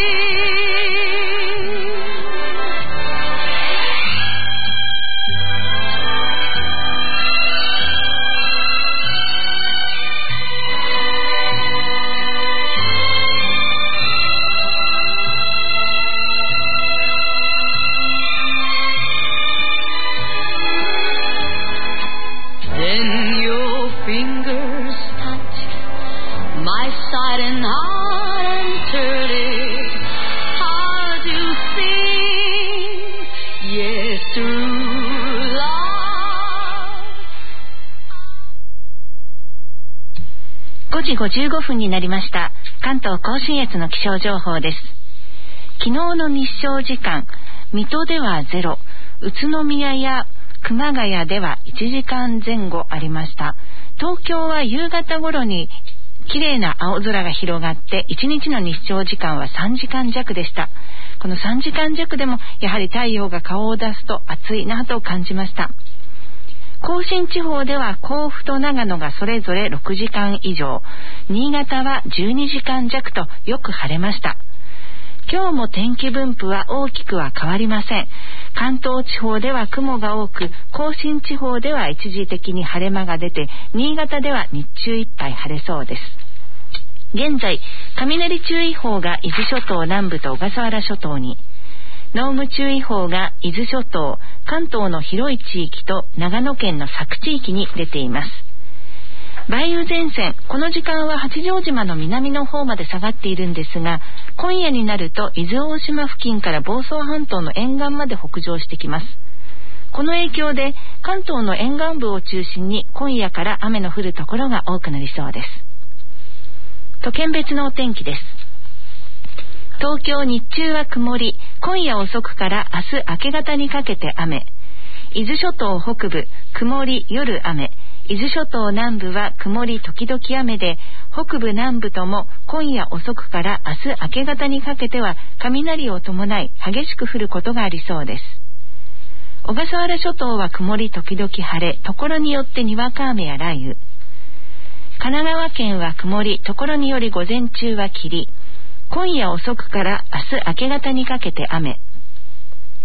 ごじごじゅうごふんになりました。関東甲信越の気象情報です。昨日の日照時間、水戸ではゼロ、宇都宮や熊谷ではいちじかんぜん後ありました。東京は夕方頃に綺麗な青空が広がっていちにちの日照時間はさんじかん弱でした。このさんじかん弱でもやはり太陽が顔を出すと暑いなと感じました。甲信地方では甲府と長野がそれぞれろくじかん以上、新潟はじゅうにじかん弱とよく晴れました。今日も天気分布は大きくは変わりません。関東地方では雲が多く、甲信地方では一時的に晴れ間が出て、新潟では日中いっぱい晴れそうです。現在、雷注意報が伊豆諸島南部と小笠原諸島に、濃霧注意報が伊豆諸島、関東の広い地域と長野県の佐久地域に出ています。梅雨前線、この時間は八丈島の南の方まで下がっているんですが、今夜になると伊豆大島付近から房総半島の沿岸まで北上してきます。この影響で関東の沿岸部を中心に今夜から雨の降るところが多くなりそうです。都県別のお天気です。東京日中は曇り、今夜遅くから明日明け方にかけて雨。伊豆諸島北部、曇り、夜雨。伊豆諸島南部は曇り時々雨で、北部南部とも今夜遅くから明日明け方にかけては雷を伴い激しく降ることがありそうです。小笠原諸島は曇り時々晴れ、ところによってにわか雨や雷雨。神奈川県は曇り、ところにより午前中は霧。今夜遅くから明日明け方にかけて雨。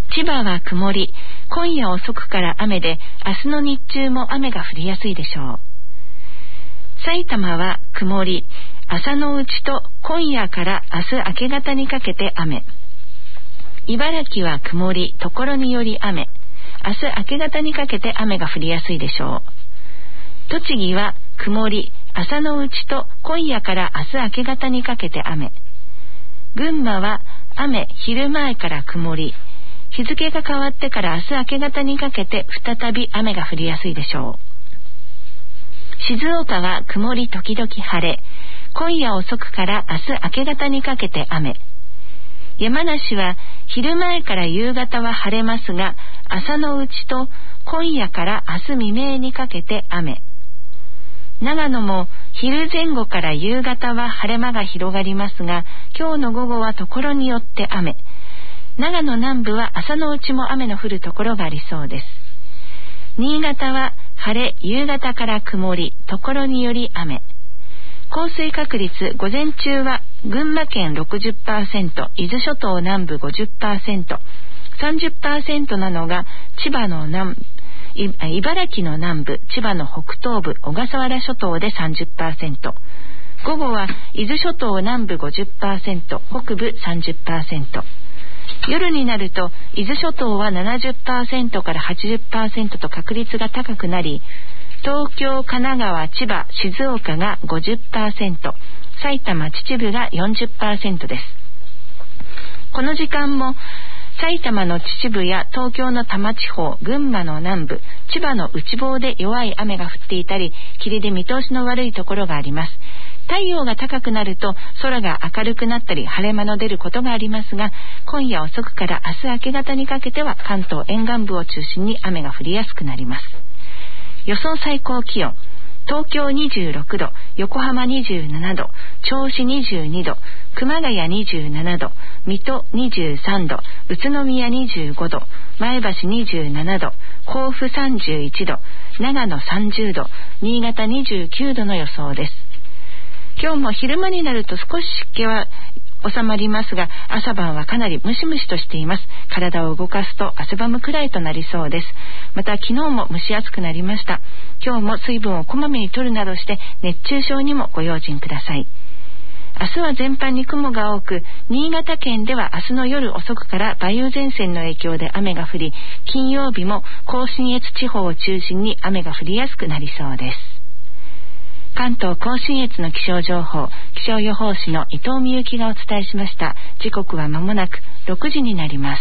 千葉は曇り、今夜遅くから雨で、明日の日中も雨が降りやすいでしょう。埼玉は曇り、朝のうちと今夜から明日明け方にかけて雨。茨城は曇り、ところにより雨。明日明け方にかけて雨が降りやすいでしょう。栃木は曇り、朝のうちと今夜から明日明け方にかけて雨。群馬は雨、昼前から曇り。日付が変わってから明日明け方にかけて再び雨が降りやすいでしょう。静岡は曇り時々晴れ。今夜遅くから明日明け方にかけて雨。山梨は昼前から夕方は晴れますが、朝のうちと今夜から明日未明にかけて雨。長野も昼前後から夕方は晴れ間が広がりますが、今日の午後はところによって雨。長野南部は朝のうちも雨の降るところがありそうです。新潟は晴れ、夕方から曇り、ところにより雨。降水確率、午前中は群馬県 ろくじゅっパーセント、伊豆諸島南部 ごじゅっパーセント、さんじゅっパーセントなのが千葉の南部、茨城の南部、千葉の北東部、小笠原諸島で さんじゅっパーセント。午後は伊豆諸島南部 ごじゅっパーセント、北部 さんじゅっパーセント。夜になると伊豆諸島は ななじゅっパーセント から はちじゅっパーセント と確率が高くなり、東京、神奈川、千葉、静岡が ごじゅっパーセント、埼玉、秩父が よんじゅっパーセント です。この時間も埼玉の秩父や東京の多摩地方、群馬の南部、千葉の内房で弱い雨が降っていたり、霧で見通しの悪いところがあります。太陽が高くなると空が明るくなったり晴れ間の出ることがありますが、今夜遅くから明日明け方にかけては関東沿岸部を中心に雨が降りやすくなります。予想最高気温、東京にじゅうろくど、横浜にじゅうななど、銚子にじゅうにど、熊谷にじゅうななど、水戸にじゅうさんど、宇都宮にじゅうごど、前橋にじゅうななど、甲府さんじゅういちど、長野さんじゅうど、新潟にじゅうきゅうどの予想です。今日も昼間になると少し湿気は収まりますが、朝晩はかなりムシムシとしています。体を動かすと汗ばむくらいとなりそうです。また昨日も蒸し暑くなりました。今日も水分をこまめに摂るなどして熱中症にもご用心ください。明日は全般に雲が多く、新潟県では明日の夜遅くから梅雨前線の影響で雨が降り、金曜日も甲信越地方を中心に雨が降りやすくなりそうです。関東甲信越の気象情報、気象予報士の伊藤美幸がお伝えしました。時刻は間もなくろくじになります。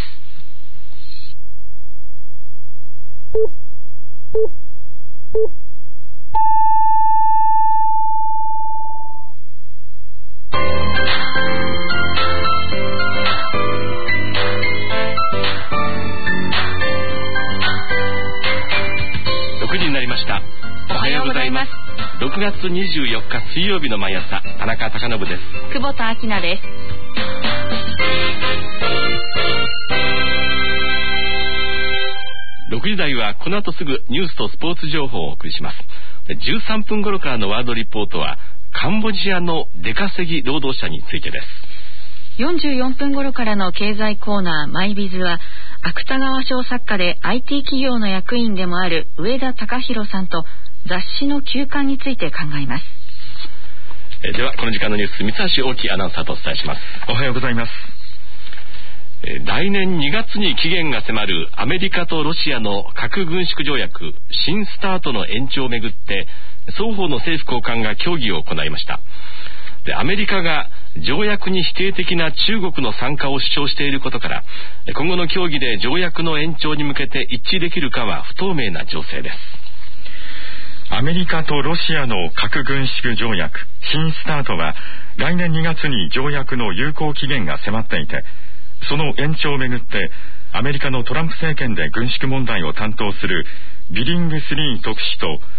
ろくじになりました。おはようございます。ろくがつにじゅうよっか水曜日の毎朝、田中貴信です。 久保田明菜です。 ろくじ台はこの後すぐニュースとスポーツ情報をお送りします。じゅうさんぷん頃からのワールドリポートはカンボジアの出稼ぎ労働者についてです。 よんじゅうよんぷん頃からの経済コーナーマイビズは、芥川賞作家で アイティー 企業の役員でもある上田隆弘さんと雑誌の休刊について考えます。 えではこの時間のニュース、三橋大樹アナウンサーとお伝えします。 おはようございます。 え来年にがつに期限が迫るアメリカとロシアの核軍縮条約新スタートの延長をめぐって双方の政府高官が協議を行いました。でアメリカが条約に否定的な中国の参加を主張していることから、今後の協議で条約の延長に向けて一致できるかは不透明な情勢です。 アメリカとロシアの核軍縮条約新スタートは来年にがつに条約の有効期限が迫っていて、その延長をめぐってアメリカのトランプ政権で軍縮問題を担当するビリングスリー特使と